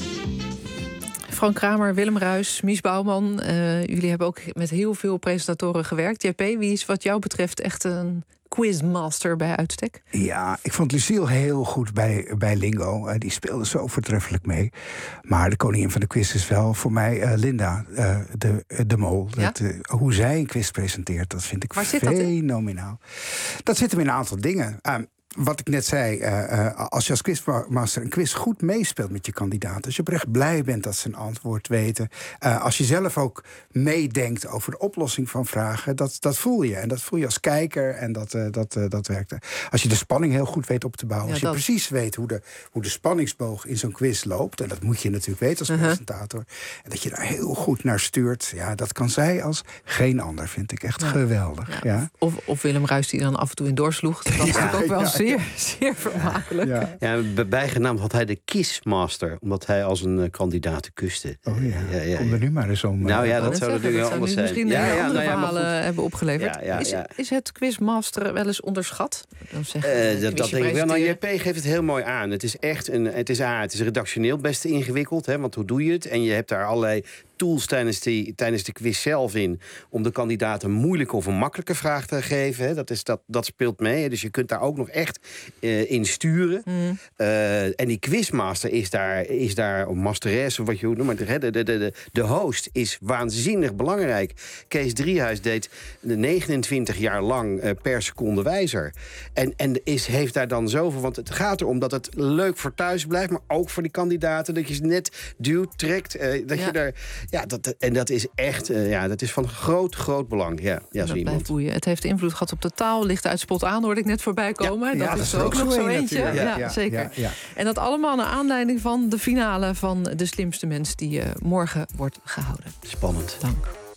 Frank Kramer, Willem Ruijs, Mies Bouwman. Uh, jullie hebben ook met heel veel presentatoren gewerkt. J P, wie is wat jou betreft echt een quizmaster bij uitstek? Ja, ik vond Lucille heel goed bij, bij Lingo. Uh, die speelde zo voortreffelijk mee. Maar de koningin van de quiz is wel voor mij uh, Linda, uh, de, de mol. Ja? Dat, uh, hoe zij een quiz presenteert, dat vind ik Waar fenomenaal. Dat, dat zit hem in een aantal dingen. Uh, Wat ik net zei, uh, uh, als je als quizmaster een quiz goed meespeelt met je kandidaat, als je oprecht blij bent dat ze een antwoord weten, uh, als je zelf ook meedenkt over de oplossing van vragen, dat, dat voel je. En dat voel je als kijker en dat, uh, dat, uh, dat werkt. Als je de spanning heel goed weet op te bouwen, ja, als je dat... precies weet hoe de, hoe de spanningsboog in zo'n quiz loopt, en dat moet je natuurlijk weten als uh-huh. presentator, en dat je daar heel goed naar stuurt, ja, dat kan zij als geen ander, vind ik echt ja. geweldig. Ja. Ja. Of, of Willem Ruijs die dan af en toe in doorsloeg, dat is ja, natuurlijk ook wel ja. Zeer, zeer vermakelijk. Ja. Ja, bijgenaamd had hij de Quizmaster, omdat hij als een uh, kandidaat kuste. Oh ja, ja, ja, kom er nu maar eens om. Nou ja, dat, dat zou natuurlijk heel anders zijn. Misschien ja, ja, andere nou ja, verhalen hebben opgeleverd. Ja, ja, is, ja. is het Quizmaster wel eens onderschat? Dan zeg, uh, dat dat denk ik wel. Nou, J P geeft het heel mooi aan. Het is echt een, het is, ah, het is redactioneel best ingewikkeld, hè, want hoe doe je het? En je hebt daar allerlei tools tijdens, die, tijdens de quiz zelf in om de kandidaat een moeilijke of een makkelijke vraag te geven. Hè. Dat, is, dat, dat speelt mee. Hè. Dus je kunt daar ook nog echt uh, in sturen. Mm. Uh, en die quizmaster is daar, is daar of masteres of wat je noemt, maar de, de, de, de, de host is waanzinnig belangrijk. Kees Driehuis deed negenentwintig jaar lang uh, per seconde wijzer. En, en is, heeft daar dan zoveel, want het gaat erom dat het leuk voor thuis blijft, maar ook voor die kandidaten, dat je ze net duwt, trekt, uh, dat ja. je daar... Ja, dat, en dat is echt uh, ja, dat is van groot, groot belang. Ja, ja, zo iemand. Boeien. Het heeft invloed gehad op de taal. Ligt uit spot aan, hoorde ik net voorbij komen. Ja, dat, ja, is dat is ook nog zo eentje. Ja, ja, ja, zeker. Ja, ja. En dat allemaal naar aanleiding van de finale van De Slimste Mens, die uh, morgen wordt gehouden. Spannend. Dank.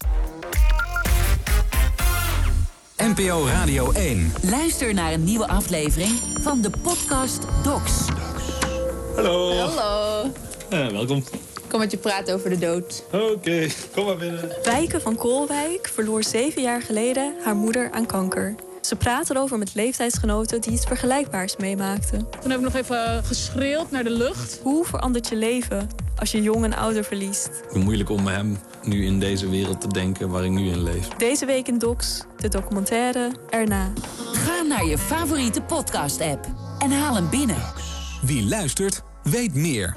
N P O Radio één. Luister naar een nieuwe aflevering van de podcast Docs. Hallo. Hallo. Uh, welkom. Kom met je praten over de dood. Oké, okay, kom maar binnen. Wijke van Koolwijk verloor zeven jaar geleden haar moeder aan kanker. Ze praten erover met leeftijdsgenoten die iets vergelijkbaars meemaakten. Toen heb ik nog even geschreeuwd naar de lucht. Hoe verandert je leven als je jong een ouder verliest? Moeilijk om hem nu in deze wereld te denken waar ik nu in leef. Deze week in Docs, de documentaire erna. Ga naar je favoriete podcast-app en haal hem binnen. Wie luistert, weet meer.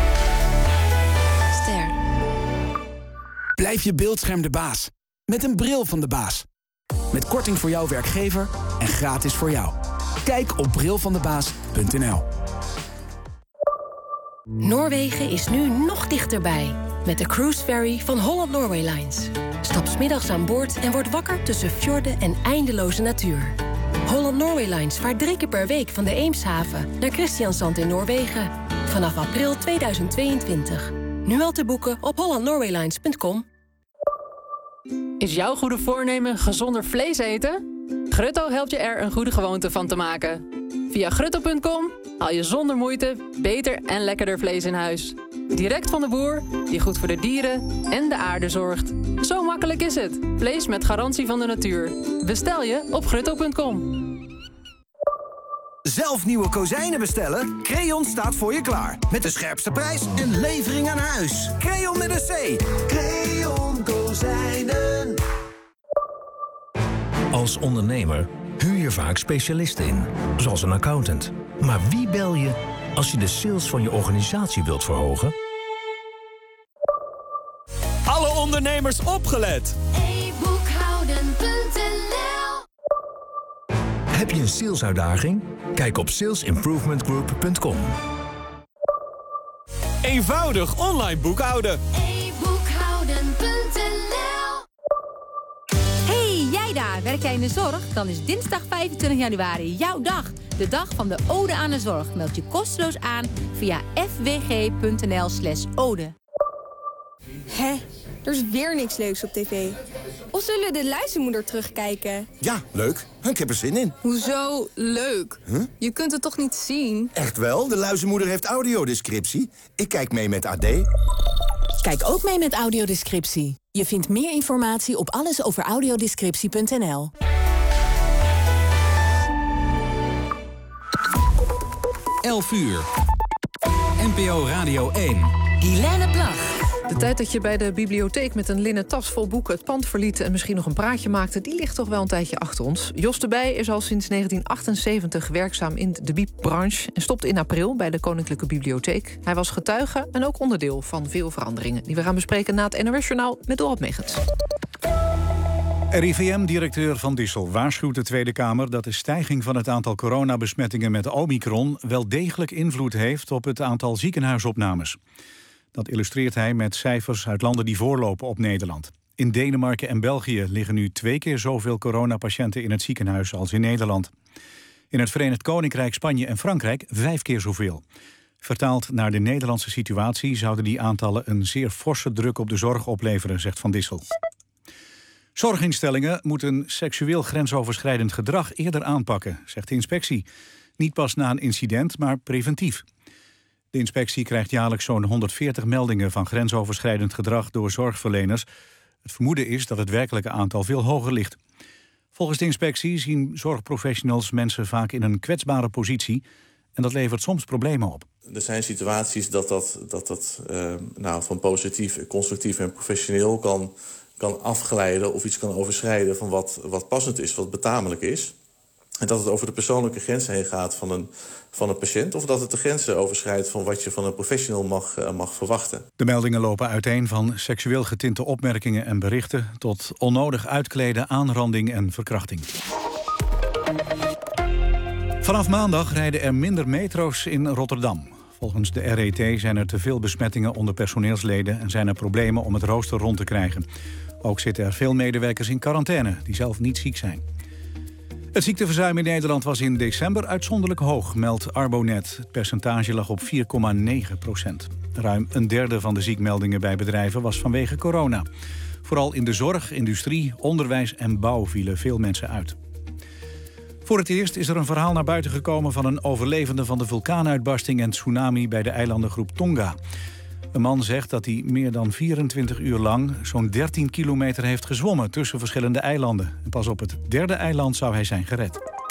Ster. Blijf je beeldscherm de baas. Met een bril van de baas. Met korting voor jouw werkgever en gratis voor jou. Kijk op bril van de baas punt n l. Noorwegen is nu nog dichterbij. Met de cruise ferry van Holland Norway Lines. Stap 's middags aan boord en word wakker tussen fjorden en eindeloze natuur. Holland Norway Lines vaart drie keer per week van de Eemshaven naar Christiansand in Noorwegen. Vanaf april tweeduizend tweeëntwintig. Nu al te boeken op holland norwaylines punt com. Is jouw goede voornemen gezonder vlees eten? Grutto helpt je er een goede gewoonte van te maken. Via grutto punt com haal je zonder moeite beter en lekkerder vlees in huis. Direct van de boer, die goed voor de dieren en de aarde zorgt. Zo makkelijk is het. Vlees met garantie van de natuur. Bestel je op grutto punt com. Zelf nieuwe kozijnen bestellen? Creon staat voor je klaar. Met de scherpste prijs en levering aan huis. Creon met een C. Creon Kozijnen. Als ondernemer huur je vaak specialisten in. Zoals een accountant. Maar wie bel je als je de sales van je organisatie wilt verhogen? Alle ondernemers opgelet! e boekhouden punt n l. Heb je een salesuitdaging? Kijk op sales improvement group punt com. Eenvoudig online boekhouden. e boekhouden punt n l. Hey, jij daar, werk jij in de zorg? Dan is dinsdag vijfentwintig januari jouw dag. De dag van de ode aan de zorg. Meld je kosteloos aan via f w g punt n l slash ode. Hé, er is weer niks leuks op tv. Of zullen we de luizenmoeder terugkijken? Ja, leuk. Ik heb er zin in. Hoezo leuk? Huh? Je kunt het toch niet zien? Echt wel, de luizenmoeder heeft audiodescriptie. Ik kijk mee met A D. Kijk ook mee met audiodescriptie. Je vindt meer informatie op allesoveraudiodescriptie punt n l. elf uur. N P O Radio één. Guilaine Plag. De tijd dat je bij de bibliotheek met een linnen tas vol boeken het pand verliet en misschien nog een praatje maakte, die ligt toch wel een tijdje achter ons. Jos de Bij is al sinds negentien achtenzeventig werkzaam in de biepbranche en stopt in april bij de Koninklijke Bibliotheek. Hij was getuige en ook onderdeel van veel veranderingen die we gaan bespreken na het N O S-journaal met Dorot Megens. R I V M-directeur Van Dissel waarschuwt de Tweede Kamer dat de stijging van het aantal coronabesmettingen met Omicron wel degelijk invloed heeft op het aantal ziekenhuisopnames. Dat illustreert hij met cijfers uit landen die voorlopen op Nederland. In Denemarken en België liggen nu twee keer zoveel coronapatiënten in het ziekenhuis als in Nederland. In het Verenigd Koninkrijk, Spanje en Frankrijk vijf keer zoveel. Vertaald naar de Nederlandse situatie zouden die aantallen een zeer forse druk op de zorg opleveren, zegt Van Dissel. Zorginstellingen moeten seksueel grensoverschrijdend gedrag eerder aanpakken, zegt de inspectie. Niet pas na een incident, maar preventief. De inspectie krijgt jaarlijks zo'n honderdveertig meldingen van grensoverschrijdend gedrag door zorgverleners. Het vermoeden is dat het werkelijke aantal veel hoger ligt. Volgens de inspectie zien zorgprofessionals mensen vaak in een kwetsbare positie en dat levert soms problemen op. Er zijn situaties dat dat, dat, dat uh, nou, van positief, constructief en professioneel kan, kan afglijden of iets kan overschrijden van wat, wat passend is, wat betamelijk is. En dat het over de persoonlijke grenzen heen gaat van een, van een patiënt, of dat het de grenzen overschrijdt van wat je van een professional mag, uh, mag verwachten. De meldingen lopen uiteen van seksueel getinte opmerkingen en berichten tot onnodig uitkleden, aanranding en verkrachting. Vanaf maandag rijden er minder metro's in Rotterdam. Volgens de R E T zijn er te veel besmettingen onder personeelsleden en zijn er problemen om het rooster rond te krijgen. Ook zitten er veel medewerkers in quarantaine die zelf niet ziek zijn. Het ziekteverzuim in Nederland was in december uitzonderlijk hoog, meldt Arbonet. Het percentage lag op vier komma negen procent. Ruim een derde van de ziekmeldingen bij bedrijven was vanwege corona. Vooral in de zorg, industrie, onderwijs en bouw vielen veel mensen uit. Voor het eerst is er een verhaal naar buiten gekomen van een overlevende van de vulkaanuitbarsting en tsunami bij de eilandengroep Tonga. Een man zegt dat hij meer dan vierentwintig uur lang zo'n dertien kilometer heeft gezwommen tussen verschillende eilanden. En pas op het derde eiland zou hij zijn gered.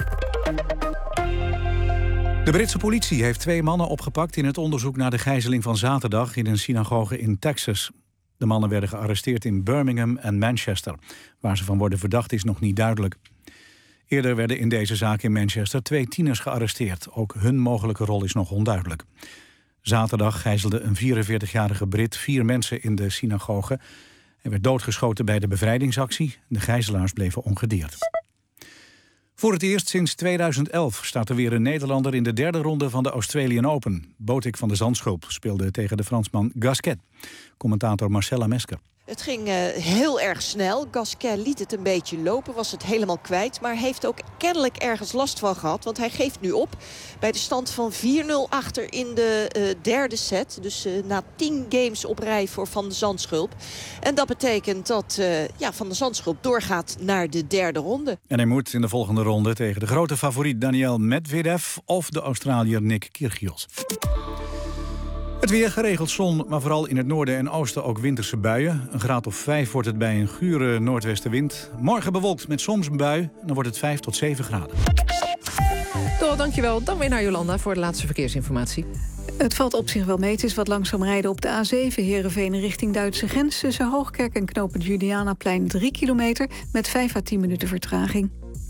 De Britse politie heeft twee mannen opgepakt in het onderzoek naar de gijzeling van zaterdag in een synagoge in Texas. De mannen werden gearresteerd in Birmingham en Manchester. Waar ze van worden verdacht is nog niet duidelijk. Eerder werden in deze zaak in Manchester twee tieners gearresteerd. Ook hun mogelijke rol is nog onduidelijk. Zaterdag gijzelde een vierenveertigjarige Brit vier mensen in de synagoge. Hij werd doodgeschoten bij de bevrijdingsactie. De gijzelaars bleven ongedeerd. Voor het eerst sinds tweeduizend elf staat er weer een Nederlander in de derde ronde van de Australian Open. Botik van de Zandschulp speelde tegen de Fransman Gasquet. Commentator Marcella Mesker. Het ging uh, heel erg snel. Gasquet liet het een beetje lopen, was het helemaal kwijt. Maar heeft ook kennelijk ergens last van gehad. Want hij geeft nu op bij de stand van vier nul achter in de uh, derde set. Dus uh, na tien games op rij voor Van de Zandschulp. En dat betekent dat uh, ja, Van de Zandschulp doorgaat naar de derde ronde. En hij moet in de volgende ronde tegen de grote favoriet Daniel Medvedev of de Australiër Nick Kyrgios. Het weer, geregeld zon, maar vooral in het noorden en oosten ook winterse buien. Een graad of vijf wordt het bij een gure noordwestenwind. Morgen bewolkt met soms een bui, en dan wordt het vijf tot zeven graden. Door, dankjewel. Dan weer naar Jolanda voor de laatste verkeersinformatie. Het valt op zich wel mee. Het is wat langzaam rijden op de A zeven Heerenveen richting Duitse grens. Tussen Hoogkerk en knooppunt Julianaplein drie kilometer met vijf à tien minuten vertraging.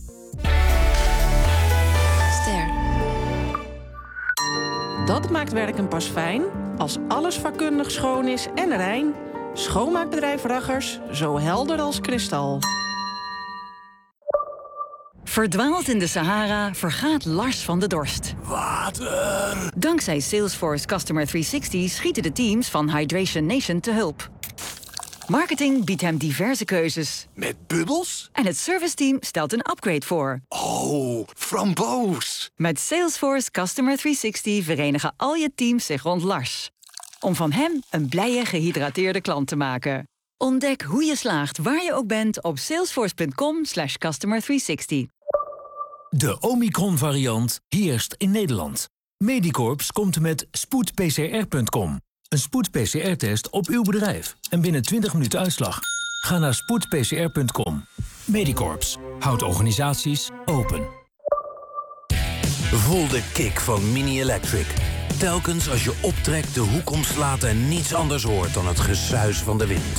Ster. Dat maakt werken pas fijn als alles vakkundig schoon is en rein. Schoonmaakbedrijf Raggers, zo helder als kristal. Verdwaald in de Sahara vergaat Lars van de dorst. Water! Dankzij Salesforce Customer driehonderdzestig schieten de teams van Hydration Nation te hulp. Marketing biedt hem diverse keuzes. Met bubbels? En het serviceteam stelt een upgrade voor. Oh, framboos! Met Salesforce Customer driehonderdzestig verenigen al je teams zich rond Lars. Om van hem een blije, gehydrateerde klant te maken. Ontdek hoe je slaagt waar je ook bent op salesforce.com slash customer driehonderdzestig. De Omicron-variant heerst in Nederland. Medicorps komt met spoed p c r punt com. Een spoed-P C R-test op uw bedrijf. En binnen twintig minuten uitslag. Ga naar spoed p c r punt com. Medicorps houdt organisaties open. Voel de kick van Mini Electric. Telkens als je optrekt, de hoek omslaat en niets anders hoort dan het gesuis van de wind.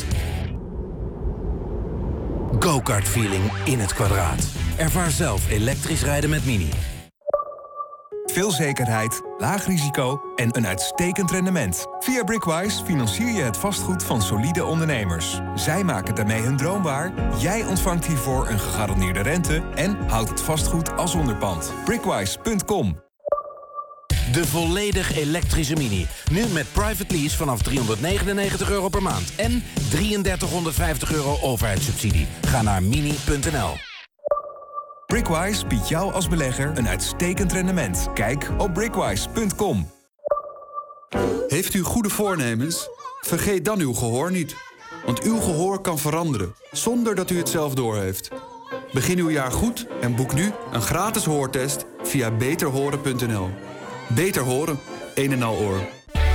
Go-kart feeling in het kwadraat. Ervaar zelf elektrisch rijden met Mini. Veel zekerheid, laag risico en een uitstekend rendement. Via Brickwise financier je het vastgoed van solide ondernemers. Zij maken daarmee hun droom waar. Jij ontvangt hiervoor een gegarandeerde rente en houdt het vastgoed als onderpand. Brickwise punt com. De volledig elektrische Mini. Nu met private lease vanaf driehonderdnegenennegentig euro per maand. En drieduizend honderdvijftig euro overheidssubsidie. Ga naar mini punt n l. Brickwise biedt jou als belegger een uitstekend rendement. Kijk op brickwise punt com. Heeft u goede voornemens? Vergeet dan uw gehoor niet. Want uw gehoor kan veranderen, zonder dat u het zelf doorheeft. Begin uw jaar goed en boek nu een gratis hoortest via beter horen punt n l. Beter horen, een en al oor.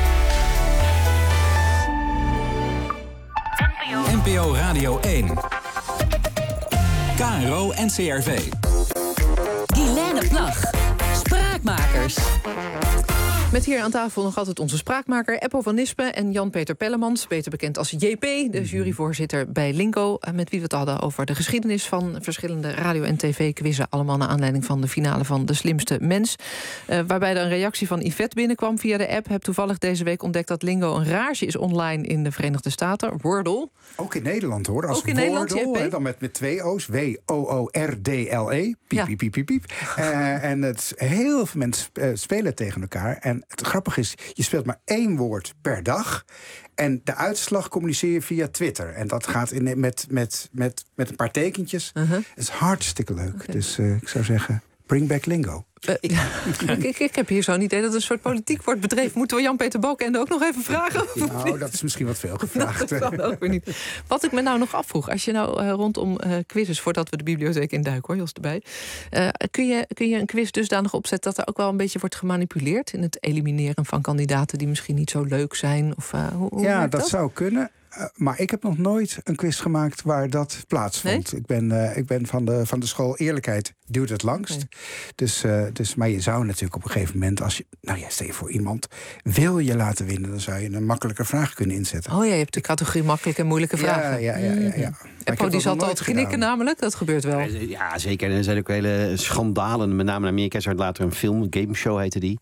N P O Radio één. K R O N C R V. Guilaine Plag. Spraakmakers. Met hier aan tafel nog altijd onze spraakmaker Eppo van Nispen en Jan-Peter Pellemans, beter bekend als J P, de juryvoorzitter bij Lingo, met wie we het hadden over de geschiedenis van verschillende radio- en tv-quizzen, allemaal naar aanleiding van de finale van De Slimste Mens. Uh, waarbij er een reactie van Yvette binnenkwam via de app. Heb toevallig deze week ontdekt dat Lingo een rage is online in de Verenigde Staten. Wordle. Ook in Nederland hoor. Als Ook in Wordle, Nederland, J P? Hè, dan met, met twee O's. W O O R D L E. Piep, Ja. piep, piep, piep, piep. Uh, en het is, heel veel mensen uh, spelen tegen elkaar. En het grappige is, je speelt maar één woord per dag. En de uitslag communiceer je via Twitter. En dat gaat in, met, met, met, met een paar tekentjes. Uh-huh. Het is hartstikke leuk. Okay. Dus uh, ik zou zeggen, Bring back lingo. Uh, ik, ik heb hier zo'n idee dat een soort politiek wordt bedreven. Moeten we Jan-Peter Balkenende ook nog even vragen? Nou, dat is misschien wat veel gevraagd. Dat kan ook weer niet. Wat ik me nou nog afvroeg, als je nou uh, rondom uh, quizzes, voordat we de bibliotheek induiken, hoor, Jos erbij. Uh, kun, je, kun je een quiz dusdanig opzetten dat er ook wel een beetje wordt gemanipuleerd in het elimineren van kandidaten die misschien niet zo leuk zijn? Of, uh, hoe, hoe ja, dat, dat zou kunnen. Uh, maar ik heb nog nooit een quiz gemaakt waar dat plaatsvond. Nee? Ik ben, uh, ik ben van, de, van de school Eerlijkheid duurt het langst. Okay. Dus, uh, dus, maar je zou natuurlijk op een gegeven moment, als je, nou ja, stel je voor iemand wil je laten winnen, dan zou je een makkelijke vraag kunnen inzetten. Oh ja, je hebt de categorie makkelijke en moeilijke vragen. Ja, ja, ja. ja, ja. Eppo, die zat al te knikken namelijk, dat gebeurt wel. Ja, zeker. En er zijn ook hele schandalen, met name in Amerika. Er later een film, een gameshow heette die.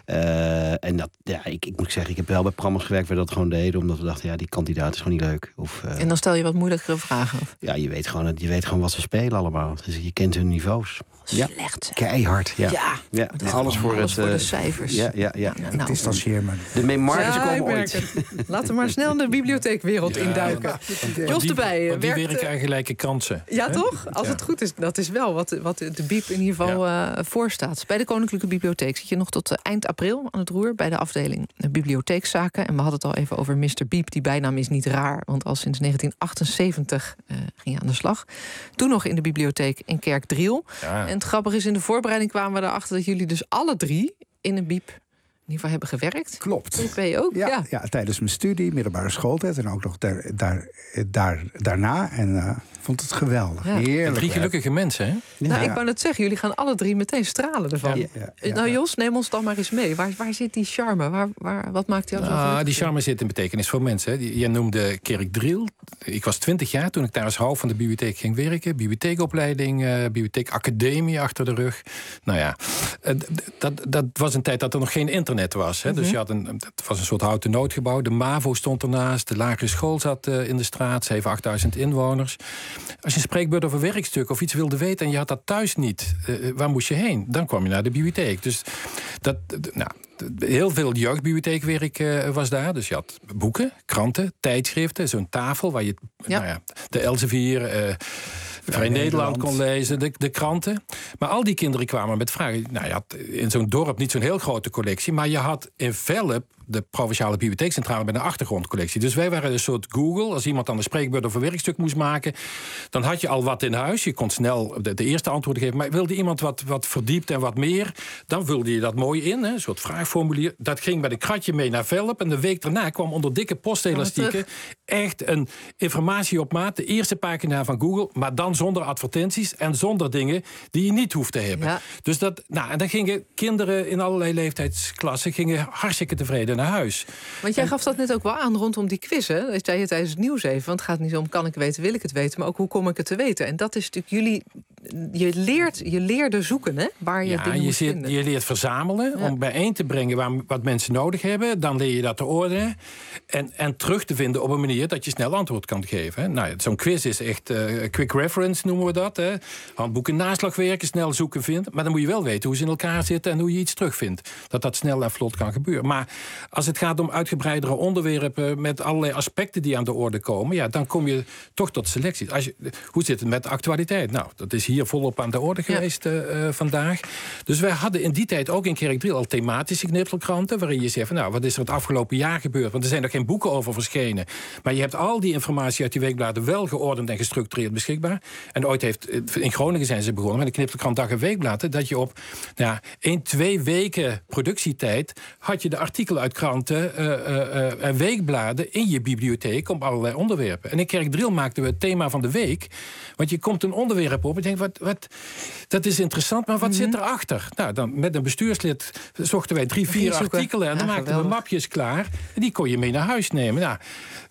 Uh, en dat, ja, ik, ik moet zeggen, ik heb wel bij programma's gewerkt waar we dat gewoon deden, omdat we dachten, ja, die kandidaat is gewoon niet leuk. Of, uh, en dan stel je wat moeilijkere vragen? Of? Ja, je weet, gewoon, je weet gewoon wat ze spelen allemaal. Dus je kent hun niveaus. Slecht. Ja, keihard. Ja, ja, ja. alles voor alles het, voor de uh, cijfers. Ja, ja, ja. Nou, ik nou, distancieer me. De memoires ja, komen ooit. Laten we maar snel de bibliotheekwereld ja, induiken. Ja, Jos erbij. Want die werkt, werken krijgen gelijke kansen. Ja, hè? toch? Als ja. het goed is. Dat is wel wat, wat de Biep in ieder geval ja. uh, voorstaat. Bij de Koninklijke Bibliotheek zit je nog tot uh, eind april aan het roer bij de afdeling de bibliotheekszaken. En we hadden het al even over mister Biep. Die bijnaam is niet raar, want al sinds negentien achtenzeventig uh, ging je aan de slag. Toen nog in de bibliotheek in Kerkdriel. Ja. En het grappige is, in de voorbereiding kwamen we erachter dat jullie dus alle drie in een Biep in ieder geval hebben gewerkt. Klopt. Ben je ook? Ja, ja. ja, tijdens mijn studie, middelbare schooltijd en ook nog daar, daar, daar, daarna. En uh, vond het geweldig. Ja. Heerlijk. Drie gelukkige mensen, hè? Ja. Nou, ik wou net zeggen, jullie gaan alle drie meteen stralen ervan. Ja, ja, ja. Nou, Jos, neem ons dan maar eens mee. Waar, waar zit die charme? Waar, waar, wat maakt jou zo ah, goed? Die charme zit in betekenis voor mensen. Hè. Jij noemde Kerkdriel. Ik was twintig jaar toen ik daar als hoofd van de bibliotheek ging werken. Bibliotheekopleiding, uh, bibliotheekacademie achter de rug. Nou ja, uh, dat, dat was een tijd dat er nog geen internet was. Hè. Mm-hmm. Dus je had een, het was een soort houten noodgebouw. De MAVO stond ernaast. De lagere school zat uh, in de straat. zeven, achtduizend inwoners. Als je een spreekbeurt of een werkstuk of iets wilde weten en je had dat thuis niet, uh, waar moest je heen? Dan kwam je naar de bibliotheek. Dus dat, nou, heel veel jeugdbibliotheekwerk uh, was daar. Dus je had boeken, kranten, tijdschriften, zo'n tafel waar je ja. Nou ja, de Elsevier, uh, Vrij Nederland kon lezen, de, de kranten. Maar al die kinderen kwamen met vragen. Nou, je had in zo'n dorp niet zo'n heel grote collectie, maar je had in Velp de provinciale bibliotheekcentrale met een achtergrondcollectie. Dus wij waren een soort Google. Als iemand dan een spreekbeurt of een werkstuk moest maken, dan had je al wat in huis. Je kon snel de, de eerste antwoorden geven. Maar wilde iemand wat, wat verdiept en wat meer, dan vulde je dat mooi in. Hè, een soort vraagformulier. Dat ging met een kratje mee naar Velp. En de week daarna kwam onder dikke postelastieken echt een informatie op maat. De eerste pagina van Google, maar dan zonder advertenties en zonder dingen die je niet hoeft te hebben. Ja. Dus dat, nou, en dan gingen kinderen in allerlei leeftijdsklassen gingen hartstikke tevreden naar huis. Want jij en, gaf dat net ook wel aan rondom die quiz, hè? Dat zei je tijdens het nieuws even. Want het gaat niet om kan ik weten, wil ik het weten, maar ook hoe kom ik het te weten. En dat is natuurlijk jullie. Je leert, je leerde zoeken, hè? Waar je ja, dingen je, moet zit, vinden. je leert verzamelen ja. om bijeen te brengen waar, wat mensen nodig hebben. Dan leer je dat te ordenen en, en terug te vinden op een manier dat je snel antwoord kan geven. Hè? Nou, zo'n quiz is echt uh, quick reference noemen we dat. Hè? Handboeken naslagwerken, snel zoeken, vinden. Maar dan moet je wel weten hoe ze in elkaar zitten en hoe je iets terugvindt. Dat dat snel en vlot kan gebeuren. Maar als het gaat om uitgebreidere onderwerpen met allerlei aspecten die aan de orde komen, ja, dan kom je toch tot selectie. Als je, hoe zit het met de actualiteit? Nou, dat is hier volop aan de orde geweest ja. uh, vandaag. Dus wij hadden in die tijd ook in Kerkdriel al thematische knipselkranten, waarin je zegt van, nou, wat is er het afgelopen jaar gebeurd? Want er zijn er geen boeken over verschenen. Maar je hebt al die informatie uit die weekbladen wel geordend en gestructureerd beschikbaar. En ooit heeft, in Groningen zijn ze begonnen met een knipselkrant Dag en Weekbladen, dat je op nou, één, twee weken productietijd had je de artikelen uit kranten uh, uh, en weekbladen in je bibliotheek op allerlei onderwerpen. En in Kerkdriel maakten we het thema van de week. Want je komt een onderwerp op en denkt, wat, wat, dat is interessant, maar wat mm-hmm. zit erachter? Nou, dan met een bestuurslid zochten wij drie, vier artikelen en dan ja, maakten geweldig. we mapjes klaar. En die kon je mee naar huis nemen. Nou,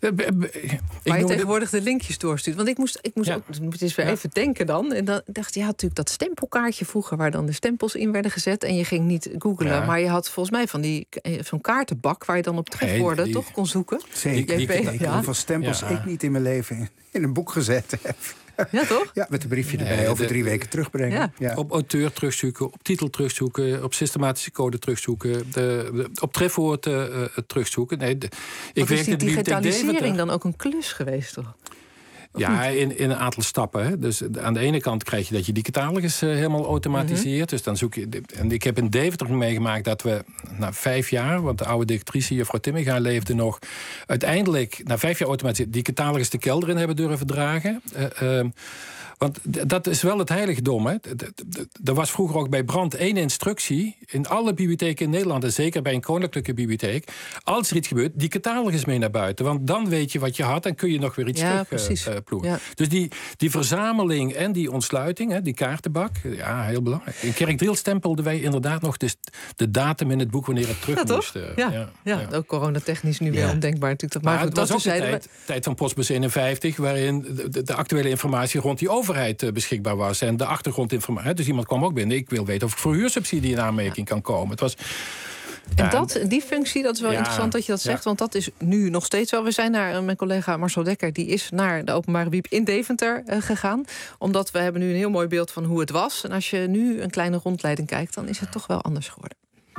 maar je tegenwoordig de linkjes doorstuurt. Want ik moest, ik moest ja. ook, het is weer ja. even denken dan. En dan dacht je, je had natuurlijk dat stempelkaartje vroeger waar dan de stempels in werden gezet. En je ging niet googlen, ja. maar je had volgens mij van die zo'n kaartenbak waar je dan op trefwoorden nee, toch kon zoeken. Zeker. Die, die, ik ja. hoeveel stempels ja. ik niet in mijn leven in een boek gezet heb. Ja, toch? Ja, met een briefje erbij nee, over de, drie weken terugbrengen. Ja. Ja. Op auteur terugzoeken, op titel terugzoeken, op systematische code terugzoeken, de, de, op trefwoord uh, terugzoeken. Nee, de, ik werkte is die digitalisering dan ook een klus geweest, toch? Ja, in, in een aantal stappen. Hè. Dus aan de ene kant krijg je dat je die catalogus uh, helemaal automatiseert. Mm-hmm. Dus dan zoek je. En ik heb in Deventer meegemaakt dat we na vijf jaar, want de oude directrice, juffrouw Timminga, leefde nog, uiteindelijk na vijf jaar automatiseerd die catalogus de kelder in hebben durven dragen. Uh, uh, Want dat is wel het heiligdom. Hè. Er was vroeger ook bij brand één instructie in alle bibliotheken in Nederland, en zeker bij een koninklijke bibliotheek, als er iets gebeurt, die catalogus mee naar buiten. Want dan weet je wat je had en kun je nog weer iets ja, terug uh, ploegen. Ja. Dus die, die verzameling en die ontsluiting, hè, die kaartenbak, ja, heel belangrijk. In Kerkdriel stempelden wij inderdaad nog de, de datum in het boek wanneer het terug ja, moest. Toch? Ja, ja, ja. ja, ook coronatechnisch nu ja. weer ondenkbaar natuurlijk. Dat maar maar het was ook de tijd, we... tijd van Postbus eenenvijftig, waarin de, de, de actuele informatie rond die overheid beschikbaar was. En de achtergrondinformatie. Dus iemand kwam ook binnen. Ik wil weten of ik voor huursubsidie in aanmerking ja. kan komen. Het was. En ja, dat, die functie, dat is wel ja, interessant dat je dat zegt. Ja. Want dat is nu nog steeds wel. We zijn naar, mijn collega Marcel Dekker, die is naar de openbare bieb in Deventer uh, gegaan. Omdat we hebben nu een heel mooi beeld van hoe het was. En als je nu een kleine rondleiding kijkt, dan is het toch wel anders geworden.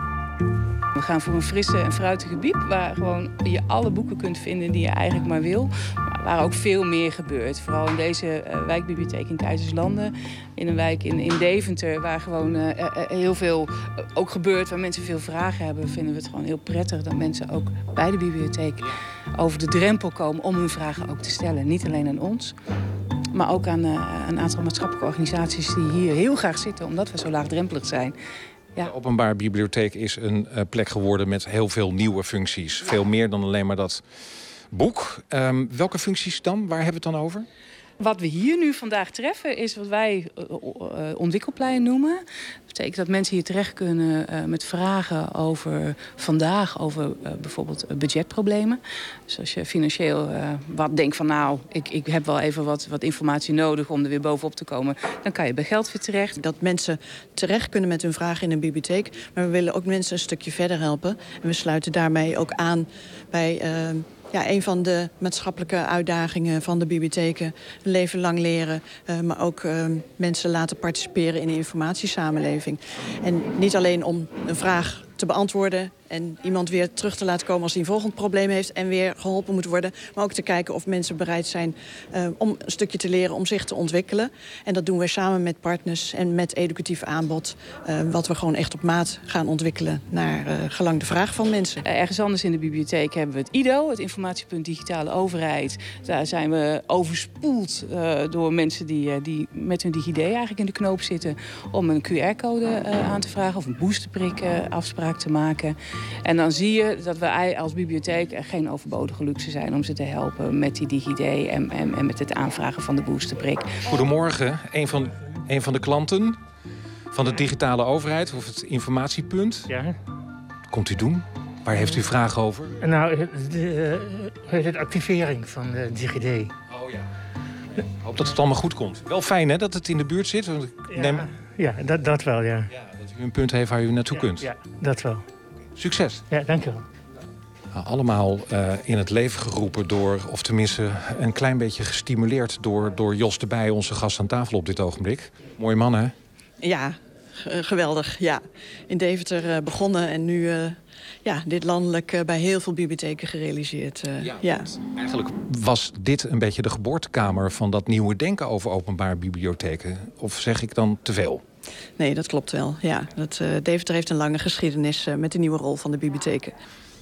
We gaan voor een frisse en fruitige bieb, waar gewoon je alle boeken kunt vinden die je eigenlijk maar wil. Maar waar ook veel meer gebeurt. Vooral in deze uh, wijkbibliotheek in Keizerslanden. In een wijk in, in Deventer, waar gewoon uh, uh, heel veel uh, ook gebeurt. Waar mensen veel vragen hebben, vinden we het gewoon heel prettig dat mensen ook bij de bibliotheek over de drempel komen om hun vragen ook te stellen. Niet alleen aan ons, maar ook aan uh, een aantal maatschappelijke organisaties die hier heel graag zitten, omdat we zo laagdrempelig zijn. Ja. De openbare bibliotheek is een uh, plek geworden met heel veel nieuwe functies. Veel meer dan alleen maar dat boek. Um, welke functies dan? Waar hebben we het dan over? Wat we hier nu vandaag treffen is wat wij uh, uh, ontwikkelplein noemen. Dat betekent dat mensen hier terecht kunnen uh, met vragen over vandaag, over uh, bijvoorbeeld uh, budgetproblemen. Dus als je financieel uh, wat denkt van nou, ik, ik heb wel even wat, wat informatie nodig om er weer bovenop te komen, dan kan je bij Geldfit terecht. Dat mensen terecht kunnen met hun vragen in een bibliotheek, maar we willen ook mensen een stukje verder helpen. En we sluiten daarmee ook aan bij Uh, Ja, een van de maatschappelijke uitdagingen van de bibliotheken. Een leven lang leren, uh, maar ook uh, mensen laten participeren in de informatiesamenleving. En niet alleen om een vraag te beantwoorden en iemand weer terug te laten komen als hij een volgend probleem heeft en weer geholpen moet worden. Maar ook te kijken of mensen bereid zijn uh, om een stukje te leren, om zich te ontwikkelen. En dat doen we samen met partners en met educatief aanbod. Uh, wat we gewoon echt op maat gaan ontwikkelen naar uh, gelang de vraag van mensen. Ergens anders in de bibliotheek hebben we het I D O, het Informatiepunt Digitale Overheid. Daar zijn we overspoeld uh, door mensen die, uh, die met hun DigiD eigenlijk in de knoop zitten om een Q R-code uh, aan te vragen of een boosterprik uh, afspraak te maken. En dan zie je dat wij als bibliotheek geen overbodige luxe zijn om ze te helpen met die DigiD en, en, en met het aanvragen van de boosterprik. Goedemorgen, een van, een van de klanten van de digitale overheid of het informatiepunt. Ja. Komt u doen? Waar heeft u vragen over? Nou, de, de, de activering van de DigiD. Oh ja. Ik hoop dat het allemaal goed komt. Wel fijn hè, dat het in de buurt zit. Want ik ja, neem... ja dat, dat wel, ja. ja. Dat u een punt heeft waar u naartoe ja, kunt. Ja, dat wel. Succes. Ja, dank u wel. Nou, allemaal uh, in het leven geroepen door, of tenminste een klein beetje gestimuleerd door, door Jos de Bij, onze gast aan tafel op dit ogenblik. Mooie man, hè? Ja, geweldig. Ja. In Deventer uh, begonnen en nu uh, ja, dit landelijk uh, bij heel veel bibliotheken gerealiseerd. Uh, ja, ja. Eigenlijk was dit een beetje de geboortekamer van dat nieuwe denken over openbare bibliotheken. Of zeg ik dan te veel? Nee, dat klopt wel. Ja, dat, uh, Deventer heeft een lange geschiedenis uh, met de nieuwe rol van de bibliotheken.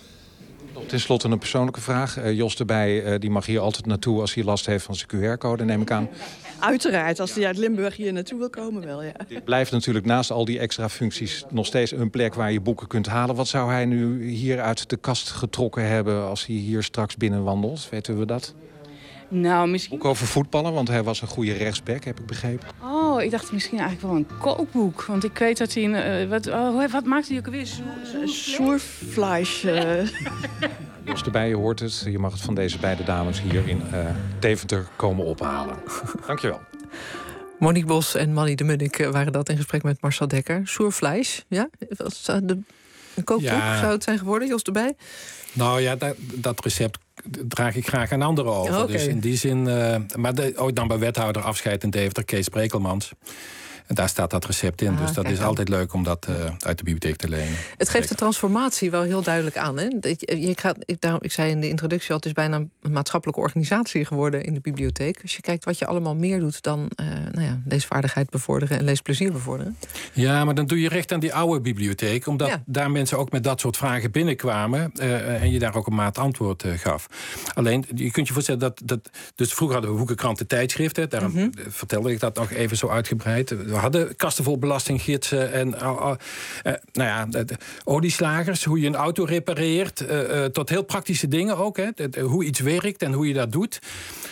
Ten slotte een persoonlijke vraag. Uh, Jos de Bij, uh, die mag hier altijd naartoe als hij last heeft van zijn Q R-code, neem ik aan. Uiteraard, als hij uit Limburg hier naartoe wil komen wel, ja. Dit blijft natuurlijk naast al die extra functies nog steeds een plek waar je boeken kunt halen. Wat zou hij nu hier uit de kast getrokken hebben als hij hier straks binnenwandelt? Weten we dat? Nou, misschien... Ook over voetballen, want hij was een goede rechtsback, heb ik begrepen. Oh, ik dacht misschien eigenlijk wel een kookboek. Want ik weet dat hij... Uh, wat, oh, wat maakt hij ook alweer? Soerfleisch. Uh. Jos de Bij, je hoort het. Je mag het van deze beide dames hier in uh, Deventer komen ophalen. Dankjewel. Monique Bos en Manny de Munnik waren dat in gesprek met Marcel Dekker. Soerfleisch, ja? De, een kookboek ja. Zou het zijn geworden, Jos de Bij? Nou ja, dat, dat recept draag ik graag aan anderen over. Okay. Dus in die zin... Uh, maar de, ooit dan bij wethouder afscheid in Deventer, Kees Brekelmans. En daar staat dat recept in. Ah, dus dat is aan. altijd leuk om dat uh, uit de bibliotheek te lenen. Het geeft de transformatie wel heel duidelijk aan. Hè? Je, je gaat, ik, daarom, ik zei in de introductie al, het is bijna een maatschappelijke organisatie geworden in de bibliotheek. Als je kijkt wat je allemaal meer doet dan uh, nou ja, leesvaardigheid bevorderen en leesplezier bevorderen. Ja, maar dan doe je recht aan die oude bibliotheek. Omdat ja. daar mensen ook met dat soort vragen binnenkwamen. Uh, en je daar ook een maat antwoord uh, gaf. Alleen, je kunt je voorstellen dat... dat dus vroeger hadden we boeken, kranten, tijdschriften. Daarom mm-hmm. vertelde ik dat nog even zo uitgebreid. We hadden kasten vol belastinggidsen en uh, uh, uh, nou ja, de, de olieslagers, hoe je een auto repareert, uh, uh, tot heel praktische dingen ook. Hè, de, de, hoe iets werkt en hoe je dat doet.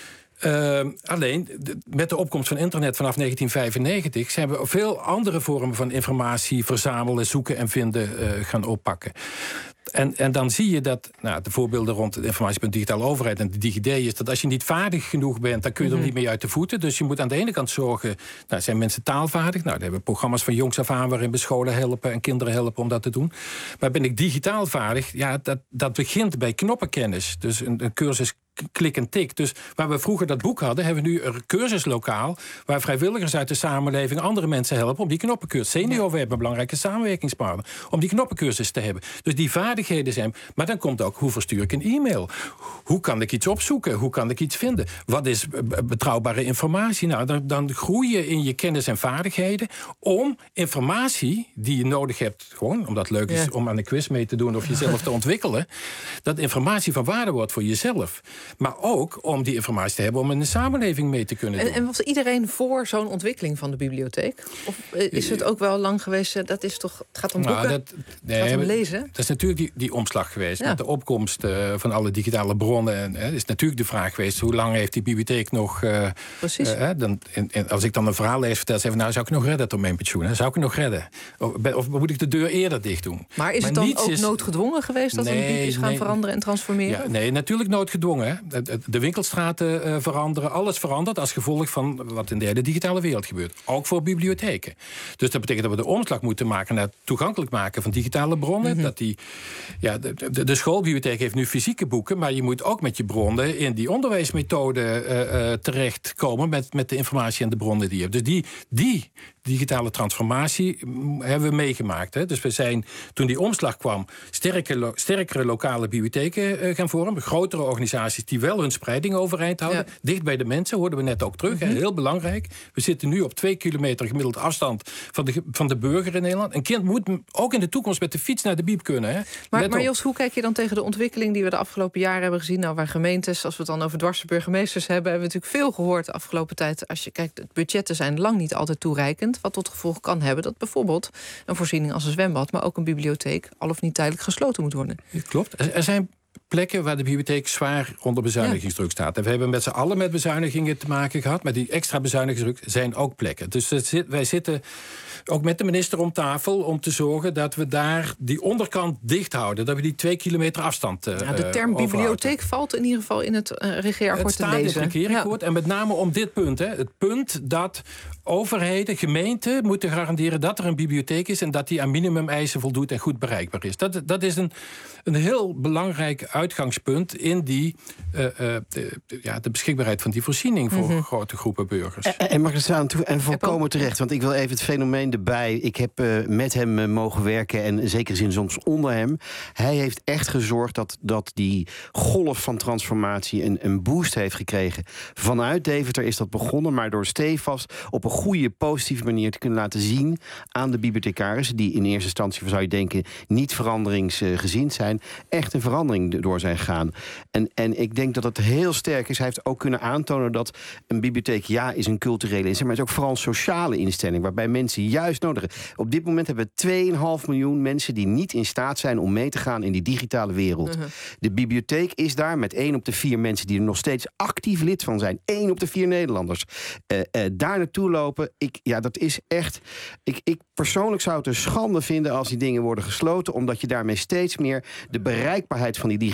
Uh, alleen, de, met de opkomst van internet vanaf negentien vijfennegentig... zijn we veel andere vormen van informatie verzamelen, zoeken en vinden uh, gaan oppakken. En, en dan zie je dat, nou, de voorbeelden rond de informatiepunt digitale overheid en de DigiD is dat als je niet vaardig genoeg bent, dan kun je er mm-hmm. niet mee uit de voeten. Dus je moet aan de ene kant zorgen, nou, zijn mensen taalvaardig? Nou, daar hebben we programma's van jongs af aan waarin we scholen helpen en kinderen helpen om dat te doen. Maar ben ik digitaal vaardig? Ja, dat, dat begint bij knoppenkennis. Dus een, een cursus klik en tik. Dus waar we vroeger dat boek hadden, hebben we nu een cursuslokaal waar vrijwilligers uit de samenleving andere mensen helpen om die knoppencursus. Senior, we hebben een belangrijke samenwerkingspartner om die knoppencursus te hebben. Dus die vaardigheden zijn. Maar dan komt ook, hoe verstuur ik een e-mail? Hoe kan ik iets opzoeken? Hoe kan ik iets vinden? Wat is betrouwbare informatie? Nou, dan, dan groei je in je kennis en vaardigheden om informatie die je nodig hebt, gewoon omdat het leuk is ja. om aan een quiz mee te doen of jezelf te ontwikkelen, dat informatie van waarde wordt voor jezelf. Maar ook om die informatie te hebben om in de samenleving mee te kunnen doen. En, en was iedereen voor zo'n ontwikkeling van de bibliotheek? Of is het ook wel lang geweest, dat is toch, het gaat om boeken, nou, dat, nee, het gaat om lezen? Dat is natuurlijk die, die omslag geweest. Ja. Met de opkomst uh, van alle digitale bronnen. En, uh, is natuurlijk de vraag geweest, hoe lang heeft die bibliotheek nog... Uh, Precies. Uh, dan, en, en als ik dan een verhaal lees, vertel ze even, nou, zou ik nog redden tot mijn pensioen? Hè? Zou ik nog redden? Of, of moet ik de deur eerder dicht doen? Maar is maar het dan ook is... noodgedwongen geweest dat nee, we bibliothes gaan nee, veranderen en transformeren? Ja, nee, natuurlijk noodgedwongen. Hè? De winkelstraten uh, veranderen, alles verandert als gevolg van wat in de hele digitale wereld gebeurt. Ook voor bibliotheken. Dus dat betekent dat we de omslag moeten maken naar het toegankelijk maken van digitale bronnen. Mm-hmm. Dat die, ja, de, de, de schoolbibliotheek heeft nu fysieke boeken, maar je moet ook met je bronnen in die onderwijsmethode uh, uh, terechtkomen met, met de informatie en de bronnen die je hebt. Dus die, die digitale transformatie hebben we meegemaakt. Hè. Dus we zijn, toen die omslag kwam, sterke, sterkere lokale bibliotheken uh, gaan vormen. Grotere organisaties die wel hun spreiding overeind houden. Ja. Dicht bij de mensen, hoorden we net ook terug. Mm-hmm. Hè. Heel belangrijk. We zitten nu op twee kilometer gemiddeld afstand van de, van de burger in Nederland. Een kind moet ook in de toekomst met de fiets naar de bieb kunnen. Hè. Maar, maar Jos, hoe kijk je dan tegen de ontwikkeling die we de afgelopen jaren hebben gezien? Nou, waar gemeentes, als we het dan over dwarse burgemeesters hebben, hebben we natuurlijk veel gehoord de afgelopen tijd. Als je kijkt, de budgetten zijn lang niet altijd toereikend. Wat tot gevolg kan hebben dat bijvoorbeeld een voorziening als een zwembad, maar ook een bibliotheek al of niet tijdelijk gesloten moet worden. Klopt. Er zijn plekken waar de bibliotheek zwaar onder bezuinigingsdruk staat. En we hebben met z'n allen met bezuinigingen te maken gehad, maar die extra bezuinigingsdruk zijn ook plekken. Dus wij zitten ook met de minister om tafel om te zorgen dat we daar die onderkant dicht houden. Dat we die twee kilometer afstand uh, ja, de term bibliotheek valt in ieder geval in het uh, regeerakkoord te lezen. Het staat in het regeerakkoord. Ja. En met name om dit punt. Hè, het punt dat overheden, gemeenten moeten garanderen dat er een bibliotheek is en dat die aan minimumeisen voldoet en goed bereikbaar is. Dat, dat is een, een heel belangrijk uitgangspunt in die, uh, uh, de, ja, de beschikbaarheid van die voorziening voor mm-hmm. grote groepen burgers. En, en mag ik aan toe en volkomen terecht, want ik wil even het fenomeen erbij. Ik heb uh, met hem uh, mogen werken en in zekere zin soms onder hem. Hij heeft echt gezorgd dat, dat die golf van transformatie een, een boost heeft gekregen. Vanuit Deventer is dat begonnen, maar door stevast op een goede, positieve manier te kunnen laten zien aan de bibliothecarissen, die in eerste instantie, zou je denken, niet veranderingsgezind zijn, echt een verandering door zijn gegaan. En, en ik denk dat het heel sterk is. Hij heeft ook kunnen aantonen dat een bibliotheek, ja, is een culturele instelling, maar het is ook vooral een sociale instelling, waarbij mensen juist nodig hebben. Op dit moment hebben we twee komma vijf miljoen mensen die niet in staat zijn om mee te gaan in die digitale wereld. Uh-huh. De bibliotheek is daar met één op de vier mensen die er nog steeds actief lid van zijn. één op de vier Nederlanders. Uh, uh, daar naartoe lopen, ik, ja, dat is echt... Ik, ik persoonlijk zou het een schande vinden als die dingen worden gesloten, omdat je daarmee steeds meer de bereikbaarheid van die digitale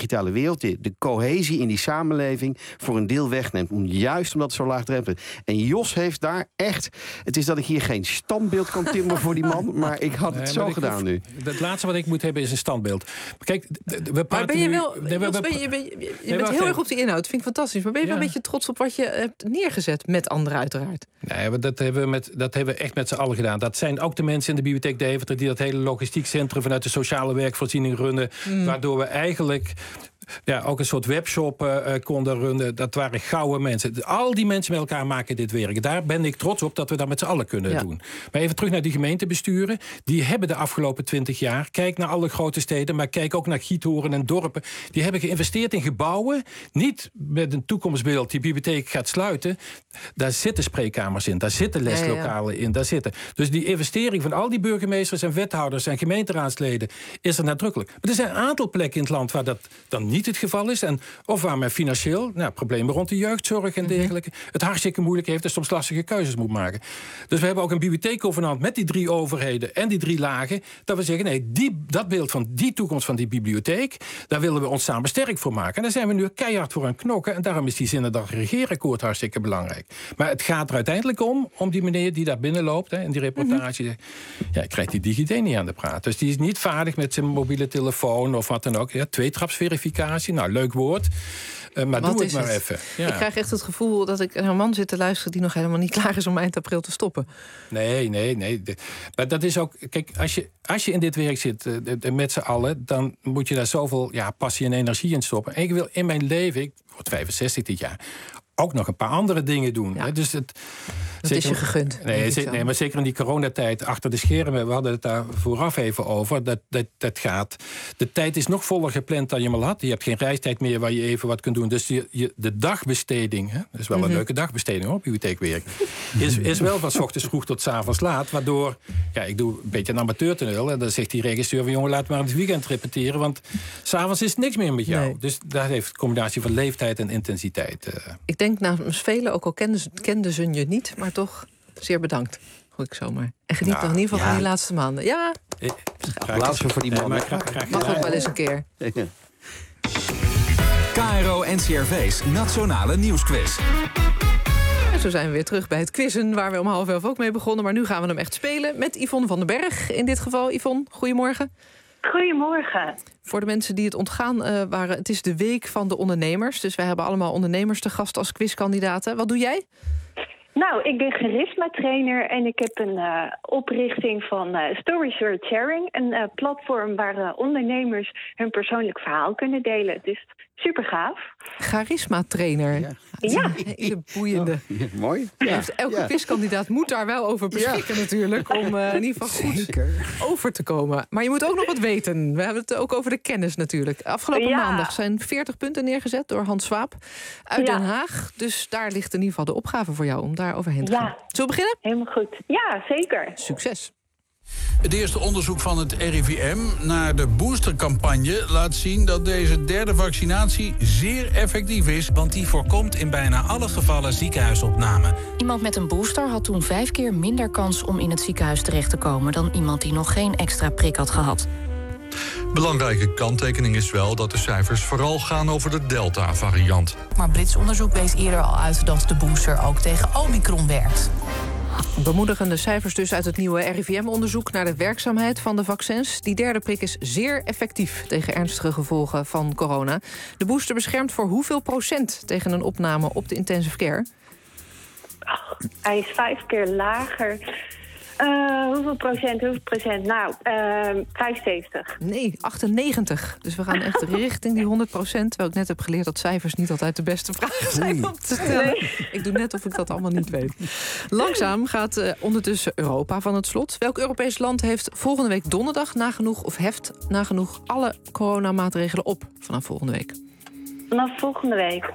digitale wereld de, de cohesie in die samenleving voor een deel wegneemt. Om, juist omdat het zo laagdrempelig is. En Jos heeft daar echt... Het is dat ik hier geen standbeeld kan timmeren voor die man, maar ik had het nee, zo gedaan hoef, nu. Het laatste wat ik moet hebben is een standbeeld. Kijk, we maar ben je wel... Nu, Jos, ben je, ben je, je nee, bent heel even. erg op die inhoud, vind ik fantastisch. Maar ben je ja. wel een beetje trots op wat je hebt neergezet met anderen uiteraard? Nee, dat hebben we, met, dat hebben we echt met z'n allen gedaan. Dat zijn ook de mensen in de Bibliotheek Deventer die dat hele logistiek centrum vanuit de sociale werkvoorziening runnen. Mm. Waardoor we eigenlijk... Ja, ook een soort webshop uh, konden runnen. Dat waren gouden mensen. Al die mensen met elkaar maken dit werk. Daar ben ik trots op dat we dat met z'n allen kunnen ja. doen. Maar even terug naar die gemeentebesturen. Die hebben de afgelopen twintig jaar... Kijk naar alle grote steden, maar kijk ook naar Giethoorn en dorpen. Die hebben geïnvesteerd in gebouwen. Niet met een toekomstbeeld, die bibliotheek gaat sluiten. Daar zitten spreekkamers in. Daar zitten leslokalen ja, ja. in. Daar zitten. Dus die investering van al die burgemeesters en wethouders en gemeenteraadsleden is er nadrukkelijk. Maar er zijn een aantal plekken in het land waar dat dan niet het geval is. En of waar men financieel nou, problemen rond de jeugdzorg en dergelijke mm-hmm. het hartstikke moeilijk heeft en soms lastige keuzes moet maken. Dus we hebben ook een bibliotheekcovenant met die drie overheden en die drie lagen. Dat we zeggen, nee, die, dat beeld van die toekomst van die bibliotheek, daar willen we ons samen sterk voor maken. En daar zijn we nu keihard voor aan het knokken. En daarom is die Zinnedag regeerakkoord hartstikke belangrijk. Maar het gaat er uiteindelijk om, om die meneer die daar binnenloopt, hè, in die reportage. Mm-hmm. Ja, ik krijg die DigiD niet aan de praat. Dus die is niet vaardig met zijn mobiele telefoon of wat dan ook. Ja, tweetrapsverificatie. Nou, leuk woord. Uh, maar wat doe het maar het? even. Ja. Ik krijg echt het gevoel dat ik naar een man zit te luisteren die nog helemaal niet klaar is om eind april te stoppen. Nee, nee, nee. Maar dat is ook... Kijk, als je, als je in dit werk zit uh, met z'n allen, dan moet je daar zoveel ja, passie en energie in stoppen. En ik wil in mijn leven, ik word vijfenzestig dit jaar, ook nog een paar andere dingen doen. Ja. Hè? Dus het, dat zeker, is je gegund. Nee, zeker, nee, maar zeker in die coronatijd, achter de schermen, we hadden het daar vooraf even over, dat, dat, dat gaat. De tijd is nog voller gepland dan je maar had. Je hebt geen reistijd meer waar je even wat kunt doen. Dus je, je, de dagbesteding, hè, dat is wel een mm-hmm. leuke dagbesteding hoor, bibliotheekwerk, is, is wel van 's ochtends vroeg tot 's avonds laat, waardoor, ja, ik doe een beetje een amateurtoneel en dan zegt die regisseur van, jongen, laat maar in het weekend repeteren, want 's avonds is niks meer met jou. Nee. Dus daar heeft een combinatie van leeftijd en intensiteit. Uh. Ik denk namens velen, ook al kenden ze, kenden ze je niet, maar toch zeer bedankt. Goed ik zomaar. En geniet nou, nog in ieder geval ja. van die laatste maanden. Ja, laatste voor die man. Mag ook wel eens een keer. K R O N C R V's Nationale Nieuwsquiz. En zo zijn we weer terug bij het quizzen, waar we om half elf ook mee begonnen. Maar nu gaan we hem echt spelen met Yvonne van den Berg. In dit geval, Yvonne, goedemorgen. Goedemorgen. Voor de mensen die het ontgaan uh, waren, het is de week van de ondernemers. Dus wij hebben allemaal ondernemers te gast als quizkandidaten. Wat doe jij? Nou, ik ben charisma-trainer en ik heb een uh, oprichting van uh, Stories Worth Sharing. Een uh, platform waar uh, ondernemers hun persoonlijk verhaal kunnen delen. Dus super gaaf. Charisma-trainer. Ja. Ja. Een hele boeiende. Oh, ja, mooi. Ja. Dus elke ja. quizkandidaat moet daar wel over beschikken ja. natuurlijk. Om uh, in ieder geval goed Zeker. over te komen. Maar je moet ook nog wat weten. We hebben het ook over de kennis natuurlijk. Afgelopen ja. maandag zijn veertig punten neergezet door Hans Swaap uit ja. Den Haag. Dus daar ligt in ieder geval de opgave voor jou om daar overheen te ja. gaan. Zullen we beginnen? Helemaal goed. Ja, zeker. Succes. Het eerste onderzoek van het R I V M naar de boostercampagne laat zien dat deze derde vaccinatie zeer effectief is. Want die voorkomt in bijna alle gevallen ziekenhuisopname. Iemand met een booster had toen vijf keer minder kans om in het ziekenhuis terecht te komen dan iemand die nog geen extra prik had gehad. Belangrijke kanttekening is wel dat de cijfers vooral gaan over de Delta-variant. Maar Brits onderzoek wees eerder al uit dat de booster ook tegen Omicron werkt. Bemoedigende cijfers dus uit het nieuwe R I V M-onderzoek naar de werkzaamheid van de vaccins. Die derde prik is zeer effectief tegen ernstige gevolgen van corona. De booster beschermt voor hoeveel procent tegen een opname op de intensive care? Oh, hij is vijf keer lager. Uh, hoeveel procent, hoeveel procent? Nou, uh, vijfenzeventig. Nee, achtennegentig. Dus we gaan echt richting die honderd procent. Terwijl ik net heb geleerd dat cijfers niet altijd de beste vragen zijn om te stellen. Nee. Ik doe net of ik dat allemaal niet weet. Langzaam gaat uh, ondertussen Europa van het slot. Welk Europees land heeft volgende week donderdag nagenoeg of heft nagenoeg alle coronamaatregelen op vanaf volgende week? Vanaf volgende week?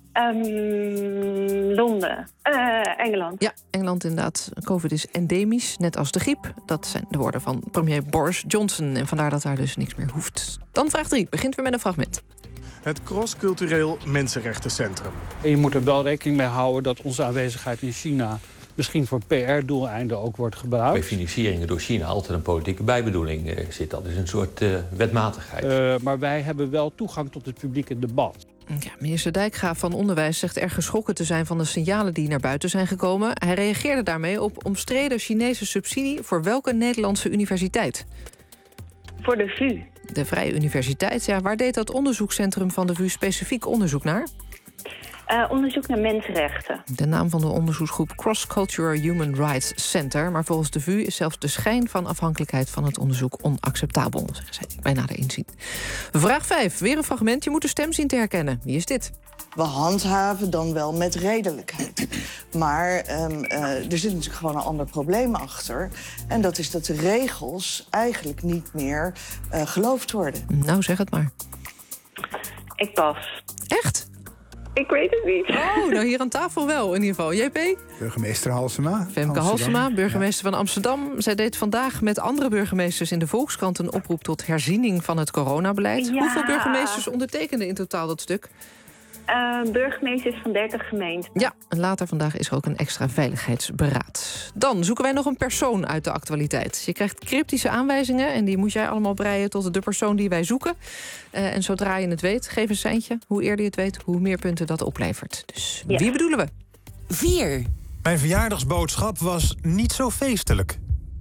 Um, Londen. Uh, Engeland. Ja, Engeland inderdaad. Covid is endemisch, net als de griep. Dat zijn de woorden van premier Boris Johnson. En vandaar dat daar dus niks meer hoeft. Dan vraag drie. Begint weer met een fragment. Het Cross-Cultureel Mensenrechtencentrum. Je moet er wel rekening mee houden dat onze aanwezigheid in China misschien voor P R-doeleinden ook wordt gebruikt. Bij financieringen door China altijd een politieke bijbedoeling uh, zit. Dat is een soort uh, wetmatigheid. Uh, maar wij hebben wel toegang tot het publieke debat. Ja, minister Dijkgraaf van Onderwijs zegt erg geschrokken te zijn van de signalen die naar buiten zijn gekomen. Hij reageerde daarmee op omstreden Chinese subsidie voor welke Nederlandse universiteit? Voor de V U. De Vrije Universiteit, ja. Waar deed dat onderzoekscentrum van de V U specifiek onderzoek naar? Uh, onderzoek naar mensenrechten. De naam van de onderzoeksgroep Cross Cultural Human Rights Center. Maar volgens de V U is zelfs de schijn van afhankelijkheid van het onderzoek onacceptabel, zeggen zij bij nader inzien. Vraag vijf. Weer een fragment. Je moet de stem zien te herkennen. Wie is dit? We handhaven dan wel met redelijkheid. Maar um, uh, er zit natuurlijk gewoon een ander probleem achter. En dat is dat de regels eigenlijk niet meer uh, geloofd worden. Nou, zeg het maar. Ik pas. Echt? Ik weet het niet. Oh, nou hier aan tafel wel in ieder geval. J P? Burgemeester Halsema. Femke Halsema, burgemeester ja. van Amsterdam. Zij deed vandaag met andere burgemeesters in de Volkskrant een oproep tot herziening van het coronabeleid. Ja. Hoeveel burgemeesters ondertekenden in totaal dat stuk? Uh, burgemeesters van dertig gemeenten. Ja, en later vandaag is er ook een extra veiligheidsberaad. Dan zoeken wij nog een persoon uit de actualiteit. Je krijgt cryptische aanwijzingen en die moet jij allemaal breien tot de persoon die wij zoeken. Uh, en zodra je het weet, geef een seintje. Hoe eerder je het weet, hoe meer punten dat oplevert. Dus ja. Wie bedoelen we? Vier. Mijn verjaardagsboodschap was niet zo feestelijk.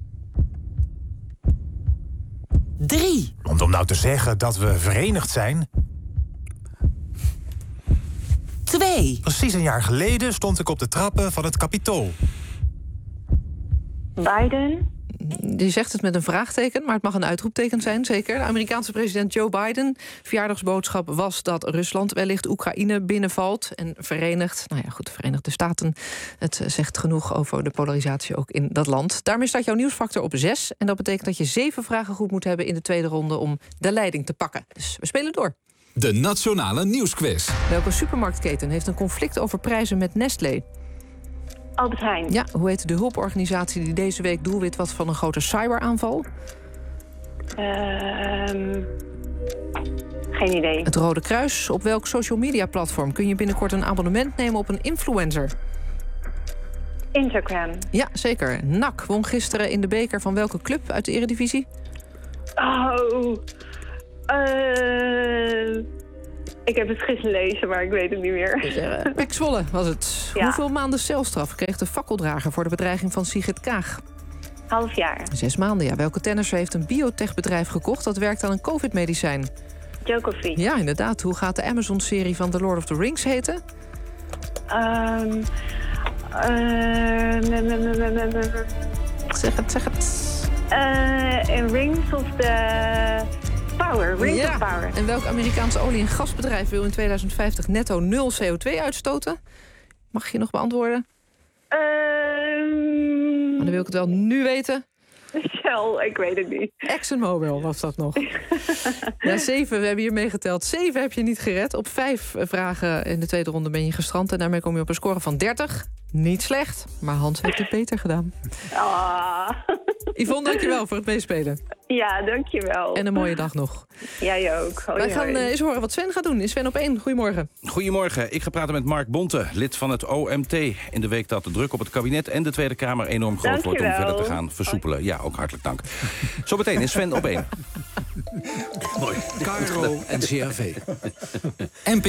Drie. Want om nou te zeggen dat we verenigd zijn... Twee. Precies een jaar geleden stond ik op de trappen van het Capitool. Biden. Die zegt het met een vraagteken, maar het mag een uitroepteken zijn, zeker. De Amerikaanse president Joe Biden. Verjaardagsboodschap was dat Rusland wellicht Oekraïne binnenvalt en verenigt. Nou ja, goed, de Verenigde Staten. Het zegt genoeg over de polarisatie ook in dat land. Daarmee staat jouw nieuwsfactor op zes. En dat betekent dat je zeven vragen goed moet hebben in de tweede ronde om de leiding te pakken. Dus we spelen door. De Nationale Nieuwsquiz. Welke supermarktketen heeft een conflict over prijzen met Nestlé? Albert Heijn. Ja, hoe heet de hulporganisatie die deze week doelwit was van een grote cyberaanval? Um, geen idee. Het Rode Kruis. Op welk social media platform kun je binnenkort een abonnement nemen op een influencer? Instagram. Ja, zeker. N A C won gisteren in de beker van welke club uit de Eredivisie? Oh... Uh, ik heb het gelezen, maar ik weet het niet meer. Uh, Pek Zwolle was het. Ja. Hoeveel maanden celstraf kreeg de fakkeldrager voor de bedreiging van Sigrid Kaag? Half jaar. Zes maanden, ja. Welke tennisser heeft een biotechbedrijf gekocht dat werkt aan een covid-medicijn? Djokovic. Ja, inderdaad. Hoe gaat de Amazon-serie van The Lord of the Rings heten? Um, uh, zeg het, zeg het. Uh, Rings of the... Power, Rings ja. of Power. En welk Amerikaanse olie- en gasbedrijf wil in tweeduizend vijftig netto nul C O twee uitstoten? Mag je nog beantwoorden? Um... Maar dan wil ik het wel nu weten. Shell, ik weet het niet. ExxonMobil was dat nog. Ja, zeven, we hebben hier meegeteld. Zeven heb je niet gered. Op vijf vragen in de tweede ronde ben je gestrand. En daarmee kom je op een score van dertig. Niet slecht, maar Hans heeft het beter gedaan. Ah. Yvonne, dankjewel voor het meespelen. Ja, dankjewel. En een mooie dag nog. Jij ook. Hoi, Wij gaan uh, eens horen wat Sven gaat doen. Is Sven op één? Goedemorgen. Goedemorgen. Ik ga praten met Mark Bonte, lid van het O M T. In de week dat de druk op het kabinet en de Tweede Kamer enorm groot dankjewel. wordt om verder te gaan versoepelen. Ja, ook hartelijk dank. Zometeen is Sven op één. Mooi. K R O en C R V.